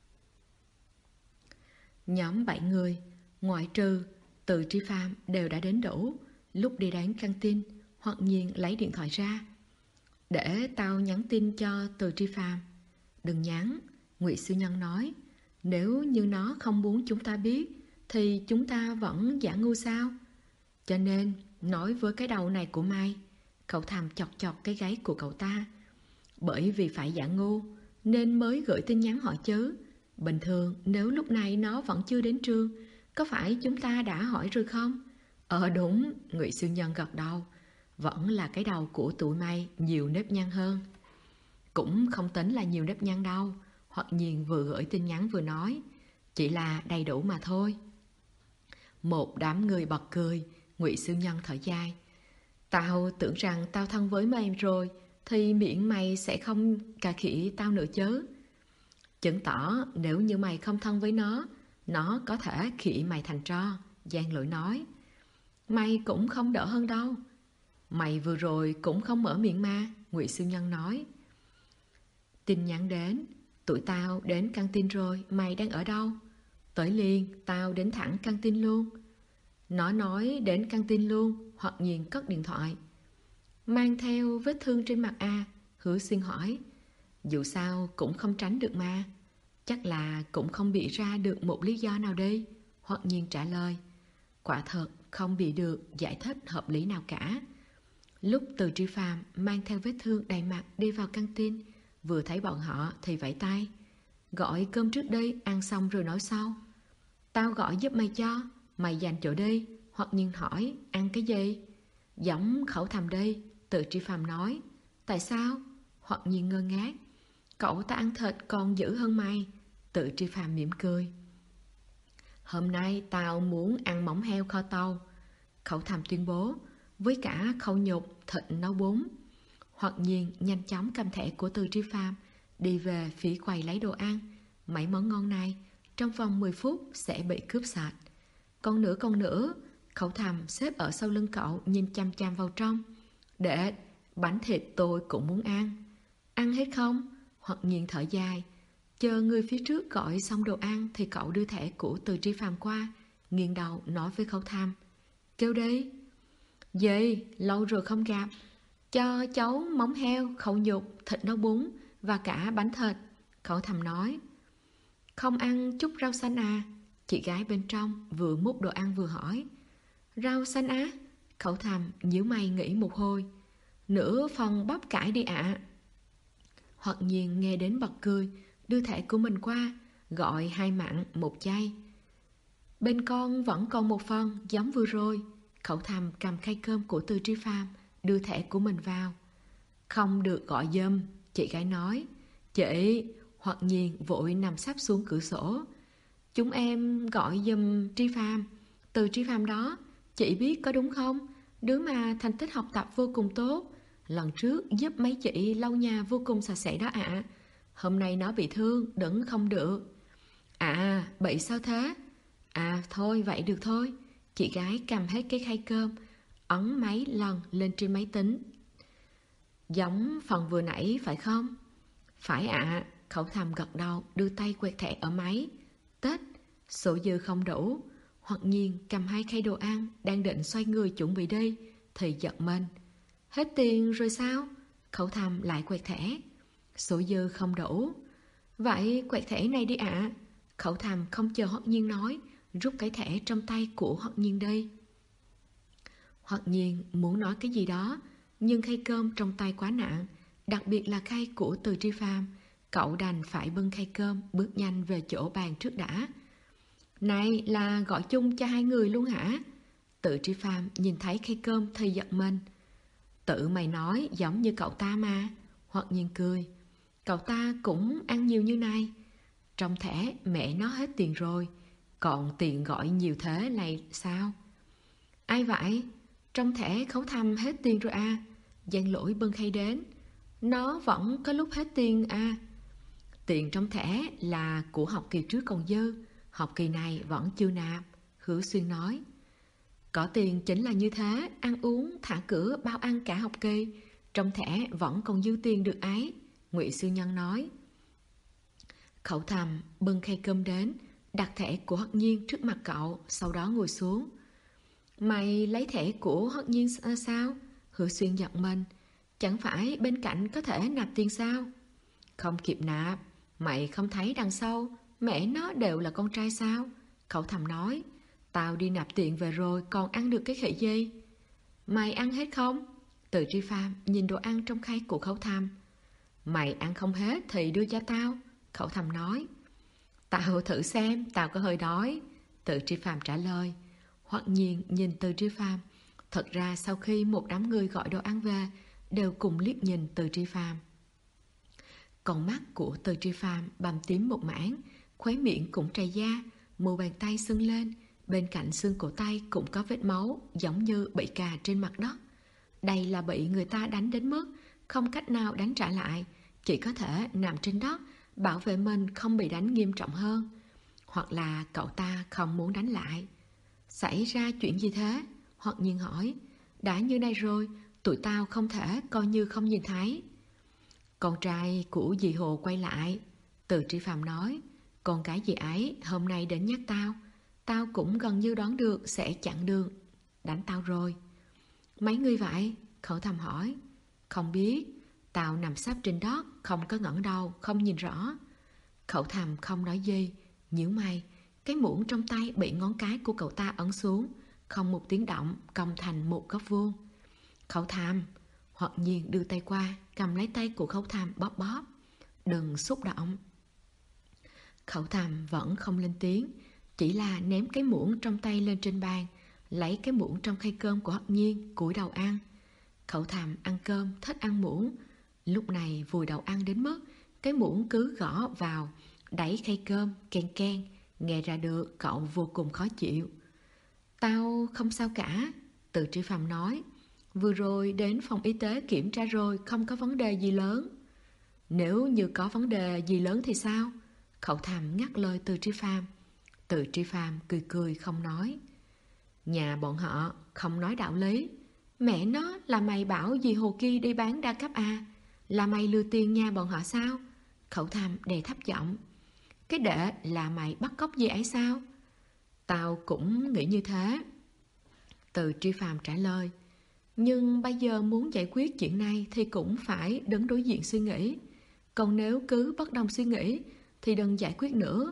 Nhóm 7 người, ngoại trừ Từ Tri Phàm đều đã đến đủ. Lúc đi đến căng tin, Hoặc Nhiên lấy điện thoại ra. Để tao nhắn tin cho Từ Tri Phàm. Đừng nhắn, Ngụy Siêu Nhân nói. Nếu như nó không muốn chúng ta biết thì chúng ta vẫn giả ngu sao? Cho nên nói với cái đầu này của Mai. Cậu Tham chọc chọc cái gáy của cậu ta. Bởi vì phải giả ngu nên mới gửi tin nhắn hỏi chứ. Bình thường nếu lúc này nó vẫn chưa đến trường, có phải chúng ta đã hỏi rồi không? Đúng, Ngụy Siêu Nhân gật đầu. Vẫn là cái đầu của tụi mày nhiều nếp nhăn hơn. Cũng không tính là nhiều nếp nhăn đâu. Hoặc Nhiên vừa gửi tin nhắn vừa nói. Chỉ là đầy đủ mà thôi. Một đám người bật cười. Ngụy Siêu Nhân thở dài. Tao tưởng rằng tao thân với mày rồi thì miệng mày sẽ không cà khịa tao nữa chứ. Chứng tỏ nếu như mày không thân với nó có thể khịa mày thành tro, Giang Lỗi nói. Mày cũng không đỡ hơn đâu. Mày vừa rồi cũng không mở miệng mà, Ngụy Siêu Nhân nói. Tin nhắn đến, tụi tao đến căng tin rồi, mày đang ở đâu? Tới liền, tao đến thẳng căng tin luôn. Nó nói đến căng tin luôn, Hoặc Nhiên cất điện thoại. Mang theo vết thương trên mặt à? Hứa Xuyên hỏi. Dù sao cũng không tránh được mà. Chắc là cũng không bị ra được một lý do nào đi, Hoặc Nhiên trả lời. Quả thật không bị được giải thích hợp lý nào cả. Lúc Từ Tri Phàm mang theo vết thương đầy mặt đi vào căng tin, vừa thấy bọn họ thì vẫy tay. Gọi cơm trước đi, ăn xong rồi nói sau. Tao gọi giúp mày cho, mày dành chỗ đi, Hoặc Nhiên hỏi, ăn cái gì? Giống khẩu thầm đi, Từ Tri Phàm nói. Tại sao? Hoặc Nhiên ngơ ngác. Cậu ta ăn thịt còn dữ hơn mày, Từ Tri Phàm mỉm cười. Hôm nay tao muốn ăn móng heo kho tàu, Khẩu thầm tuyên bố, với cả khâu nhục, thịt nấu bún. Hoặc Nhiên nhanh chóng cầm thẻ của Từ Tri Phàm đi về phía quầy lấy đồ ăn. Mấy món ngon này trong vòng 10 phút sẽ bị cướp sạch. Còn nữa, Khẩu thầm xếp ở sau lưng cậu nhìn chăm chăm vào trong. Để, bánh thịt tôi cũng muốn ăn. Ăn hết không? Hoặc Nhiên thở dài. Chờ người phía trước gọi xong đồ ăn thì cậu đưa thẻ của Từ Tri Phàm qua, nghiêng đầu nói với Khẩu thầm. Kêu đi. Gì, lâu rồi không gặp. Cho cháu móng heo, khẩu nhục, thịt nấu bún và cả bánh thịt, Khẩu thầm nói. Không ăn chút rau xanh à? Chị gái bên trong vừa múc đồ ăn vừa hỏi. Rau xanh á? Khẩu thầm nhíu mày nghĩ một hồi. Nửa phần bắp cải đi ạ. Hoặc Nhiên nghe đến bật cười, đưa thẻ của mình qua, gọi 2 mặn 1 chay. Bên con vẫn còn 1 phần giống vừa rồi, Khẩu thầm cầm khay cơm của Từ Tri Phàm, đưa thẻ của mình vào. Không được gọi giùm, chị gái nói. Chị, Hoặc Nhiên vội nằm sắp xuống cửa sổ. Chúng em gọi giùm Tri Phàm, Từ Tri Phàm đó, chị biết có đúng không? Đứa mà thành tích học tập vô cùng tốt, lần trước giúp mấy chị lau nhà vô cùng sạch sẽ đó ạ. Hôm nay nó bị thương, đứng không được. À, bị sao thế? À, thôi vậy được thôi. Chị gái cầm hết cái khay cơm, ấn mấy lần lên trên máy tính. Giống phần vừa nãy phải không? Phải ạ. Khẩu thầm gật đầu, đưa tay quẹt thẻ ở máy. Tết, số dư không đủ. Hoặc Nhiên cầm 2 khay đồ ăn, đang định xoay người chuẩn bị đi thì giật mình. Hết tiền rồi sao? Khẩu thầm lại quẹt thẻ. Số dư không đủ. Vậy quẹt thẻ này đi ạ. Khẩu thầm không chờ Hoặc Nhiên nói, rút cái thẻ trong tay của Hoặc Nhiên đi. Hoặc Nhiên muốn nói cái gì đó, nhưng khay cơm trong tay quá nặng, đặc biệt là khay của Từ Tri Phàm. Cậu đành phải bưng khay cơm bước nhanh về chỗ bàn trước đã. Này là gọi chung cho 2 người luôn hả? Từ Tri Phàm nhìn thấy khay cơm thì giật mình. Tự mày nói giống như cậu ta mà. Hoặc Nhiên cười. Cậu ta cũng ăn nhiều như này. Trong thẻ mẹ nó hết tiền rồi, còn tiền gọi nhiều thế này sao? Ai vậy? Trong thẻ Khẩu thầm hết tiền rồi à? Giang Lỗi bưng khay đến. Nó vẫn có lúc hết tiền à? Tiền trong thẻ là của học kỳ trước còn dư, học kỳ này vẫn chưa nạp, Hứa Xuyên nói. Có tiền chính là như thế, ăn uống, thả cửa, bao ăn cả học kỳ, trong thẻ vẫn còn dư tiền được ấy, Ngụy Siêu Nhân nói. Khẩu thầm bưng khay cơm đến, đặt thẻ của Hoặc Nhiên trước mặt cậu, sau đó ngồi xuống. Mày lấy thẻ của Hoặc Nhiên sao? Hứa Xuyên giật mình. Chẳng phải bên cạnh có thể nạp tiền sao? Không kịp nạp. Mày không thấy đằng sau mẹ nó đều là con trai sao? Khẩu thầm nói. Tao đi nạp tiền về rồi còn ăn được cái khỉ gì? Mày ăn hết không? Từ Tri Phàm nhìn đồ ăn trong khay của Khẩu thầm. Mày ăn không hết thì đưa cho tao, Khẩu thầm nói. Tao thử xem, tao có hơi đói, Từ Tri Phàm trả lời. Hoặc Nhiên nhìn Từ Tri Phàm. Thật ra sau khi một đám người gọi đồ ăn về, đều cùng liếc nhìn Từ Tri Phàm. Con mắt của Từ Tri Phàm bầm tím một mảng, khóe miệng cũng trầy da, mu bàn tay sưng lên, bên cạnh xương cổ tay cũng có vết máu giống như bị cà trên mặt đất. Đây là bị người ta đánh đến mức không cách nào đánh trả lại, chỉ có thể nằm trên đất, bảo vệ mình không bị đánh nghiêm trọng hơn. Hoặc là cậu ta không muốn đánh lại. Xảy ra chuyện gì thế? Hoặc nhiên hỏi. Đã như này rồi, tụi tao không thể coi như không nhìn thấy. Con trai của dì Hồ quay lại. Từ Tri Phạm nói, con cái dì ấy hôm nay đến nhắc tao. Tao cũng gần như đoán được sẽ chặn đường đánh tao rồi. Mấy người vậy? Khẩu Thầm hỏi. Không biết, tao nằm sấp trên đất, không có ngẩng đầu, không nhìn rõ. Khẩu Thầm không nói gì, nhíu mày. Cái muỗng trong tay bị ngón cái của cậu ta ấn xuống, không một tiếng động, cong thành một góc vuông. Khẩu Thầm, Hoặc nhiên đưa tay qua, cầm lấy tay của Khẩu Thầm bóp bóp. Đừng xúc động. Khẩu Thầm vẫn không lên tiếng, chỉ là ném cái muỗng trong tay lên trên bàn, lấy cái muỗng trong khay cơm của Hoặc nhiên, cúi đầu ăn. Khẩu Thầm ăn cơm, thích ăn muỗng. Lúc này vùi đầu ăn đến mức cái muỗng cứ gõ vào đẩy khay cơm, ken ken, nghe ra được cậu vô cùng khó chịu. Tao không sao cả, Từ Tri Phạm nói. Vừa rồi đến phòng y tế kiểm tra rồi, không có vấn đề gì lớn. Nếu như có vấn đề gì lớn thì sao? Khẩu Thầm ngắt lời Từ Tri Phạm. Từ Tri Phạm cười cười không nói. Nhà bọn họ không nói đạo lý. Mẹ nó, là mày bảo dì Hồ kia đi bán đa cấp à? Là mày lừa tiền nhà bọn họ sao? Khẩu Thầm đè thấp giọng. Cái đệ là mày bắt cóc dì ấy sao? Tao cũng nghĩ như thế, Từ Tri Phạm trả lời. Nhưng bây giờ muốn giải quyết chuyện này thì cũng phải đứng đối diện suy nghĩ. Còn nếu cứ bất đồng suy nghĩ thì đừng giải quyết nữa.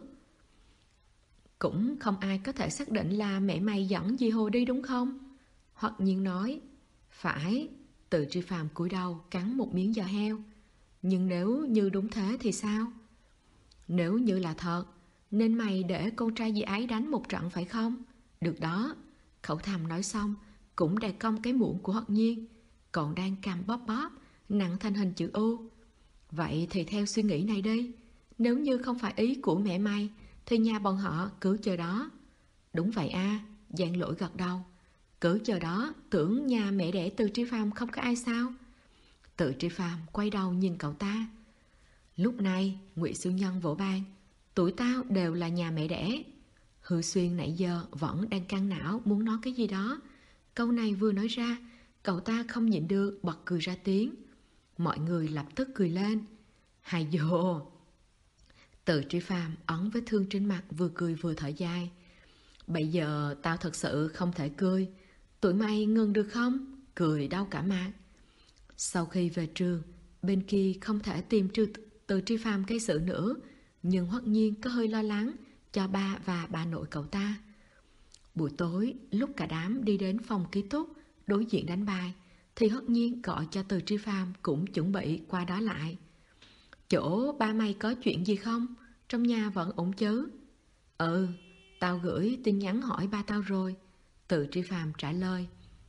Cũng không ai có thể xác định là mẹ mày dẫn dì Hồ đi đúng không? Hoặc nhiên nói. Phải. Từ Tri Phạm cúi đầu cắn một miếng giò heo. Nhưng nếu như đúng thế thì sao? Nếu như là thật, nên mày để con trai dì ấy đánh một trận phải không? Được đó. Khẩu Thầm nói xong, cũng đè cong cái muỗng của Hoặc nhiên, còn đang cầm bóp bóp, nặng thành hình chữ U. Vậy thì theo suy nghĩ này đi, nếu như không phải ý của mẹ mày, thì nhà bọn họ cứ chờ đó. Đúng vậy à, Giang Lỗi gật đầu. Cứ chờ đó, tưởng nhà mẹ đẻ Từ Tri Phạm không có ai sao? Từ Tri Phạm quay đầu nhìn cậu ta. Lúc này, Ngụy Siêu Nhân vỗ bàn. Tụi tao đều là nhà mẹ đẻ. Hư Xuyên nãy giờ vẫn đang căng não muốn nói cái gì đó. Câu này vừa nói ra, cậu ta không nhịn được bật cười ra tiếng. Mọi người lập tức cười lên. Hài dồ! Từ Tri Phạm ấn vết thương trên mặt, vừa cười vừa thở dài. Bây giờ tao thật sự không thể cười. Tụi mày ngừng được không? Cười đau cả mặt. Sau khi về trường, bên kia không thể tìm Từ Tri Phạm gây sự nữa, nhưng Hoắc nhiên có hơi lo lắng cho ba và bà nội cậu ta. Buổi tối, lúc cả đám đi đến phòng ký túc đối diện đánh bài, thì Hoắc nhiên gọi cho Từ Tri Phạm cũng chuẩn bị qua đó lại. Chỗ ba mày có chuyện gì không? Trong nhà vẫn ổn chứ? Ừ, tao gửi tin nhắn hỏi ba tao rồi, Từ Tri Phạm trả lời.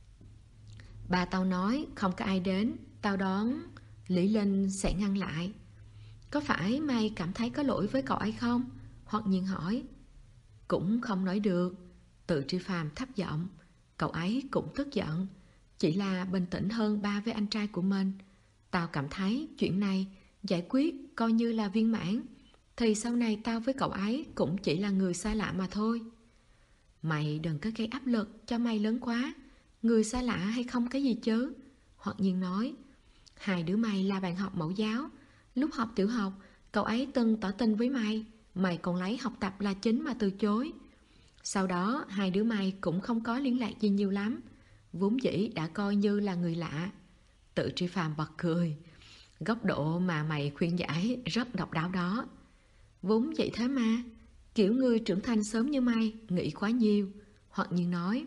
Ba tao nói không có ai đến, tao đoán Lý Linh sẽ ngăn lại. Có phải mày cảm thấy có lỗi với cậu ấy không? Hoặc nhiên hỏi. Cũng không nói được, Từ Tri Phạm thấp giọng. Cậu ấy cũng tức giận, chỉ là bình tĩnh hơn ba với anh trai của mình. Tao cảm thấy chuyện này giải quyết coi như là viên mãn, thì sau này tao với cậu ấy cũng chỉ là người xa lạ mà thôi. Mày đừng có gây áp lực cho mày lớn quá. Người xa lạ hay không cái gì chứ? Hoặc nhiên nói. Hai đứa mày là bạn học mẫu giáo. Lúc học tiểu học, cậu ấy từng tỏ tình với mày. Mày còn lấy học tập là chính mà từ chối. Sau đó hai đứa mày cũng không có liên lạc gì nhiều lắm, vốn dĩ đã coi như là người lạ. Từ Tri Phạm bật cười. Góc độ mà mày khuyên giải rất độc đáo đó. Vốn vậy thế mà, kiểu người trưởng thành sớm như mày nghĩ quá nhiều. Hoặc nhiên nói.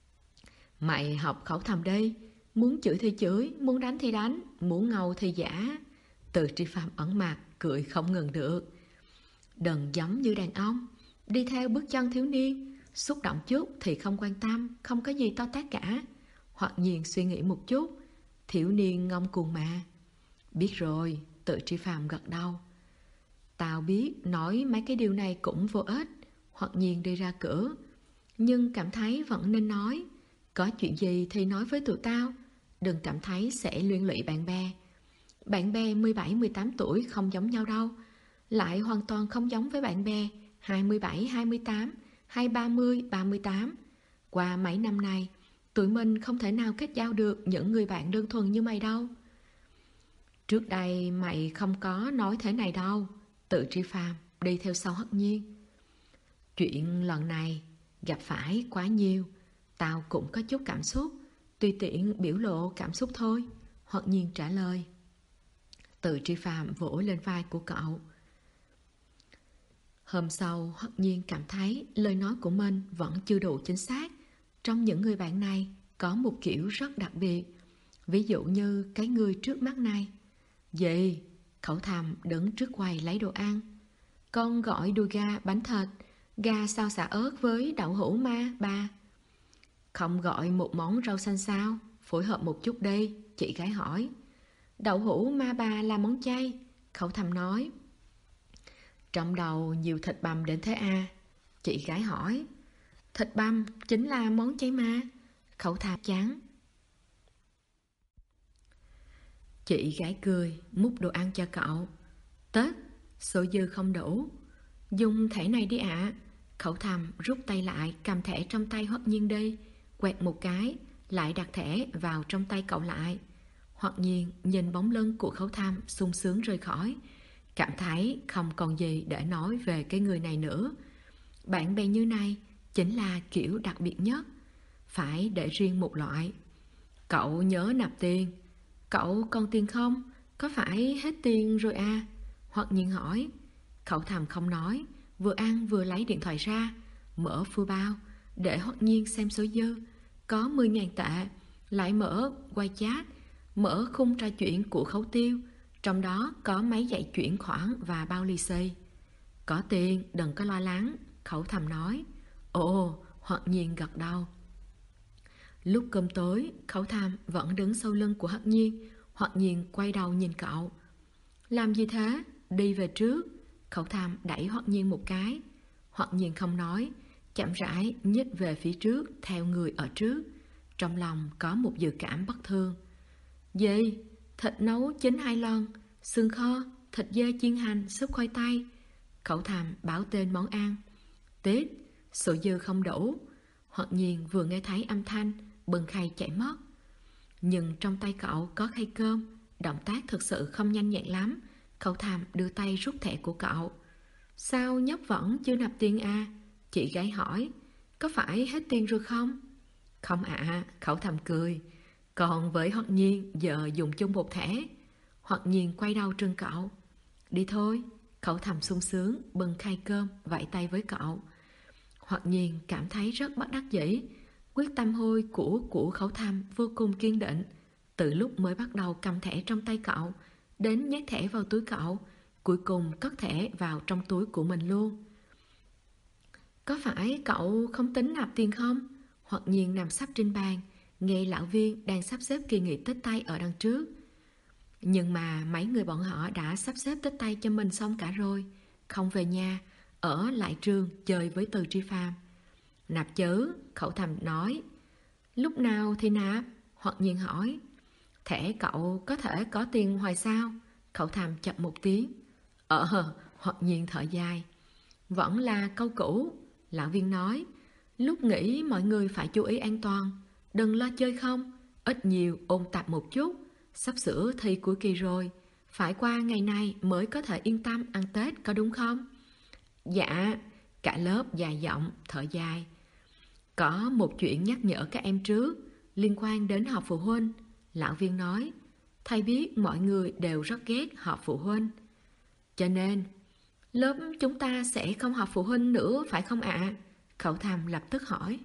Mày học khẩu thầm đi, muốn chửi thì chửi, muốn đánh thì đánh, muốn ngầu thì giả. Từ Tri Phạm ẩn mặt, cười không ngừng được. Đừng giống như đàn ông, đi theo bước chân thiếu niên, xúc động chút thì không quan tâm, không có gì to tát cả. Hoặc nhiên suy nghĩ một chút, thiếu niên ngông cuồng mà. Biết rồi, Từ Tri Phạm gật đầu. Tao biết nói mấy cái điều này cũng vô ích. Hoặc nhiên đi ra cửa, nhưng cảm thấy vẫn nên nói. Có chuyện gì thì nói với tụi tao, đừng cảm thấy sẽ liên lụy bạn bè. Bạn bè 17-18 tuổi không giống nhau đâu, lại hoàn toàn không giống với bạn bè 27-28 hay 30-38. Qua mấy năm nay, tụi mình không thể nào kết giao được những người bạn đơn thuần như mày đâu. Trước đây mày không có nói thế này đâu. Tự Tri Phàm đi theo sau Hất Nhiên. Chuyện lần này gặp phải quá nhiều, tao cũng có chút cảm xúc, tùy tiện biểu lộ cảm xúc thôi, Hất Nhiên trả lời. Tự Tri Phàm vỗ lên vai của cậu. Hôm sau, Hất Nhiên cảm thấy lời nói của mình vẫn chưa đủ chính xác. Trong những người bạn này có một kiểu rất đặc biệt. Ví dụ như cái người trước mắt này. Gì? Khẩu Thầm đứng trước quầy lấy đồ ăn. Con gọi đùi gà bánh thịt, gà xào xả ớt với đậu hũ ma bà. Không gọi một món rau xanh sao? Phối hợp một chút đi, chị gái hỏi. Đậu hũ ma bà là món chay, Khẩu Thầm nói. Trong đầu nhiều thịt bằm đến thế à? Chị gái hỏi. Thịt bằm chính là món chay ma, Khẩu Thầm chán. Chị gái cười, múc đồ ăn cho cậu. Tết, số dư không đủ. Dùng thẻ này đi ạ. Khẩu Thầm rút tay lại, cầm thẻ trong tay Hoắc Nhiên đi, quẹt một cái, lại đặt thẻ vào trong tay cậu lại. Hoắc Nhiên nhìn bóng lưng của Khẩu Thầm sung sướng rời khỏi, cảm thấy không còn gì để nói về cái người này nữa. Bạn bè như này chính là kiểu đặc biệt nhất, phải để riêng một loại. Cậu nhớ nạp tiền. Cậu còn tiền không? Có phải hết tiền rồi à? Hoắc Nhiên hỏi. Khẩu Thầm không nói, vừa ăn vừa lấy điện thoại ra, mở phư bao để Hoắc Nhiên xem số dư. Có 10.000 tệ. Lại mở WeChat, mở khung trò chuyện của Khấu Tiêu, trong đó có máy dạy chuyển khoản và bao lì xì. Có tiền, đừng có lo lắng, Khẩu Thầm nói. Ồ, Hoắc Nhiên gật đầu. Lúc cơm tối, Khẩu Thầm vẫn đứng sau lưng của Hoắc Nhiên. Hoắc Nhiên quay đầu nhìn cậu. Làm gì thế? Đi về trước. Khẩu Thầm đẩy Hoắc Nhiên một cái. Hoắc Nhiên không nói, chậm rãi nhích về phía trước theo người ở trước. Trong lòng có một dự cảm bất thường. Gì? Thịt nấu chín 2 lần, xương kho, thịt dê chiên hành, súp khoai tây. Khẩu Thầm báo tên món ăn. Tết, số dư không đủ. Hoắc Nhiên vừa nghe thấy âm thanh, bưng khay chạy mất. Nhưng trong tay cậu có khay cơm, động tác thực sự không nhanh nhẹn lắm. Khẩu Thầm đưa tay rút thẻ của cậu. Sao nhóc vẫn chưa nạp tiền à? Chị gái hỏi. Có phải hết tiền rồi không? Không ạ, Khẩu Thầm cười. Còn với Hoắc Nhiên giờ dùng chung một thẻ. Hoắc Nhiên quay đầu trừng cậu. Đi thôi. Khẩu Thầm sung sướng bưng khay cơm vẫy tay với cậu. Hoắc Nhiên cảm thấy rất bất đắc dĩ. Quyết tâm hôi của Khẩu Thầm vô cùng kiên định. Từ lúc mới bắt đầu cầm thẻ trong tay cậu, đến nhét thẻ vào túi cậu, cuối cùng cất thẻ vào trong túi của mình luôn. Có phải cậu không tính nạp tiền không? Hoắc Nhiên nằm sấp trên bàn, nghe lão Viên đang sắp xếp kỳ nghỉ Tết Tây ở đằng trước. Nhưng mà mấy người bọn họ đã sắp xếp Tết Tây cho mình xong cả rồi, không về nhà, ở lại trường chơi với Từ Tri Phàm. Nạp chứ, Khẩu Thầm nói. Lúc nào thì nạp? Hoắc Nhiên hỏi. Thẻ cậu có thể có tiền hoài sao? Khẩu Thầm chậm một tiếng. Hoắc Nhiên thở dài. Vẫn là câu cũ, lão Viên nói. Lúc nghỉ mọi người phải chú ý an toàn, đừng lo chơi không, ít nhiều ôn tập một chút. Sắp sửa thi cuối kỳ rồi, phải qua ngày này mới có thể yên tâm ăn Tết, có đúng không? Dạ, cả lớp dài giọng thở dài. Có một chuyện nhắc nhở các em trước, liên quan đến họp phụ huynh. Lão Viên nói. Thầy biết mọi người đều rất ghét họp phụ huynh, cho nên lớp chúng ta sẽ không họp phụ huynh nữa phải không ạ? Khẩu Thầm lập tức hỏi.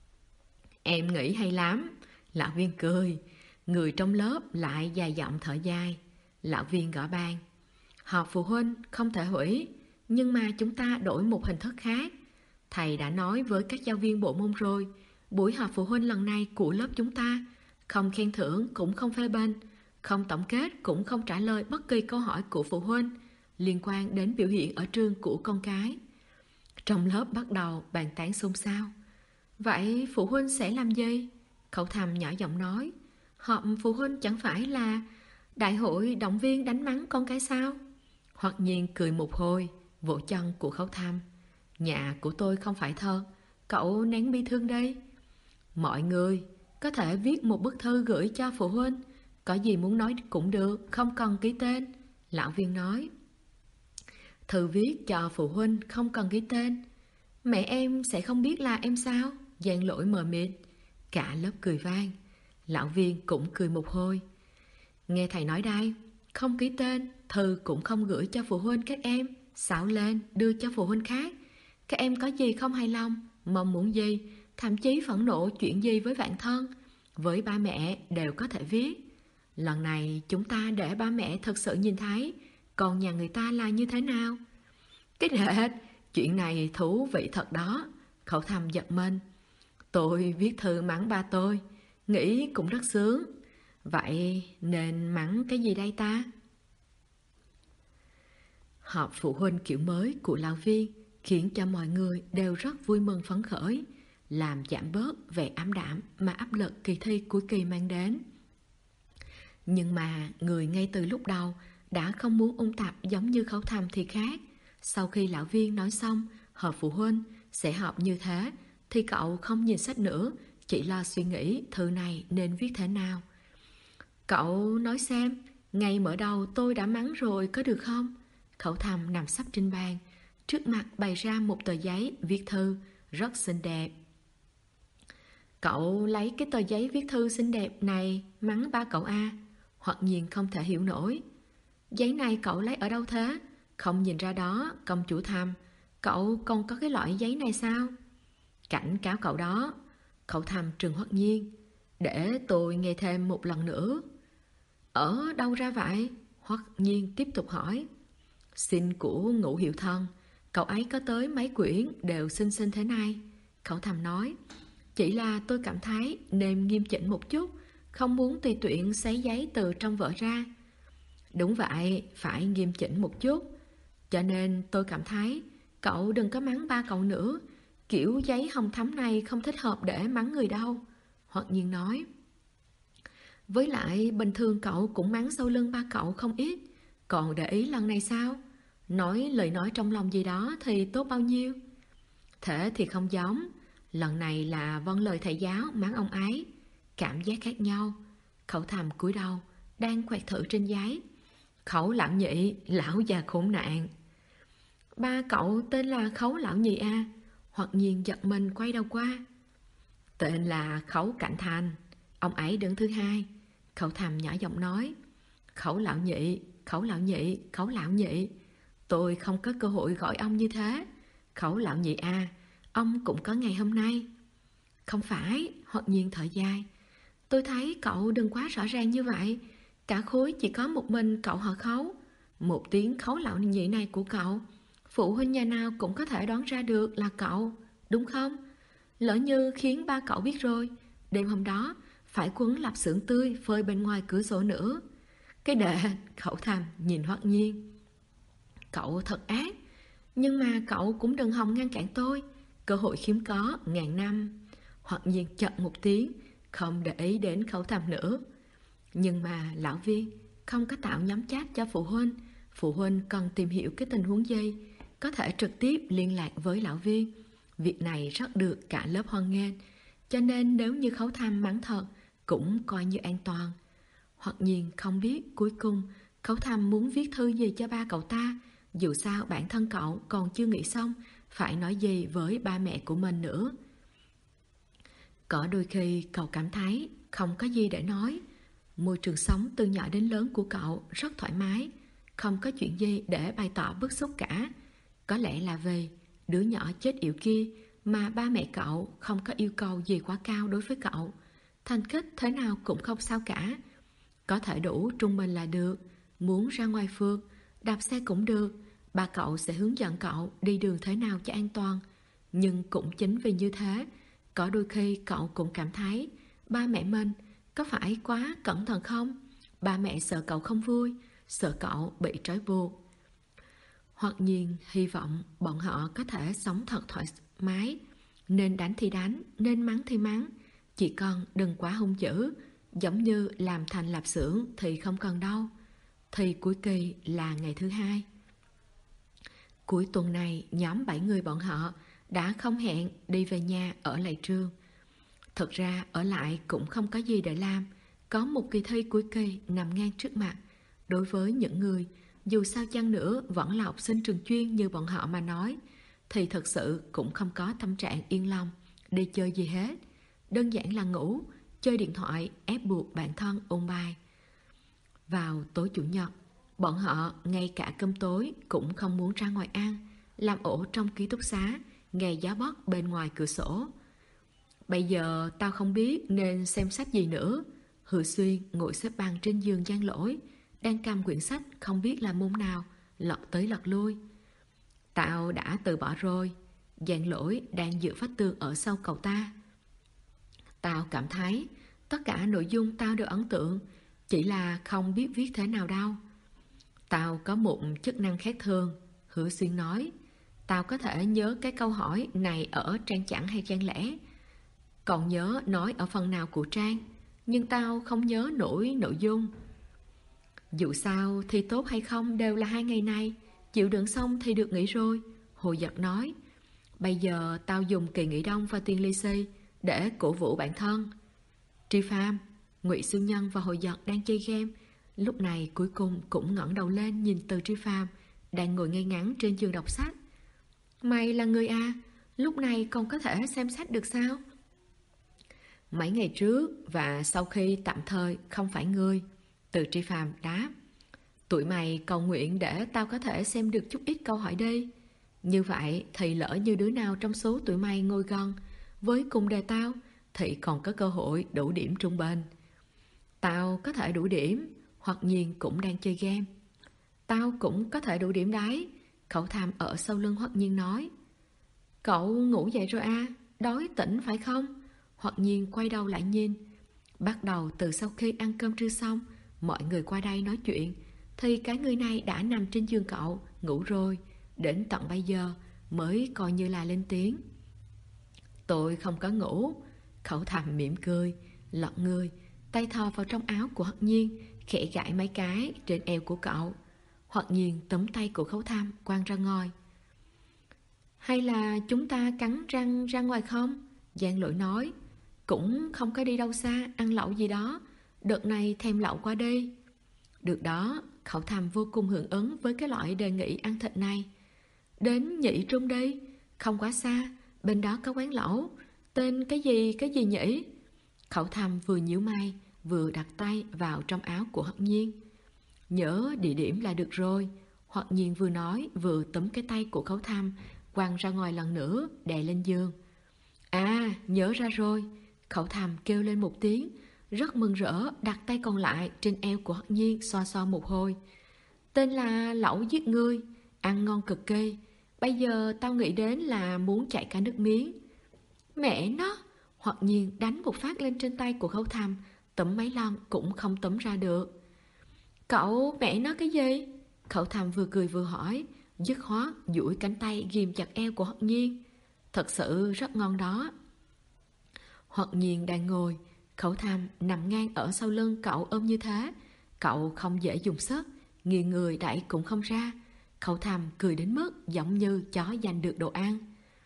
Em nghĩ hay lắm. Lão Viên cười. Người trong lớp lại dài giọng thở dài. Lão Viên gõ bàn. Họp phụ huynh không thể hủy, nhưng mà chúng ta đổi một hình thức khác. Thầy đã nói với các giáo viên bộ môn rồi, buổi họp phụ huynh lần này của lớp chúng ta không khen thưởng cũng không phê bình, không tổng kết cũng không trả lời bất kỳ câu hỏi của phụ huynh liên quan đến biểu hiện ở trường của con cái. Trong lớp bắt đầu bàn tán xôn xao. Vậy phụ huynh sẽ làm gì? Khẩu Thầm nhỏ giọng nói. Họp phụ huynh chẳng phải là đại hội động viên đánh mắng con cái sao? Hoặc Nhiên cười một hồi, vỗ chân của Khấu Thăm. Nhà của tôi không phải thơ, cậu nén bi thương đây. Mọi người có thể viết một bức thư gửi cho phụ huynh, có gì muốn nói cũng được, không cần ký tên. Lão Viên nói. Thư viết cho phụ huynh không cần ký tên. Mẹ em sẽ không biết là em sao? Giang Lỗi mờ mịt. Cả lớp cười vang. Lão Viên cũng cười một hồi. Nghe thầy nói đây, không ký tên, thư cũng không gửi cho phụ huynh các em, xạo lên đưa cho phụ huynh khác. Các em có gì không hài lòng, mong muốn gì, thậm chí phẫn nộ chuyện gì với bạn thân, với ba mẹ đều có thể viết. Lần này chúng ta để ba mẹ thật sự nhìn thấy con nhà người ta là như thế nào. Cái đệt, chuyện này thú vị thật đó. Khẩu Thầm giật mình. Tôi viết thư mắng ba tôi, nghĩ cũng rất sướng. Vậy nên mắng cái gì đây ta? Họp phụ huynh kiểu mới của Lão Viên khiến cho mọi người đều rất vui mừng phấn khởi, làm giảm bớt vẻ ám đạm mà áp lực kỳ thi cuối kỳ mang đến. Nhưng mà người ngay từ lúc đầu đã không muốn ôn tập giống như Khấu Thầm thì khác. Sau khi Lão Viên nói xong họp phụ huynh sẽ họp như thế, thì cậu không nhìn sách nữa, chỉ lo suy nghĩ thư này nên viết thế nào. Cậu nói xem, ngay mở đầu tôi đã mắng rồi có được không? Khẩu Thầm nằm sấp trên bàn, trước mặt bày ra một tờ giấy viết thư rất xinh đẹp. Cậu lấy cái tờ giấy viết thư xinh đẹp này mắng ba cậu à? Hoặc Nhiên không thể hiểu nổi. Giấy này cậu lấy ở đâu thế? Không nhìn ra đó, công chủ Thầm. Cậu còn có cái loại giấy này sao? Cảnh cáo cậu đó. Khẩu Thầm trừng Hoặc Nhiên. Để tôi nghe thêm một lần nữa. Ở đâu ra vậy? Hoặc Nhiên tiếp tục hỏi. Xin của Ngũ Hiệu Thần. Cậu ấy có tới mấy quyển đều xinh xinh thế này. Khẩu Thầm nói. Chỉ là tôi cảm thấy nên nghiêm chỉnh một chút, không muốn tùy tiện xé giấy từ trong vở ra. Đúng vậy, phải nghiêm chỉnh một chút. Cho nên tôi cảm thấy cậu đừng có mắng ba cậu nữa. Kiểu giấy hồng thắm này không thích hợp để mắng người đâu. Hoặc Nhiên nói. Với lại bình thường cậu cũng mắng sau lưng ba cậu không ít. Còn để ý lần này sao? Nói lời nói trong lòng gì đó thì tốt bao nhiêu. Thế thì không giống. Lần này là vâng lời thầy giáo mắng ông ấy. Cảm giác khác nhau. Khẩu Thầm cúi đầu, đang quẹt thử trên giấy. Khẩu Lão Nhị, lão già khốn nạn. Ba cậu tên là Khấu Lão Nhị à? Hoặc Nhiên giật mình quay đầu qua. Tên là Khấu Cảnh Thành. Ông ấy đứng thứ hai. Khẩu Thầm nhỏ giọng nói. Khấu Lão Nhị, Khấu Lão Nhị, Khấu Lão Nhị. Tôi không có cơ hội gọi ông như thế. Khấu Lão Nhị à, ông cũng có ngày hôm nay. Không phải, Hoặc Nhiên thở dài. Tôi thấy cậu đừng quá rõ ràng như vậy. Cả khối chỉ có một mình cậu họ Khấu. Một tiếng Khấu Lão Nhị này của cậu, phụ huynh nhà nào cũng có thể đoán ra được là cậu, đúng không? Lỡ như khiến ba cậu biết rồi, đêm hôm đó phải quấn lạp xưởng tươi phơi bên ngoài cửa sổ nữa. Cái đệ, Khẩu Thầm nhìn Hoặc Nhiên. Cậu thật ác, nhưng mà cậu cũng đừng hòng ngăn cản tôi. Cơ hội hiếm có ngàn năm. Hoặc Nhiên chật một tiếng, không để ý đến Khẩu Thầm nữa. Nhưng mà Lão Viên không có tạo nhóm chat cho phụ huynh. Phụ huynh cần tìm hiểu cái tình huống gì, có thể trực tiếp liên lạc với Lão Viên. Việc này rất được cả lớp hoan nghênh, cho nên nếu như Khấu Thầm mắng thật cũng coi như an toàn. Hoặc Nhiên không biết cuối cùng Khấu Thầm muốn viết thư gì cho ba cậu ta. Dù sao bản thân cậu còn chưa nghĩ xong phải nói gì với ba mẹ của mình nữa. Có đôi khi cậu cảm thấy không có gì để nói. Môi trường sống từ nhỏ đến lớn của cậu rất thoải mái, không có chuyện gì để bày tỏ bức xúc cả. Có lẽ là vì đứa nhỏ chết yểu kia mà ba mẹ cậu không có yêu cầu gì quá cao đối với cậu. Thành tích thế nào cũng không sao cả, có thể đủ trung bình là được. Muốn ra ngoài phượt, đạp xe cũng được, ba cậu sẽ hướng dẫn cậu đi đường thế nào cho an toàn. Nhưng cũng chính vì như thế, có đôi khi cậu cũng cảm thấy ba mẹ mình có phải quá cẩn thận không? Ba mẹ sợ cậu không vui, sợ cậu bị trói buộc. Hoặc Nhiên hy vọng bọn họ có thể sống thật thoải mái. Nên đánh thì đánh, nên mắng thì mắng, chỉ cần đừng quá hung dữ. giống như làm thành lạp xưởng thì không cần đâu. Thi cuối kỳ là ngày thứ 2. Cuối tuần này, nhóm 7 người bọn họ đã không hẹn đi về nhà ở lại trường. Thật ra ở lại cũng không có gì để làm, có một kỳ thi cuối kỳ nằm ngang trước mặt. Đối với những người, dù sao chăng nữa vẫn là học sinh trường chuyên như bọn họ mà nói, thì thật sự cũng không có tâm trạng yên lòng đi chơi gì hết. Đơn giản là ngủ, chơi điện thoại, ép buộc bản thân ôn bài. Vào tối chủ nhật, bọn họ ngay cả cơm tối cũng không muốn ra ngoài ăn, làm ổ trong ký túc xá, nghe gió bấc bên ngoài cửa sổ. Bây giờ tao không biết nên xem sách gì nữa. Hứa Xuyên ngồi xếp bằng trên giường Giang Lỗi, đang cầm quyển sách không biết là môn nào, lật tới lật lui. Tao đã từ bỏ rồi. Giang Lỗi đang dựa vách tường ở sau cậu ta. Tao cảm thấy tất cả nội dung tao đều ấn tượng, chỉ là không biết viết thế nào đâu. Tao có một chức năng khác thường, Hứa Xuyên nói. Tao có thể nhớ cái câu hỏi này ở trang chẵn hay trang lẻ, còn nhớ nói ở phần nào của trang, nhưng tao không nhớ nổi nội dung. Dù sao thì tốt hay không đều là 2 ngày này, chịu đựng xong thì được nghỉ rồi, Hồ Giật nói. Bây giờ tao dùng kỳ nghỉ đông và tiền lì xì để cổ vũ bản thân. Tri Pham, Ngụy Siêu Nhân và Hồ Giật đang chơi game, lúc này cuối cùng cũng ngẩng đầu lên nhìn Từ Tri Pham đang ngồi ngay ngắn trên giường đọc sách. Mày là người à, lúc này còn có thể xem sách được sao? Mấy ngày trước và sau khi tạm thời không phải người, Từ Tri Phàm đáp. Tụi mày cầu nguyện để tao có thể xem được chút ít câu hỏi đi. Như vậy thì lỡ như đứa nào trong số tụi mày ngồi gần với cùng đề tao thì còn có cơ hội đủ điểm trung bình. Tao có thể đủ điểm, hoặc Nhiên cũng đang chơi game. Tao cũng có thể đủ điểm đấy, Khẩu Tham ở sau lưng Hoặc Nhiên nói. Cậu ngủ dậy rồi à, đói tỉnh phải không? Hoặc Nhiên quay đầu lại nhìn. Bắt đầu từ sau khi ăn cơm trưa xong, mọi người qua đây nói chuyện, thì cái người này đã nằm trên giường cậu, ngủ rồi. Đến tận bây giờ mới coi như là lên tiếng. Tôi không có ngủ, Khẩu Tham mỉm cười, lật người, tay thò vào trong áo của Hoặc Nhiên, khẽ gãi mấy cái trên eo của cậu. Hoặc Nhiên túm tay của Khẩu Tham quăng ra ngoài. Hay là chúng ta cắn răng ra ngoài không? Giang Lỗi nói. Cũng không có đi đâu xa, ăn lẩu gì đó, đợt này thèm lẩu qua đi. Được đó, Khẩu Tham vô cùng hưởng ứng với cái loại đề nghị ăn thịt này. Đến Nhị Trung đi, không quá xa, bên đó có quán lẩu, tên cái gì nhỉ? Khẩu Tham vừa nhíu mày, vừa đặt tay vào trong áo của Hoặc Nhiên. Nhớ địa điểm là được rồi, Hoặc Nhiên vừa nói vừa túm cái tay của Khẩu Tham quăng ra ngoài lần nữa, đè lên giường. À, nhớ ra rồi, Khẩu Tham kêu lên một tiếng, rất mừng rỡ đặt tay còn lại trên eo của Hoặc Nhiên xoa xoa một hồi. Tên là lẩu giết người, ăn ngon cực kỳ. Bây giờ tao nghĩ đến là muốn chảy cả nước miếng. Mẹ nó, Hoặc Nhiên đánh một phát lên trên tay của Khẩu Tham, túm mấy lần cũng không túm ra được. Cậu mẹ nó cái gì? Khẩu Tham vừa cười vừa hỏi, dứt khoát duỗi cánh tay ghim chặt eo của Hoặc Nhiên. Thật sự rất ngon đó. Hoặc Nhiên đang ngồi, Khẩu Tham nằm ngang ở sau lưng cậu ôm như thế. Cậu không dễ dùng sức, nghiêng người đẩy cũng không ra. Khẩu Tham cười đến mức giống như chó giành được đồ ăn.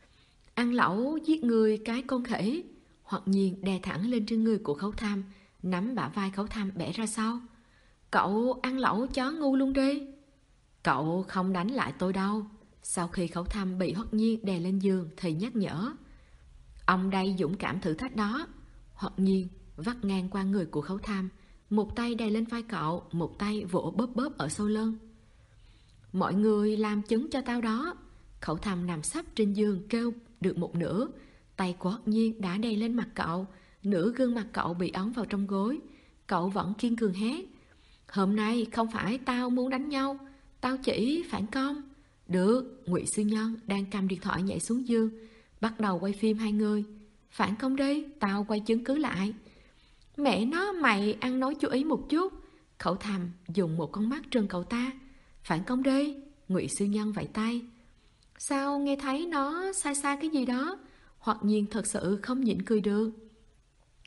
Ăn lẩu giết người cái con khỉ. Hoặc Nhiên đè thẳng lên trên người của Khẩu Tham, nắm bả vai Khẩu Tham bẻ ra sau. Cậu ăn lẩu chó ngu luôn đi. Cậu không đánh lại tôi đâu. Sau khi Khẩu Tham bị Hoặc Nhiên đè lên giường thì nhắc nhở. Ông đây dũng cảm thử thách đó. Hoặc Nhiên vắt ngang qua người của Khẩu Tham, một tay đè lên vai cậu, một tay vỗ bóp bóp ở sau lưng. Mọi người làm chứng cho tao đó. Khẩu Tham nằm sấp trên giường kêu được một nửa. Tay của Hoặc Nhiên đã đè lên mặt cậu, nửa gương mặt cậu bị ấn vào trong gối. Cậu vẫn kiên cường hét. Hôm nay không phải tao muốn đánh nhau, tao chỉ phản công. Được, Ngụy Siêu Nhân đang cầm điện thoại nhảy xuống giường, bắt đầu quay phim hai người. Phản công đi, tao quay chứng cứ lại. Mẹ nó, mày ăn nói chú ý một chút. Khẩu Tham dùng một con mắt trừng cậu ta. Phản công đi, Ngụy Siêu Nhân vẫy tay. Sao nghe thấy nó sai sai cái gì đó? Hoặc Nhiên thật sự không nhịn cười được.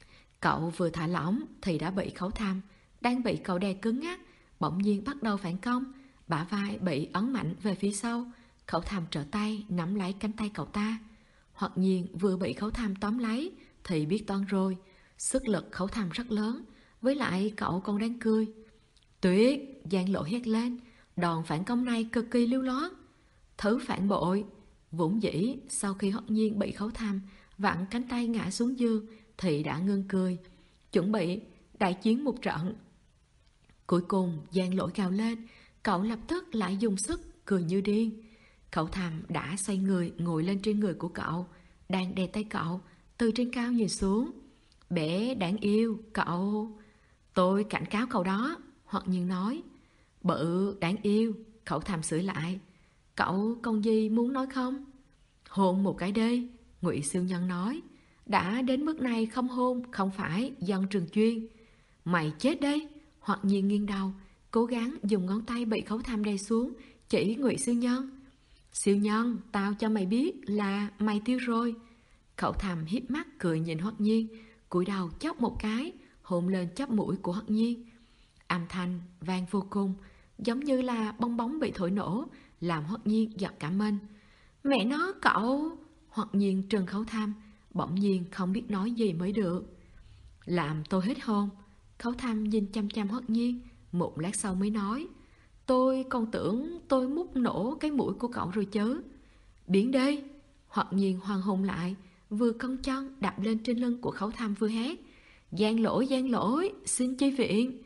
Cậu vừa thả lỏng thì đã bị Khấu Tham đang bị cậu đè cứng ngắc bỗng nhiên bắt đầu phản công, bả vai bị ấn mạnh về phía sau. Khấu Tham trở tay nắm lấy cánh tay cậu ta. Hoặc Nhiên vừa bị Khấu Tham tóm lấy thì biết toan rồi. Sức lực Khấu Tham rất lớn, với lại cậu còn đang cười. Tuyệt! Giang Lộ hét lên. Đòn phản công này cực kỳ lưu loát. Thứ phản bội! Vốn dĩ sau khi Hoặc Nhiên bị Khấu Tham vặn cánh tay ngã xuống giường thì đã ngưng cười, chuẩn bị đại chiến một trận. Cuối cùng Giang Lỗi gào lên, cậu lập tức lại dùng sức cười như điên. Khấu Tham đã xoay người ngồi lên trên người của cậu, đang đè tay cậu từ trên cao nhìn xuống. Bé đáng yêu, cậu... Tôi cảnh cáo cậu đó, Hoặc Nhiên nói. Bự, đáng yêu, Khấu Tham sửa lại. Cậu còn gì muốn nói không? Hôn một cái đi, Ngụy Siêu Nhân nói. Đã đến mức này không hôn không phải dân trường chuyên. Mày chết đấy! Hoặc Nhiên nghiêng đầu, cố gắng dùng ngón tay bị Khấu Tham đè xuống, chỉ Ngụy Siêu Nhân. Siêu Nhân, tao cho mày biết là mày tiêu rồi. Khấu Tham híp mắt cười nhìn Hoặc Nhiên, cúi đầu chốc một cái, hôn lên chóp mũi của Hoặc Nhiên. Âm thanh vang vô cùng, giống như là bong bóng bị thổi nổ, làm Hoặc Nhiên giật cả mình. Mẹ nó, cậu! Hoặc Nhiên trừng Khấu Tham, bỗng nhiên không biết nói gì mới được. Làm tôi hết hồn. Khấu Tham nhìn chăm chăm Hoặc Nhiên, một lát sau mới nói. Tôi còn tưởng tôi mút nổ cái mũi của cậu rồi chứ. Biến đi! Hoặc Nhiên hoang hôn lại, vừa cong chân đạp lên trên lưng của Khấu Tham vừa hét. Giang Lỗi, xin chi viện.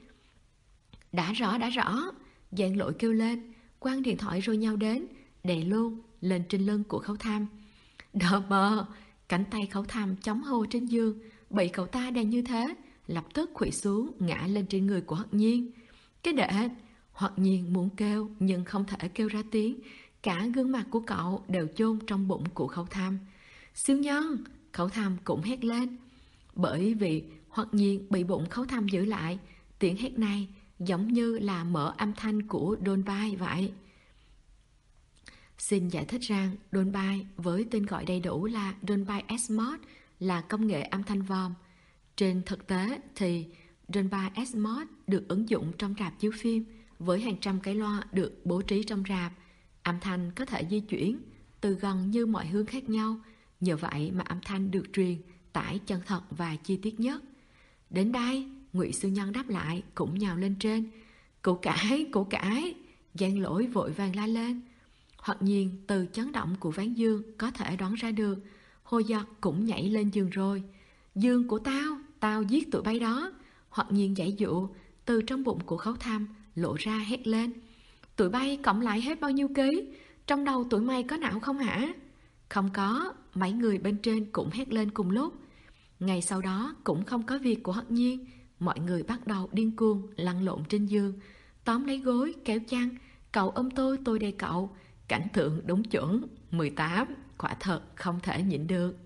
Đã rõ. Giang Lỗi kêu lên, quăng điện thoại rồi nhau đến, đè luôn lên trên lưng của Khấu Tham. Đờ mờ! Cánh tay Khấu Tham chống hô trên giường, bị cậu ta đè như thế, lập tức khuỵu xuống ngã lên trên người của Hoặc Nhiên. Cái đệ! Hoặc Nhiên muốn kêu nhưng không thể kêu ra tiếng, cả gương mặt của cậu đều chôn trong bụng của Khấu Tham. Siêu Nhân! Khấu Tham cũng hét lên. Bởi vì Hoặc Nhiên bị bụng Khấu Tham giữ lại, tiếng hét này giống như là mở âm thanh của Dolby vậy. Xin giải thích rằng Dolby với tên gọi đầy đủ là Dolby Atmos là công nghệ âm thanh vòm. Trên thực tế thì Dolby Atmos được ứng dụng trong rạp chiếu phim với hàng trăm cái loa được bố trí trong rạp. Âm thanh có thể di chuyển từ gần như mọi hướng khác nhau, nhờ vậy mà âm thanh được truyền tải chân thật và chi tiết nhất. Đến đây, Ngụy Siêu Nhân đáp lại cũng nhào lên trên. Củ cải! Giang Lỗi vội vàng la lên. Hoặc Nhiên từ chấn động của ván giường có thể đoán ra được, Hồ Giật cũng nhảy lên giường rồi. Giường của tao giết tụi bay đó. Hoặc Nhiên giãy dụ, từ trong bụng của Khấu Tham lộ ra hét lên. Tụi bay cộng lại hết bao nhiêu ký? Trong đầu tụi mày có não không hả? Không có, mấy người bên trên cũng hét lên cùng lúc. Ngày sau đó cũng không có việc của Hoặc Nhiên, mọi người bắt đầu điên cuồng lăn lộn trên giường, tóm lấy gối, kéo chăn, cậu ôm tôi đè cậu. Cảnh tượng đúng chuẩn 18, quả thật không thể nhịn được.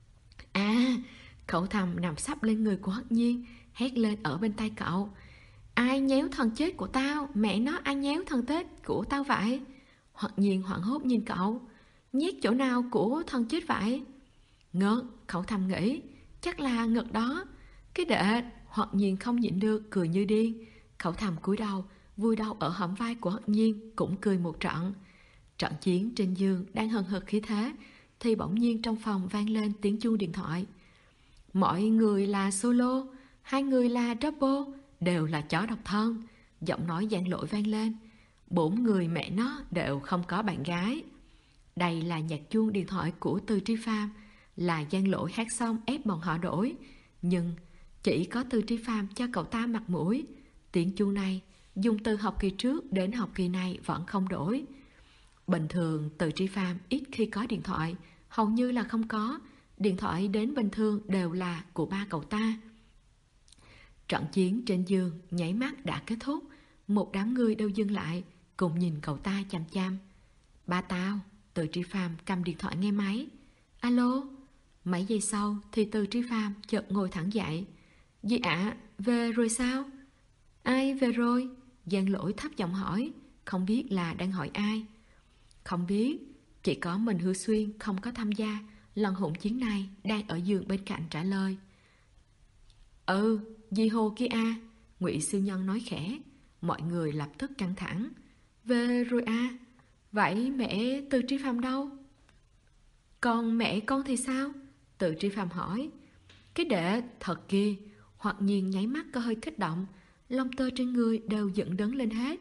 Khấu Tham nằm sắp lên người của Hoặc Nhiên, hét lên ở bên tai cậu. Ai nhéo thần chết của tao? Mẹ nó, ai nhéo thần chết của tao vậy? Hoặc Nhiên hoảng hốt nhìn cậu. Nhét chỗ nào của thần chết vậy? Ngực, Khấu Tham nghĩ, chắc là ngực đó. Cái đệ! Hoặc Nhiên không nhịn được cười như điên. Khấu Tham cúi đầu, vui đầu ở hõm vai của Hoặc Nhiên cũng cười một trận. Trận chiến trên giường đang hừng hực khí thế thì bỗng nhiên trong phòng vang lên tiếng chuông điện thoại. Mọi người là solo, 2 người là double, đều là chó độc thân. Giọng nói Giang Lỗi vang lên. 4 người mẹ nó đều không có bạn gái. Đây là nhạc chuông điện thoại của Từ Tri Phàm, là Giang Lỗi hát xong ép bọn họ đổi, nhưng chỉ có Từ Tri Phàm cho cậu ta mặt mũi. Tiếng chuông này dùng từ học kỳ trước đến học kỳ này vẫn không đổi. Bình thường Từ Tri Phàm ít khi có điện thoại, hầu như là không có. Điện thoại đến bình thường đều là của ba cậu ta. Trận chiến trên giường nháy mắt đã kết thúc. Một đám người đều dừng lại, cùng nhìn cậu ta chằm chằm. Ba tao. Từ Tri Phàm cầm điện thoại nghe máy. Alo. Mấy giây sau thì Từ Tri Phàm chợt ngồi thẳng dậy. Dì ạ, về rồi sao? Ai về rồi? Giang Lỗi thấp giọng hỏi, không biết là đang hỏi ai. Không biết, chỉ có mình Hứa Xuyên không có tham gia lần hỗn chiến này, đang ở giường bên cạnh trả lời. Ừ, Di Hồ kia à, Ngụy Siêu Nhân nói khẽ. Mọi người lập tức căng thẳng. Về rồi à, vậy mẹ Từ Tri Phạm đâu? Còn mẹ con thì sao? Từ Tri Phạm hỏi. Cái đệ thật kia, Hoặc Nhiên nháy mắt có hơi kích động, lông tơ trên người đều dựng đứng lên hết.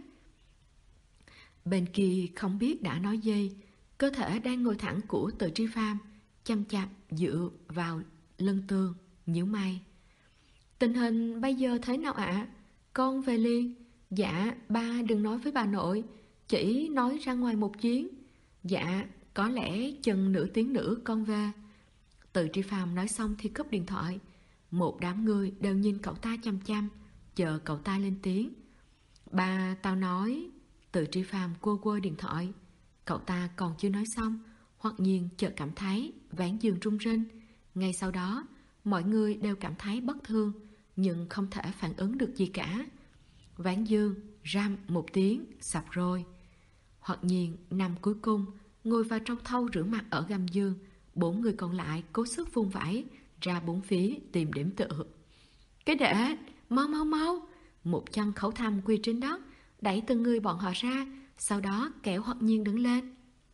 Bên kia không biết đã nói gì, cơ thể đang ngồi thẳng của Từ Tri Phạm chăm chạp dựa vào lưng tường, nhíu mày. Tình hình bây giờ thế nào ạ? Con về liền. Dạ, ba đừng nói với bà nội, chỉ nói ra ngoài một chuyến. Dạ, có lẽ chừng nửa tiếng nữa con về. Từ Tri Phạm nói xong thì cúp điện thoại. Một đám người đều nhìn cậu ta chăm chăm, chờ cậu ta lên tiếng. Ba, tao nói. Từ Tri Phạm quơ điện thoại. Cậu ta còn chưa nói xong, Hoặc Nhiên chợt cảm thấy ván giường rung rinh. Ngay sau đó, mọi người đều cảm thấy bất thương, nhưng không thể phản ứng được gì cả. Ván giường răm một tiếng sập rồi. Hoặc Nhiên nằm cuối cùng, ngồi vào trong thau rửa mặt ở gầm giường. Bốn người còn lại cố sức vung vãi ra bốn phía tìm điểm tựa. Cái đệ, mau mau mau! Một chân Khẩu Tham quỳ trên đất, đẩy từng người bọn họ ra, sau đó kéo Hoặc Nhiên đứng lên.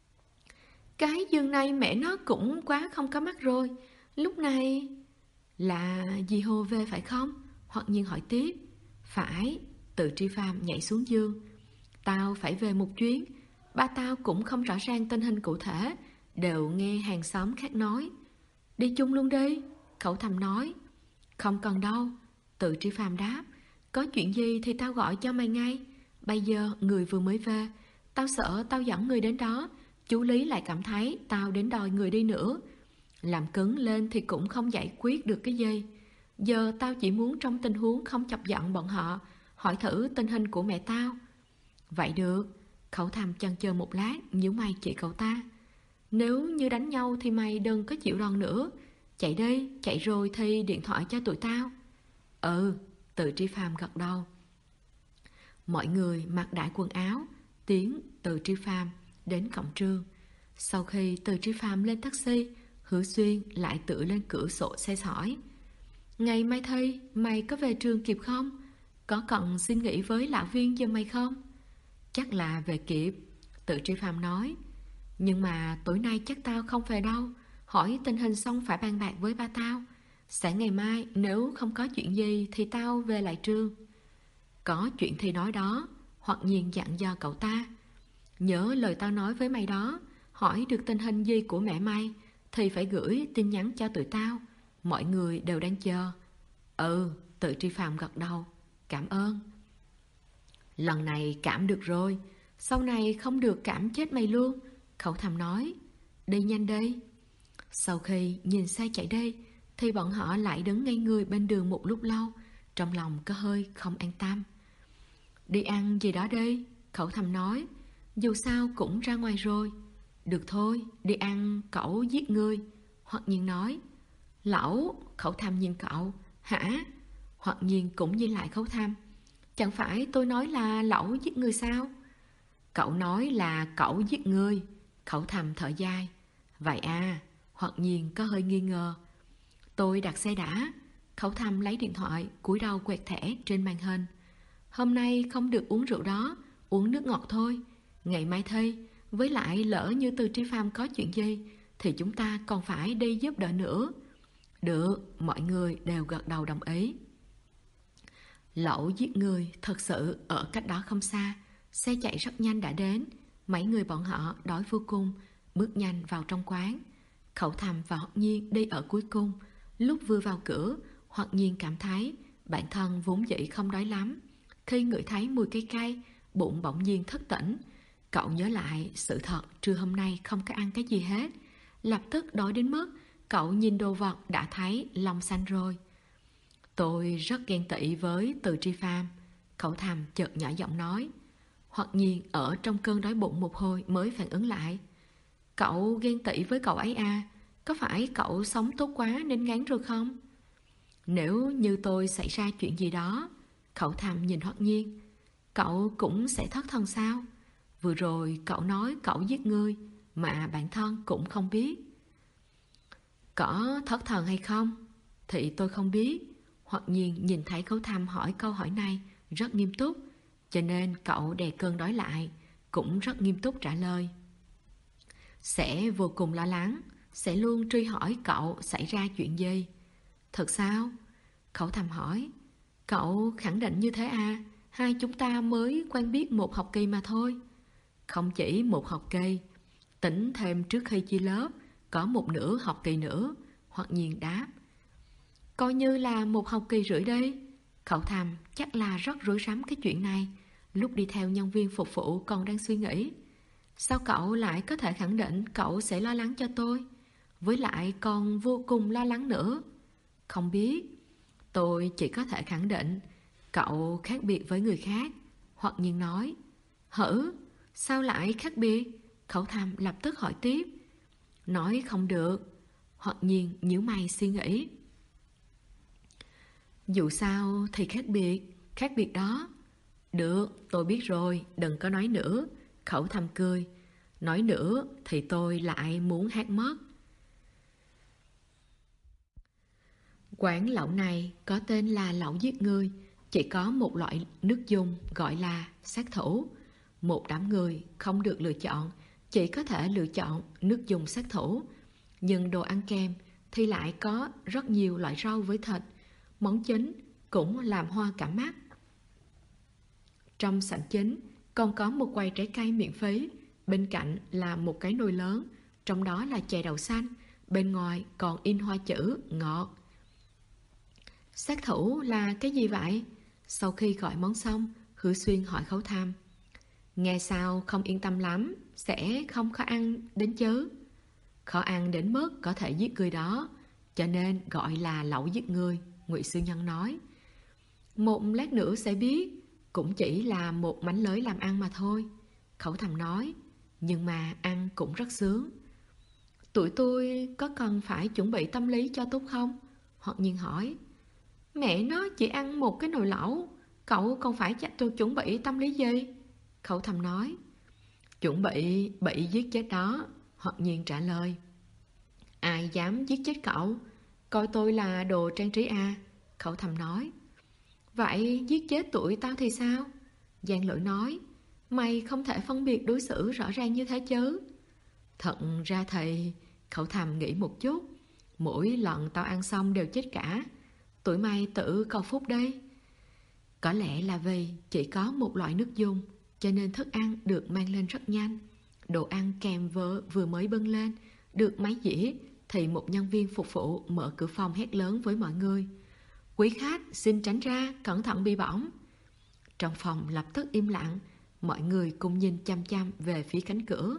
Cái giường này mẹ nó cũng quá không có mắt rồi. Lúc này là Di Hồ về phải không? Hoặc Nhiên hỏi tiếp. Phải. Từ Tri Phạm nhảy xuống giường. Tao phải về một chuyến. Ba tao cũng không rõ ràng tình hình cụ thể, đều nghe hàng xóm khác nói. Đi chung luôn đi, Khẩu Tham nói. Không cần đâu, Từ Tri Phạm đáp. Có chuyện gì thì tao gọi cho mày ngay. Bây giờ người vừa mới về, tao sợ tao dẫn người đến đó, chú Lý lại cảm thấy tao đến đòi người đi nữa. Làm cứng lên thì cũng không giải quyết được cái gì. Giờ tao chỉ muốn trong tình huống không chọc giận bọn họ, hỏi thử tình hình của mẹ tao. Vậy được. Khẩu Tham chần chờ một lát, nhíu mày chỉ cậu ta. Nếu như đánh nhau thì mày đừng có chịu đòn nữa. Chạy đi, chạy rồi thì điện thoại cho tụi tao. Ừ, Từ Tri Phạm gật đầu. Mọi người mặc đại quần áo, tiến Từ Tri Phạm đến cổng trường. Sau khi Từ Tri Phạm lên taxi, Hứa Xuyên lại tựa lên cửa sổ xe hỏi. Ngày mai thi, mày có về trường kịp không? Có cần xin nghỉ với lão viên giùm mày không? Chắc là về kịp, Từ Tri Phạm nói. Nhưng mà tối nay chắc tao không về đâu. Hỏi tình hình xong phải bàn bạc với ba tao. Sáng ngày mai nếu không có chuyện gì thì tao về lại trường. Có chuyện thì nói đó, Hoặc Nhiên dặn dò cậu ta. Nhớ lời tao nói với mày đó, hỏi được tình hình gì của mẹ mày thì phải gửi tin nhắn cho tụi tao. Mọi người đều đang chờ. Ừ, Từ Tri Phạm gật đầu. Cảm ơn. Lần này cảm được rồi, sau này không được cảm chết mày luôn, Khẩu Tham nói. Đi nhanh đi. Sau khi nhìn xe chạy đi thì bọn họ lại đứng ngay người bên đường một lúc lâu, trong lòng có hơi không an tâm. Đi ăn gì đó đi, Khẩu Tham nói. Dù sao cũng ra ngoài rồi. Được thôi, đi ăn cẩu giết người, Hoặc Nhiên nói. Lẩu, Khẩu Tham nhìn cậu. Hả? Hoặc Nhiên cũng nhìn lại Khẩu Tham. Chẳng phải tôi nói là lẩu giết người sao? Cậu nói là cẩu giết người, Khẩu Tham thở dài. Vậy à, Hoặc Nhiên có hơi nghi ngờ. Tôi đặt xe đã. Khẩu Tham lấy điện thoại, cúi đầu quẹt thẻ trên màn hình. Hôm nay không được uống rượu đó, uống nước ngọt thôi. Ngày mai thi, với lại lỡ như Từ Tri Phạm có chuyện gì thì chúng ta còn phải đi giúp đỡ nữa. Được, mọi người đều gật đầu đồng ý. Lẩu giết người thật sự ở cách đó không xa. Xe chạy rất nhanh đã đến. Mấy người bọn họ đói vô cùng, bước nhanh vào trong quán. Khẩu Tham và Hoặc Nhiên đi ở cuối cùng. Lúc vừa vào cửa, Hoặc Nhiên cảm thấy bản thân vốn dĩ không đói lắm. Khi ngửi thấy mùi cây cay, bụng bỗng nhiên thức tỉnh. Cậu nhớ lại sự thật trưa hôm nay không có ăn cái gì hết. Lập tức đói đến mức cậu nhìn đồ vật đã thấy lòng xanh rồi. Tôi rất ghen tị với Từ Tri Phạm, Khẩu Tham chợt nhỏ giọng nói. Hoặc Nhiên ở trong cơn đói bụng một hồi mới phản ứng lại. Cậu ghen tị với cậu ấy à? Có phải cậu sống tốt quá nên ngán rồi không? Nếu như tôi xảy ra chuyện gì đó, Khẩu Tham nhìn Hoặc Nhiên, cậu cũng sẽ thất thần sao? Vừa rồi cậu nói cậu giết người mà bản thân cũng không biết. Có thất thần hay không thì tôi không biết, Hoặc nhiên nhìn thấy Khấu Thăm hỏi câu hỏi này rất nghiêm túc, cho nên cậu đè cơn đói lại, cũng rất nghiêm túc trả lời. Sẽ vô cùng lo lắng, sẽ luôn truy hỏi cậu xảy ra chuyện gì. Thật sao? Khấu Thăm hỏi. Cậu khẳng định như thế à? Hai chúng ta mới quen biết một học kỳ mà thôi. Không chỉ một học kỳ, tính thêm trước khi chia lớp, có một nửa học kỳ nữa. Hoặc nhiên đáp. Coi như là một học kỳ rưỡi đi. Khấu Thăm chắc là rất rối rắm cái chuyện này. Lúc đi theo nhân viên phục vụ còn đang suy nghĩ. Sao cậu lại có thể khẳng định cậu sẽ lo lắng cho tôi? Với lại còn vô cùng lo lắng nữa. Không biết. Tôi chỉ có thể khẳng định cậu khác biệt với người khác. Hoặc nhiên nói. Hử? Sao lại khác biệt? Khấu Thăm lập tức hỏi tiếp. Nói không được. Hoặc nhiên nhíu mày suy nghĩ. Dù sao thì khác biệt đó. Được, tôi biết rồi, đừng có nói nữa. Khấu Thăm cười. Nói nữa thì tôi lại muốn hát mất. Quán lẩu này có tên là lẩu giết người. Chỉ có một loại nước dùng gọi là sát thủ. Một đám người không được lựa chọn, chỉ có thể lựa chọn nước dùng sát thủ. Nhưng đồ ăn kèm thì lại có rất nhiều loại rau với thịt. Món chính cũng làm hoa cả mắt. Trong sảnh chính còn có một quầy trái cây miễn phí. Bên cạnh là một cái nồi lớn, trong đó là chè đậu xanh. Bên ngoài còn in hoa chữ ngọt. Sát thủ là cái gì vậy? Sau khi gọi món xong, Hứa Xuyên hỏi Khấu Thăm. Nghe sao không yên tâm lắm, sẽ không khó ăn đến chứ? Khó ăn đến mức có thể giết người đó, cho nên gọi là lẩu giết người, Ngụy Sư Nhân nói. Một lát nữa sẽ biết, cũng chỉ là một mánh lới làm ăn mà thôi, Khấu Thăm nói. Nhưng mà ăn cũng rất sướng. Tụi tôi có cần phải chuẩn bị tâm lý cho tốt không? Hoặc nhiên hỏi. Mẹ nó chỉ ăn một cái nồi lẩu, cậu còn phải chuẩn bị tâm lý gì? Khấu Thăm nói. Chuẩn bị bị giết chết đó, Hoặc nhiên trả lời. Ai dám giết chết cậu? Coi tôi là đồ trang trí à? Khấu Thăm nói. Vậy giết chết tụi tao thì sao? Giang Lỗi nói. Mày không thể phân biệt đối xử rõ ràng như thế chứ? Thật ra thì... Khấu Thăm nghĩ một chút. Mỗi lần tao ăn xong đều chết cả. Tụi mày tự cầu phúc đi. Có lẽ là vì chỉ có một loại nước dùng, cho nên thức ăn được mang lên rất nhanh. Đồ ăn kèm vừa mới bưng lên, được mấy dĩa, thì một nhân viên phục vụ mở cửa phòng hét lớn với mọi người. Quý khách xin tránh ra, cẩn thận bị bỏng. Trong phòng lập tức im lặng. Mọi người cùng nhìn chăm chăm về phía cánh cửa.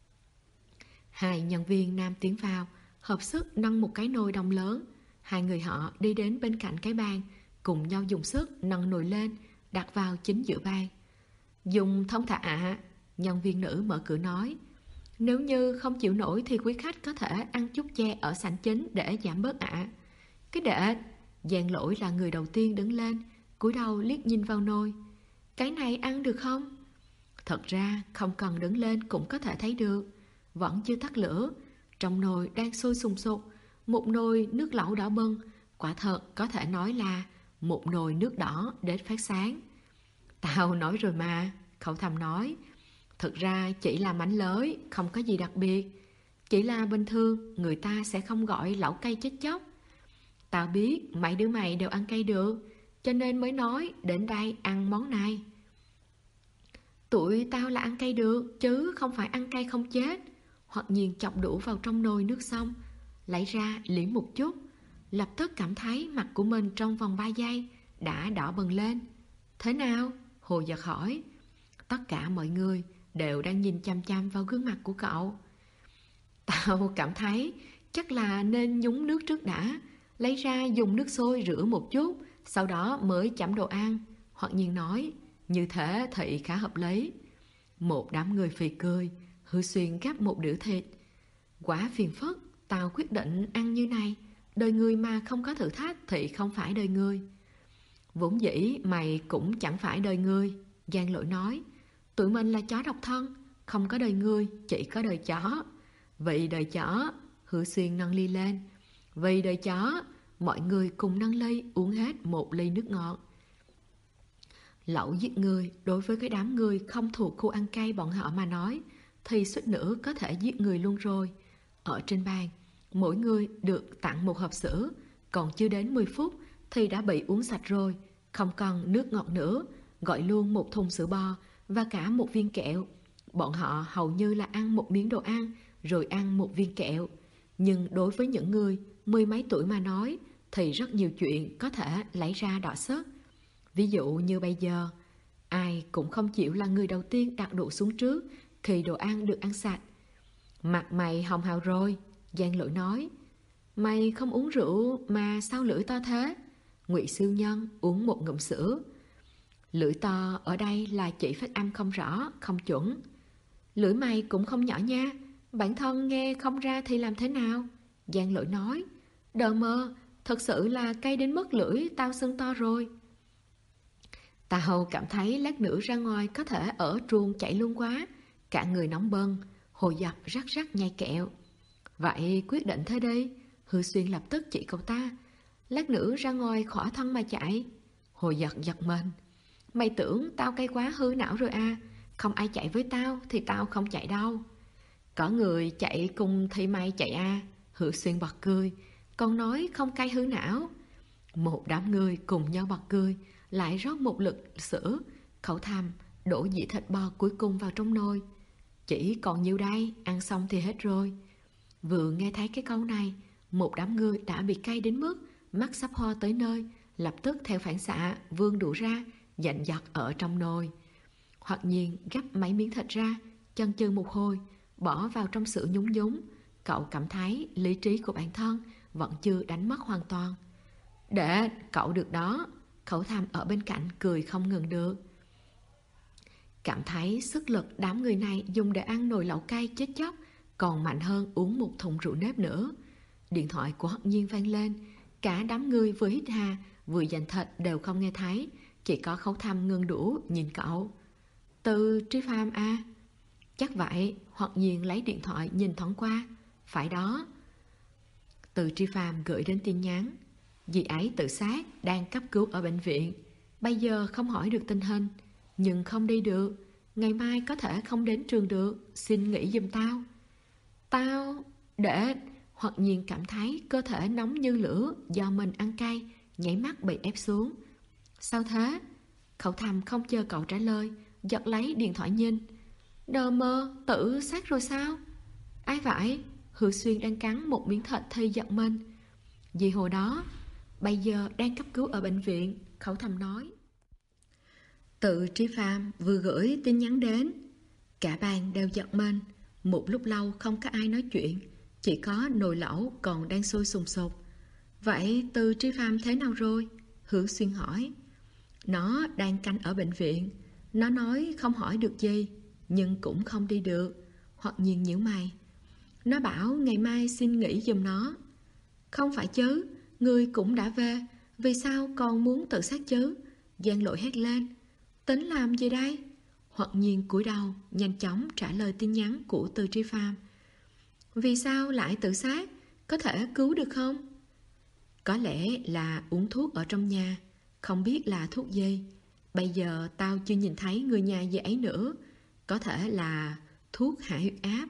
Hai nhân viên nam tiến vào, hợp sức nâng một cái nồi đồng lớn. Hai người họ đi đến bên cạnh cái bàn, cùng nhau dùng sức nâng nồi lên, đặt vào chính giữa bàn. Dùng thông thả ạ. Nhân viên nữ mở cửa nói. Nếu như không chịu nổi thì quý khách có thể ăn chút chè ở sảnh chính để giảm bớt ạ. Cái đệ. Giang Lỗi là người đầu tiên đứng lên, cúi đầu liếc nhìn vào nồi. Cái này ăn được không? Thật ra không cần đứng lên cũng có thể thấy được. Vẫn chưa tắt lửa, trong nồi đang sôi sùng sục. Một nồi nước lẩu đỏ bừng, quả thật có thể nói là một nồi nước đỏ đến phát sáng. Tao nói rồi mà, Khấu Thăm nói. Thực ra chỉ là mánh lới, không có gì đặc biệt. Chỉ là bình thường người ta sẽ không gọi lẩu cay chết chóc. Tao biết mấy đứa mày đều ăn cay được, cho nên mới nói đến đây ăn món này. Tụi tao là ăn cay được, chứ không phải ăn cay không chết. Hoặc nhiên chọc đũa vào trong nồi nước xong, lấy ra liếm một chút, lập tức cảm thấy mặt của mình trong vòng 3 giây đã đỏ bừng lên. Thế nào? Hồ giật hỏi. Tất cả mọi người đều đang nhìn chăm chăm vào gương mặt của cậu. Tao cảm thấy chắc là nên nhúng nước trước đã, lấy ra dùng nước sôi rửa một chút, sau đó mới chấm đồ ăn. Hoặc nhiên nói. Như thế thì khá hợp lý. Một đám người phì cười. Hứa Xuyên gắp một đĩa thịt. Quá phiền phức, tao quyết định ăn như này. Đời người mà không có thử thách thì không phải đời người. Vốn dĩ mày cũng chẳng phải đời người, Giang Lỗi nói. Tụi mình là chó độc thân, không có đời người, chỉ có đời chó. Vì đời chó, Hứa Xuyên nâng ly lên. Vì đời chó, mọi người cùng nâng ly uống hết một ly nước ngọt. Lẩu giết người đối với cái đám người không thuộc khu ăn cay bọn họ mà nói thì suýt nữa có thể giết người luôn rồi. Ở trên bàn, mỗi người được tặng một hộp sữa, còn chưa đến 10 phút thì đã bị uống sạch rồi, không còn nước ngọt nữa, gọi luôn một thùng sữa bò và cả một viên kẹo. Bọn họ hầu như là ăn một miếng đồ ăn rồi ăn một viên kẹo. Nhưng đối với những người mười mấy tuổi mà nói thì rất nhiều chuyện có thể lấy ra đọ sức. Ví dụ như bây giờ, ai cũng không chịu là người đầu tiên đặt đũa xuống trước khi đồ ăn được ăn sạch. Mặt mày hồng hào rồi, Giang Lỗi nói. Mày không uống rượu mà sao lưỡi to thế? Ngụy Siêu Nhân uống một ngụm sữa. Lưỡi to ở đây là chỉ phát âm không rõ, không chuẩn. Lưỡi mày cũng không nhỏ nha, bản thân nghe không ra thì làm thế nào? Giang Lỗi nói. Đờ mơ, thật sự là cay đến mức lưỡi tao sưng to rồi. Tao cảm thấy lát nữa ra ngoài có thể ở truồng chạy luôn quá. Cả người nóng bần, Hồ Dập rắc rắc nhai kẹo. Vậy quyết định thế đi. Hư Xuyên lập tức chỉ cậu ta. Lát nữa ra ngoài khỏa thân mà chạy. Hồ Dập giật mình. Mày tưởng tao cay quá hư não rồi à? Không ai chạy với tao thì tao không chạy đâu. Có người chạy cùng thì mày chạy à? Hư Xuyên bật cười. Còn nói không cay hư não. Một đám người cùng nhau bật cười, lại rót một lực sữa. Khẩu Tham đổ dĩa thịt bò cuối cùng vào trong nồi. Chỉ còn nhiêu đây, ăn xong thì hết rồi. Vừa nghe thấy cái câu này, một đám người đã bị cay đến mức mắt sắp ho tới nơi, lập tức theo phản xạ vươn đũa ra, dạnh dặt ở trong nồi. Hoặc nhiên gắp mấy miếng thịt ra, chần chừ một hồi, bỏ vào trong sữa nhúng nhúng. Cậu cảm thấy lý trí của bản thân vẫn chưa đánh mất hoàn toàn. Để cậu được đó. Khẩu Tham ở bên cạnh cười không ngừng được. Cảm thấy sức lực đám người này dùng để ăn nồi lẩu cay chết chóc còn mạnh hơn uống một thùng rượu nếp nữa. Điện thoại của Hận Nhiên vang lên. Cả đám người vừa hít hà vừa giành thịt đều không nghe thấy. Chỉ có Khẩu Tham ngưng đũa nhìn cậu. Từ Tri Phàm à? Chắc vậy. Hận Nhiên lấy điện thoại nhìn thoáng qua. Phải đó. Từ Tri Phàm gửi đến tin nhắn. Dì ấy tự sát, đang cấp cứu ở bệnh viện. Bây giờ không hỏi được tình hình, nhưng không đi được. Ngày mai có thể không đến trường được. Xin nghỉ giùm tao. Tao... Để... Hoặc nhiên cảm thấy cơ thể nóng như lửa do mình ăn cay, nhảy mắt bị ép xuống. Sao thế? Khẩu Tham không chờ cậu trả lời, giật lấy điện thoại nhìn. Đờ mơ, tự sát rồi sao? Ai vậy? Hứa Xuyên đang cắn một miếng thịt thì giật mình. Vì hồi đó bây giờ đang cấp cứu ở bệnh viện. Khẩu Tham nói. Tự Tri Phàm vừa gửi tin nhắn đến. Cả bàn đều giật mình. Một lúc lâu không có ai nói chuyện, chỉ có nồi lẩu còn đang sôi sùng sục. Vậy Từ Tri Phàm thế nào rồi? Hứa Xuyên hỏi. Nó đang canh ở bệnh viện. Nó nói không hỏi được gì, nhưng cũng không đi được. Hoặc nhiên nhíu mày. Nó bảo ngày mai xin nghỉ giùm nó. Không phải chứ, người cũng đã về, vì sao còn muốn tự sát chứ? Giang Lỗi hét lên. Tính làm gì đây? Hoặc nhiên cúi đầu nhanh chóng trả lời tin nhắn của Từ Tri Phàm. Vì sao lại tự sát? Có thể cứu được không? Có lẽ là uống thuốc ở trong nhà, không biết là thuốc gì. Bây giờ tao chưa nhìn thấy người nhà gì ấy nữa. Có thể là thuốc hạ huyết áp.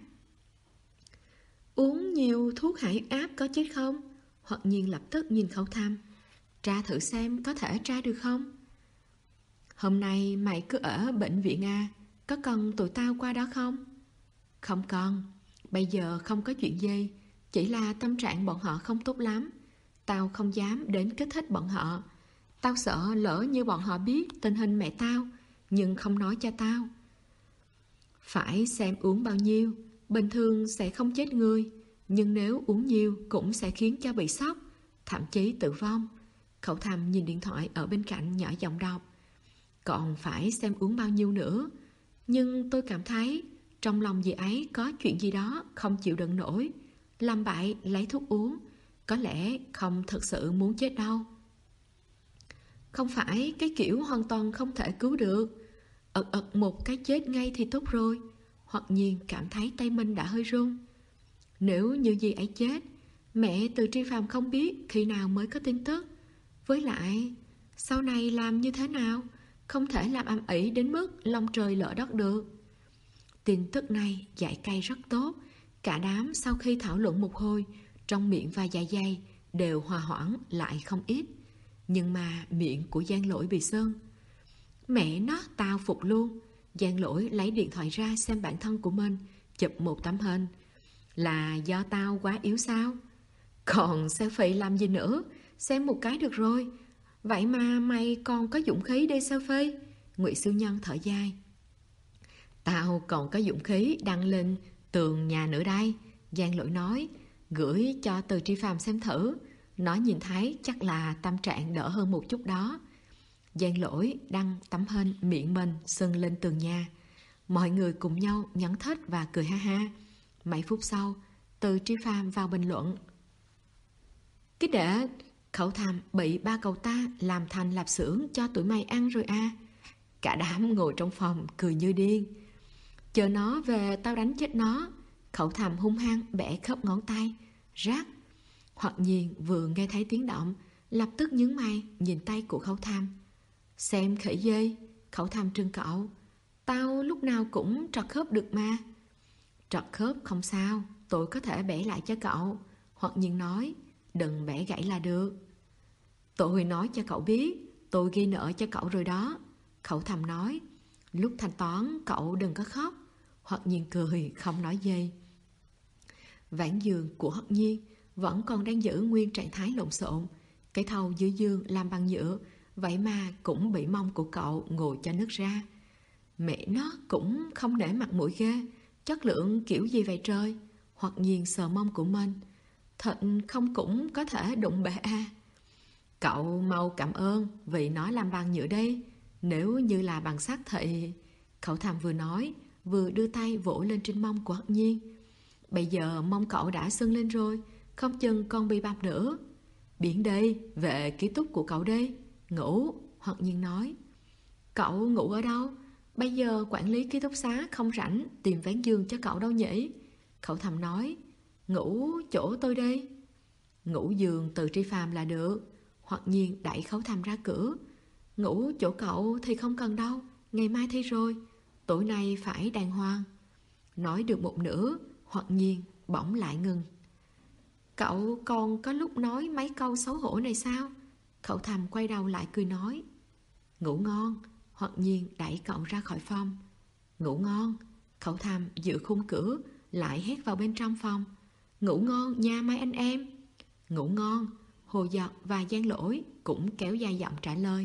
Uống nhiều thuốc hạ huyết áp có chết không? Hoặc nhiên lập tức nhìn Khẩu Tham. Tra thử xem có thể tra được không? Hôm nay mày cứ ở bệnh viện à? Có cần tụi tao qua đó không? Không cần. Bây giờ không có chuyện gì, chỉ là tâm trạng bọn họ không tốt lắm. Tao không dám đến kích thích bọn họ. Tao sợ lỡ như bọn họ biết tình hình mẹ tao, nhưng không nói cho tao. Phải xem uống bao nhiêu. Bình thường sẽ không chết người, nhưng nếu uống nhiều cũng sẽ khiến cho bị sốc, thậm chí tử vong. Khẩu Tham nhìn điện thoại ở bên cạnh nhỏ giọng đọc. Còn phải xem uống bao nhiêu nữa. Nhưng tôi cảm thấy trong lòng dì ấy có chuyện gì đó không chịu đựng nổi. Làm bậy lấy thuốc uống, có lẽ không thực sự muốn chết đâu. Không phải cái kiểu hoàn toàn không thể cứu được. Một cái chết ngay thì tốt rồi. Hoặc nhiên cảm thấy tay mình đã hơi run. Nếu như dì ấy chết, Mẹ Từ Tri Phàm không biết khi nào mới có tin tức. Với lại, sau này làm như thế nào? Không thể làm ầm ĩ đến mức long trời lỡ đất được. Tin tức này giải cay rất tốt. Cả đám sau khi thảo luận một hồi, trong miệng và dạ dày đều hòa hoãn lại không ít. Nhưng mà miệng của Giang Lỗi bị sưng. Mẹ nó, tao phục luôn. Giang Lỗi lấy điện thoại ra xem bản thân của mình, chụp một tấm hình. Là do tao quá yếu sao? Còn selfie làm gì nữa? Xem một cái được rồi. Vậy mà mày còn có dũng khí đi selfie? Ngụy Siêu Nhân thở dài. Tao còn có dũng khí đăng lên tường nhà nữa đây. Giang Lỗi nói, gửi cho Từ Tri Phàm xem thử. Nó nhìn thấy chắc là tâm trạng đỡ hơn một chút đó. Giang Lỗi đăng tấm hình miệng mình sưng lên tường nhà. Mọi người cùng nhau nhấn thích và cười ha ha. Mấy phút sau, Từ Tri Phàm vào bình luận. Cái đệ, Khẩu Thầm bị ba cậu ta làm thành lạp xưởng cho tụi mày ăn rồi à. Cả đám ngồi trong phòng cười như điên. Chờ nó về tao đánh chết nó. Khẩu Thầm hung hăng bẻ khớp ngón tay. Rác. Hoặc Nhiên vừa nghe thấy tiếng động, lập tức nhướng mày nhìn tay của Khẩu Thầm. Xem khỉ dê. Khẩu Thầm trừng cậu. Tao lúc nào cũng trật khớp được mà. Trật khớp không sao, tôi có thể bẻ lại cho cậu. Hoặc Nhiên nói, đừng bẻ gãy là được. Tôi nói cho cậu biết, tôi ghi nợ cho cậu rồi đó. Khẩu Thầm nói, lúc thanh toán cậu đừng có khóc. Hoặc Nhiên cười không nói gì. Ván giường của Hoặc Nhiên vẫn còn đang giữ nguyên trạng thái lộn xộn. Cái thau dưới giường làm bằng nhựa, vậy mà cũng bị mông của cậu ngồi cho nứt ra. Mẹ nó cũng không nể mặt mũi ghê. Chất lượng kiểu gì vậy trời? Hoặc Nhiên sờ mông của mình. Thật không cũng có thể đụng bể à. Cậu mau cảm ơn vì nó làm bằng nhựa đây. Nếu như là bằng sắt thì... Khẩu Thầm vừa nói, vừa đưa tay vỗ lên trên mông của Hoặc Nhiên. Bây giờ mông cậu đã sưng lên rồi, không chừng còn bị bầm nữa. Biển đây, về ký túc của cậu đây. Ngủ, Hoặc Nhiên nói. Cậu ngủ ở đâu? Bây giờ quản lý ký túc xá không rảnh tìm ván giường cho cậu đâu nhỉ? Khẩu Thầm nói. Ngủ chỗ tôi đi. Ngủ giường Từ Tri Phàm là được. Hoặc Nhiên đẩy Khẩu Thầm ra cửa. Ngủ chỗ cậu thì không cần đâu, ngày mai thi rồi, tối nay phải đàng hoàng. Nói được một nửa, Hoặc Nhiên bỗng lại ngừng. Cậu còn có lúc nói mấy câu xấu hổ này sao? Khẩu Thầm quay đầu lại cười nói. Ngủ ngon. Hoặc Nhiên đẩy cậu ra khỏi phòng. Ngủ ngon. Khẩu Thầm dựa khung cửa lại hét vào bên trong phòng. Ngủ ngon nha mấy anh em. Ngủ ngon. Hồ Giật và Giang Lỗi cũng kéo dài giọng trả lời.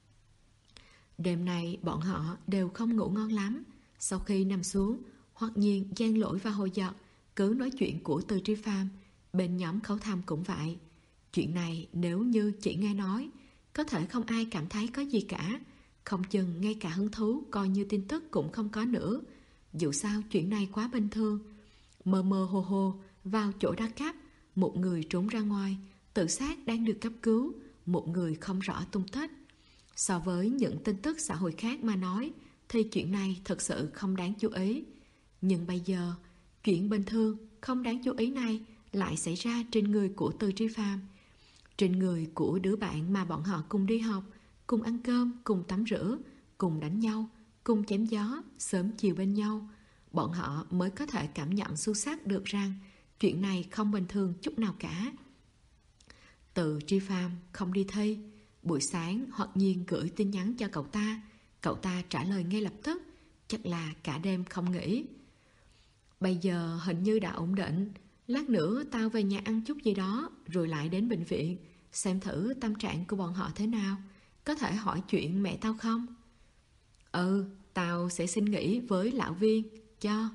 Đêm nay bọn họ đều không ngủ ngon lắm. Sau khi nằm xuống, Hoặc Nhiên, Giang Lỗi và Hồ Giật cứ nói chuyện của Từ Tri Phàm. Bên nhóm Khẩu Thầm cũng vậy. Chuyện này nếu như chỉ nghe nói, có thể không ai cảm thấy có gì cả. Không chừng ngay cả hứng thú coi như tin tức cũng không có nữa. Dù sao chuyện này quá bình thường. Mơ mơ hồ hồ vào chỗ đá cắp, một người trốn ra ngoài, tự sát đang được cấp cứu, một người không rõ tung tích. So với những tin tức xã hội khác mà nói, thì chuyện này thật sự không đáng chú ý. Nhưng bây giờ, chuyện bình thường không đáng chú ý này lại xảy ra trên người của Từ Tri Phàm, trên người của đứa bạn mà bọn họ cùng đi học, cùng ăn cơm, cùng tắm rửa, cùng đánh nhau, cùng chém gió, sớm chiều bên nhau. Bọn họ mới có thể cảm nhận sâu sắc được rằng chuyện này không bình thường chút nào cả. Từ Tri Phàm không đi thi. Buổi sáng Hoặc Nhiên gửi tin nhắn cho cậu ta trả lời ngay lập tức, chắc là cả đêm không nghỉ. Bây giờ hình như đã ổn định, lát nữa tao về nhà ăn chút gì đó rồi lại đến bệnh viện, xem thử tâm trạng của bọn họ thế nào. Có thể hỏi chuyện mẹ tao không? Ừ, tao sẽ xin nghỉ với lão Viên cho.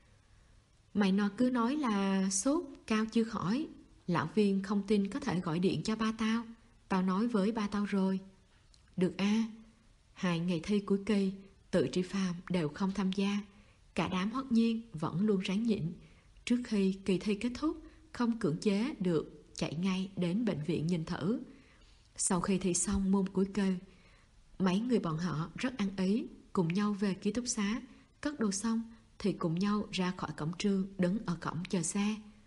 Mày nó cứ nói là sốt cao chưa khỏi. Lão Viên không tin có thể gọi điện cho ba tao. Tao nói với ba tao rồi. Được a. 2 ngày thi cuối kỳ, Từ Tri Phàm đều không tham gia. Cả đám Hoặc Nhiên vẫn luôn ráng nhịn. Trước khi kỳ thi kết thúc, không cưỡng chế được, chạy ngay đến bệnh viện nhìn thử. Sau khi thi xong môn cuối kỳ, mấy người bọn họ rất ăn ý, cùng nhau về ký túc xá. Cất đồ xong thì cùng nhau ra khỏi cổng trường, đứng ở cổng chờ xe.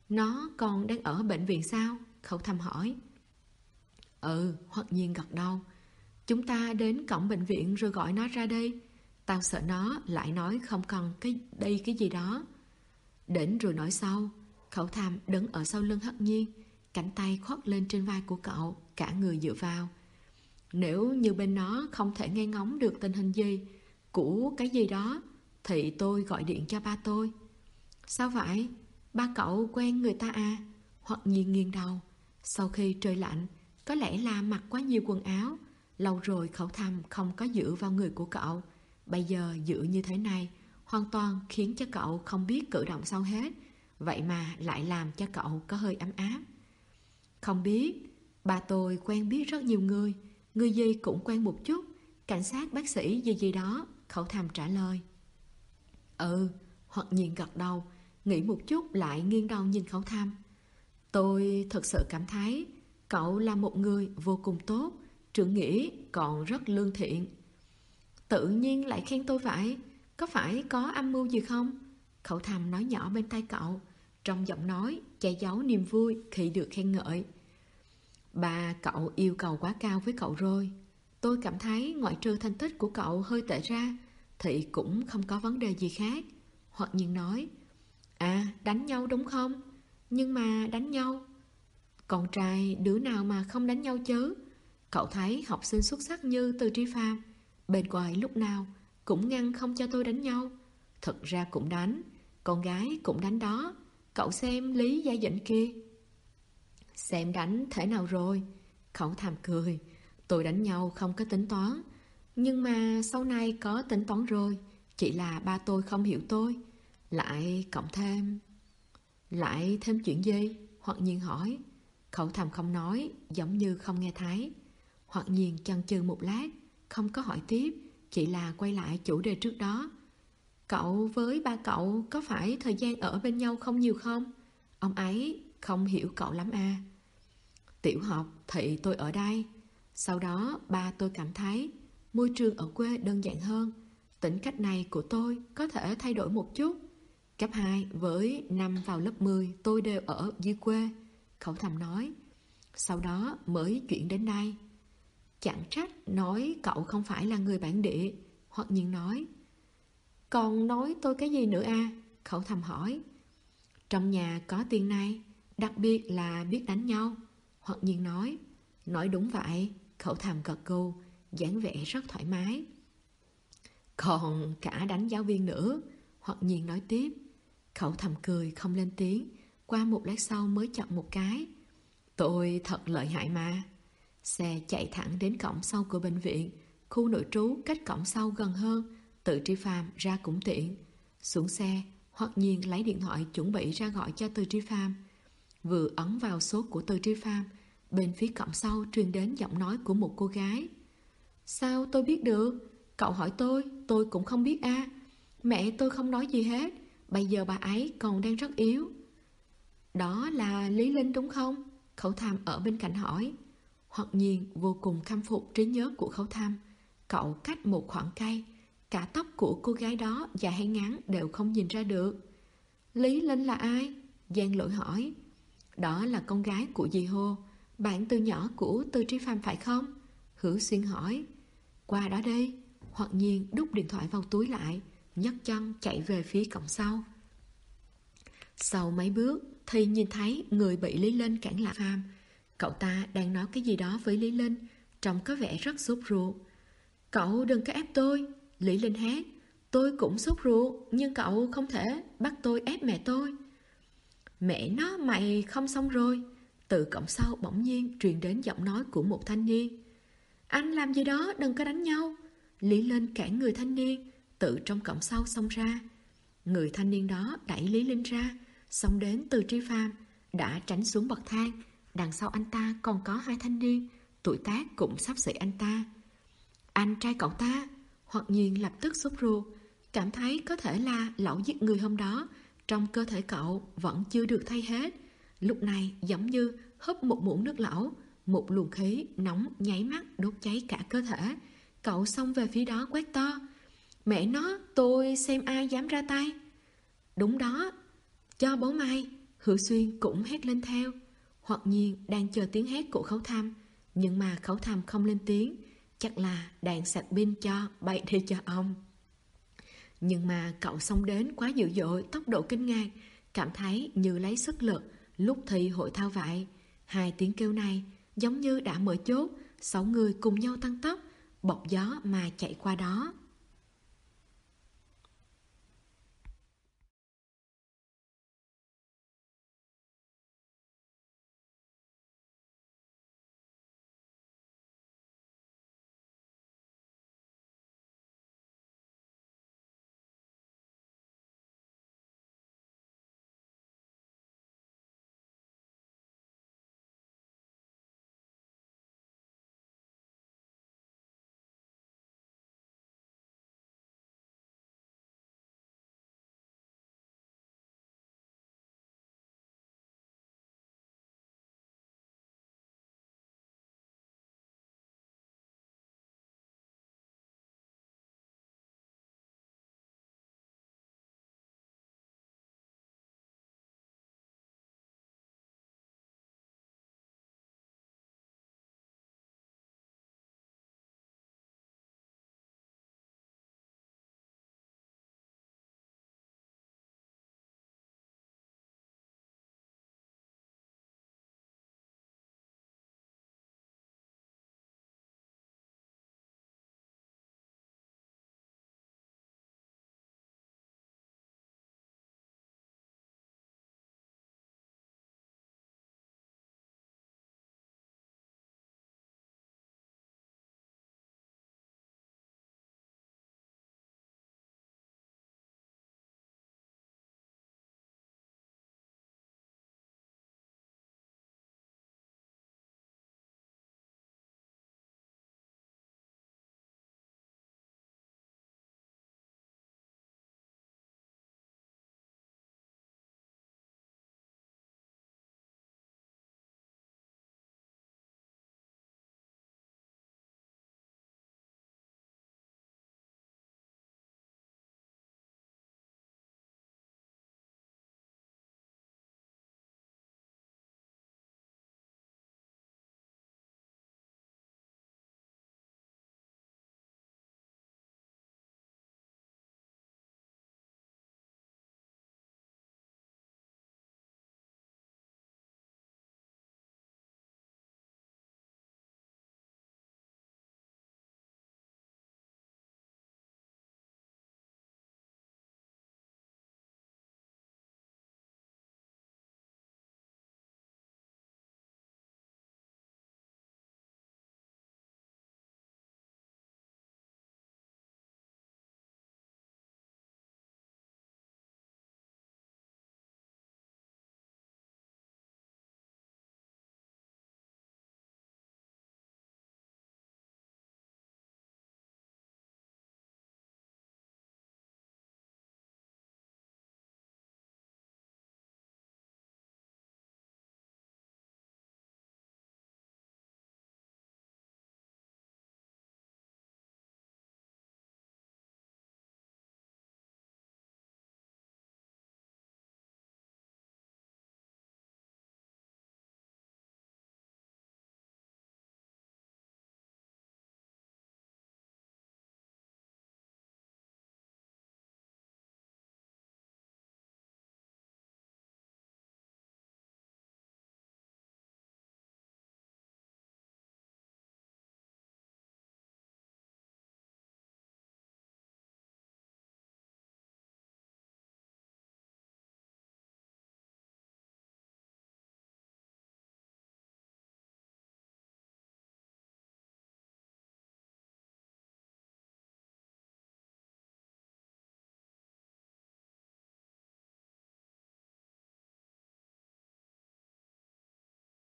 Nó còn đang ở bệnh viện sao? Khẩu Thầm hỏi. Ừ, Hoặc Nhiên gật đầu. Chúng ta đến cổng bệnh viện rồi gọi nó ra đây. Tao sợ nó lại nói không cần cái gì đó. Đến rồi nói sau. Khẩu Thầm đứng ở sau lưng Hắc Nhiên, cánh tay khoác lên trên vai của cậu, cả người dựa vào. Nếu như bên nó không thể nghe ngóng được tình hình gì của cái gì đó thì tôi gọi điện cho ba tôi. Sao vậy? Ba cậu quen người ta à? Hoặc Nhiên nghiêng đầu. Sau khi trời lạnh, có lẽ là mặc quá nhiều quần áo. Lâu rồi Khẩu Thầm không có dựa vào người của cậu. Bây giờ dựa như thế này hoàn toàn khiến cho cậu không biết cử động sao hết. Vậy mà lại làm cho cậu có hơi ấm áp. Không biết. Ba tôi quen biết rất nhiều người. Người gì cũng quen một chút. Cảnh sát, bác sĩ gì gì đó. Khẩu Thầm trả lời. Ừ. Hoặc Nhiên gật đầu, nghĩ một chút lại nghiêng đầu nhìn Khẩu Thầm. Tôi thật sự cảm thấy cậu là một người vô cùng tốt, trưởng nghĩa còn rất lương thiện. Tự nhiên lại khen tôi vậy. Có phải có âm mưu gì không? Khẩu Thầm nói nhỏ bên tai cậu, trong giọng nói che giấu niềm vui khi được khen ngợi. Ba cậu yêu cầu quá cao với cậu rồi. Tôi cảm thấy ngoại trừ thành tích của cậu hơi tệ ra thì cũng không có vấn đề gì khác. Hoặc Nhiên nói. À, đánh nhau đúng không? Nhưng mà đánh nhau, con trai đứa nào mà không đánh nhau chứ? Cậu thấy học sinh xuất sắc như Từ Tri Phàm bên ngoài lúc nào cũng ngăn không cho tôi đánh nhau. Thật ra cũng đánh, con gái cũng đánh đó. Cậu xem Lý Gia Dĩnh kia. Xem đánh thế nào rồi? Khẩu Thầm cười. Tôi đánh nhau không có tính toán, nhưng mà sau này có tính toán rồi. Chỉ là ba tôi không hiểu tôi. Lại thêm chuyện gì? Hoặc Nhiên hỏi. Khẩu Thầm không nói, giống như không nghe thấy. Hoặc Nhiên chần chừ một lát, không có hỏi tiếp, chỉ là quay lại chủ đề trước đó. Cậu với ba cậu có phải thời gian ở bên nhau không nhiều không? Ông ấy không hiểu cậu lắm à? Tiểu học thì tôi ở đây. Sau đó ba tôi cảm thấy môi trường ở quê đơn giản hơn. Tính cách này của tôi có thể thay đổi một chút. Cấp 2 với năm vào lớp 10 tôi đều ở dưới quê. Khẩu Thầm nói. Sau đó mới chuyển đến đây. Chẳng trách nói cậu không phải là người bản địa. Hoặc Nhiên nói. Còn nói tôi cái gì nữa à? Khẩu Thầm hỏi. Trong nhà có tiền này, đặc biệt là biết đánh nhau. Hoặc Nhiên nói. Nói đúng vậy. Khẩu Thầm gật gù, dáng vẻ rất thoải mái. Còn cả đánh giáo viên nữa. Hoặc Nhiên nói tiếp. Khẩu Thầm cười không lên tiếng. Qua một lát sau mới chọn một cái. Tôi thật lợi hại mà. Xe chạy thẳng đến cổng sau của bệnh viện. Khu nội trú cách cổng sau gần hơn. Từ Tri Phàm ra cũng tiện. Xuống xe, Hoặc Nhiên lấy điện thoại chuẩn bị ra gọi cho Từ Tri Phàm. Vừa ấn vào số của Từ Tri Phàm, bên phía cổng sau truyền đến giọng nói của một cô gái. Sao tôi biết được? Cậu hỏi tôi cũng không biết à. Mẹ tôi không nói gì hết. Bây giờ bà ấy còn đang rất yếu. Đó là Lý Linh đúng không? Khẩu Thầm ở bên cạnh hỏi. Hoặc Nhiên vô cùng khâm phục trí nhớ của Khẩu Thầm. Cậu cách một khoảng cây, cả tóc của cô gái đó dài hay ngắn đều không nhìn ra được. Lý Linh là ai? Giang Lỗi hỏi. Đó là con gái của dì Hồ, bạn từ nhỏ của Từ Tri Phàm phải không? Hữu Xuyên hỏi. Qua đó đi. Hoặc Nhiên đút điện thoại vào túi lại, nhấc chân chạy về phía cổng sau. Sau mấy bước thì nhìn thấy người bị Lý Linh cản lại Phàm. Cậu ta đang nói cái gì đó với Lý Linh, trông có vẻ rất sốt ruột. Cậu đừng có ép tôi. Lý Linh hét. Tôi cũng sốt ruột, nhưng cậu không thể bắt tôi ép mẹ tôi. Mẹ nó, mày không xong rồi. Từ cổng sau bỗng nhiên truyền đến giọng nói của một thanh niên. Anh làm gì đó, đừng có đánh nhau. Lý Linh cản người thanh niên từ trong cổng sau xông ra. Người thanh niên đó đẩy Lý Linh ra, xông đến Từ Tri Phàm, đã tránh xuống bậc thang. Đằng sau anh ta còn có hai thanh niên, tuổi tác cũng xấp xỉ anh ta. Anh trai cậu ta. Hoặc Nhiên lập tức sốt ruột, cảm thấy có thể là lẩu giết người hôm đó trong cơ thể cậu vẫn chưa được thay hết. Lúc này giống như húp một muỗng nước lẩu, một luồng khí nóng nháy mắt đốt cháy cả cơ thể. Cậu xông về phía đó quát to. Mẹ nó, tôi xem ai dám ra tay. Đúng đó, cho bố mày. Hữu Xuyên cũng hét lên theo. Hoặc Nhiên đang chờ tiếng hét của Khấu Thăm, nhưng mà Khấu Thăm không lên tiếng, chắc là đang sạc pin cho bậy đi cho ông. Nhưng mà cậu xông đến quá dữ dội, tốc độ kinh ngạc, cảm thấy như lấy sức lực lúc thi hội thao vậy. 2 tiếng kêu này giống như đã mở chốt, 6 người cùng nhau tăng tốc, bọc gió mà chạy qua đó.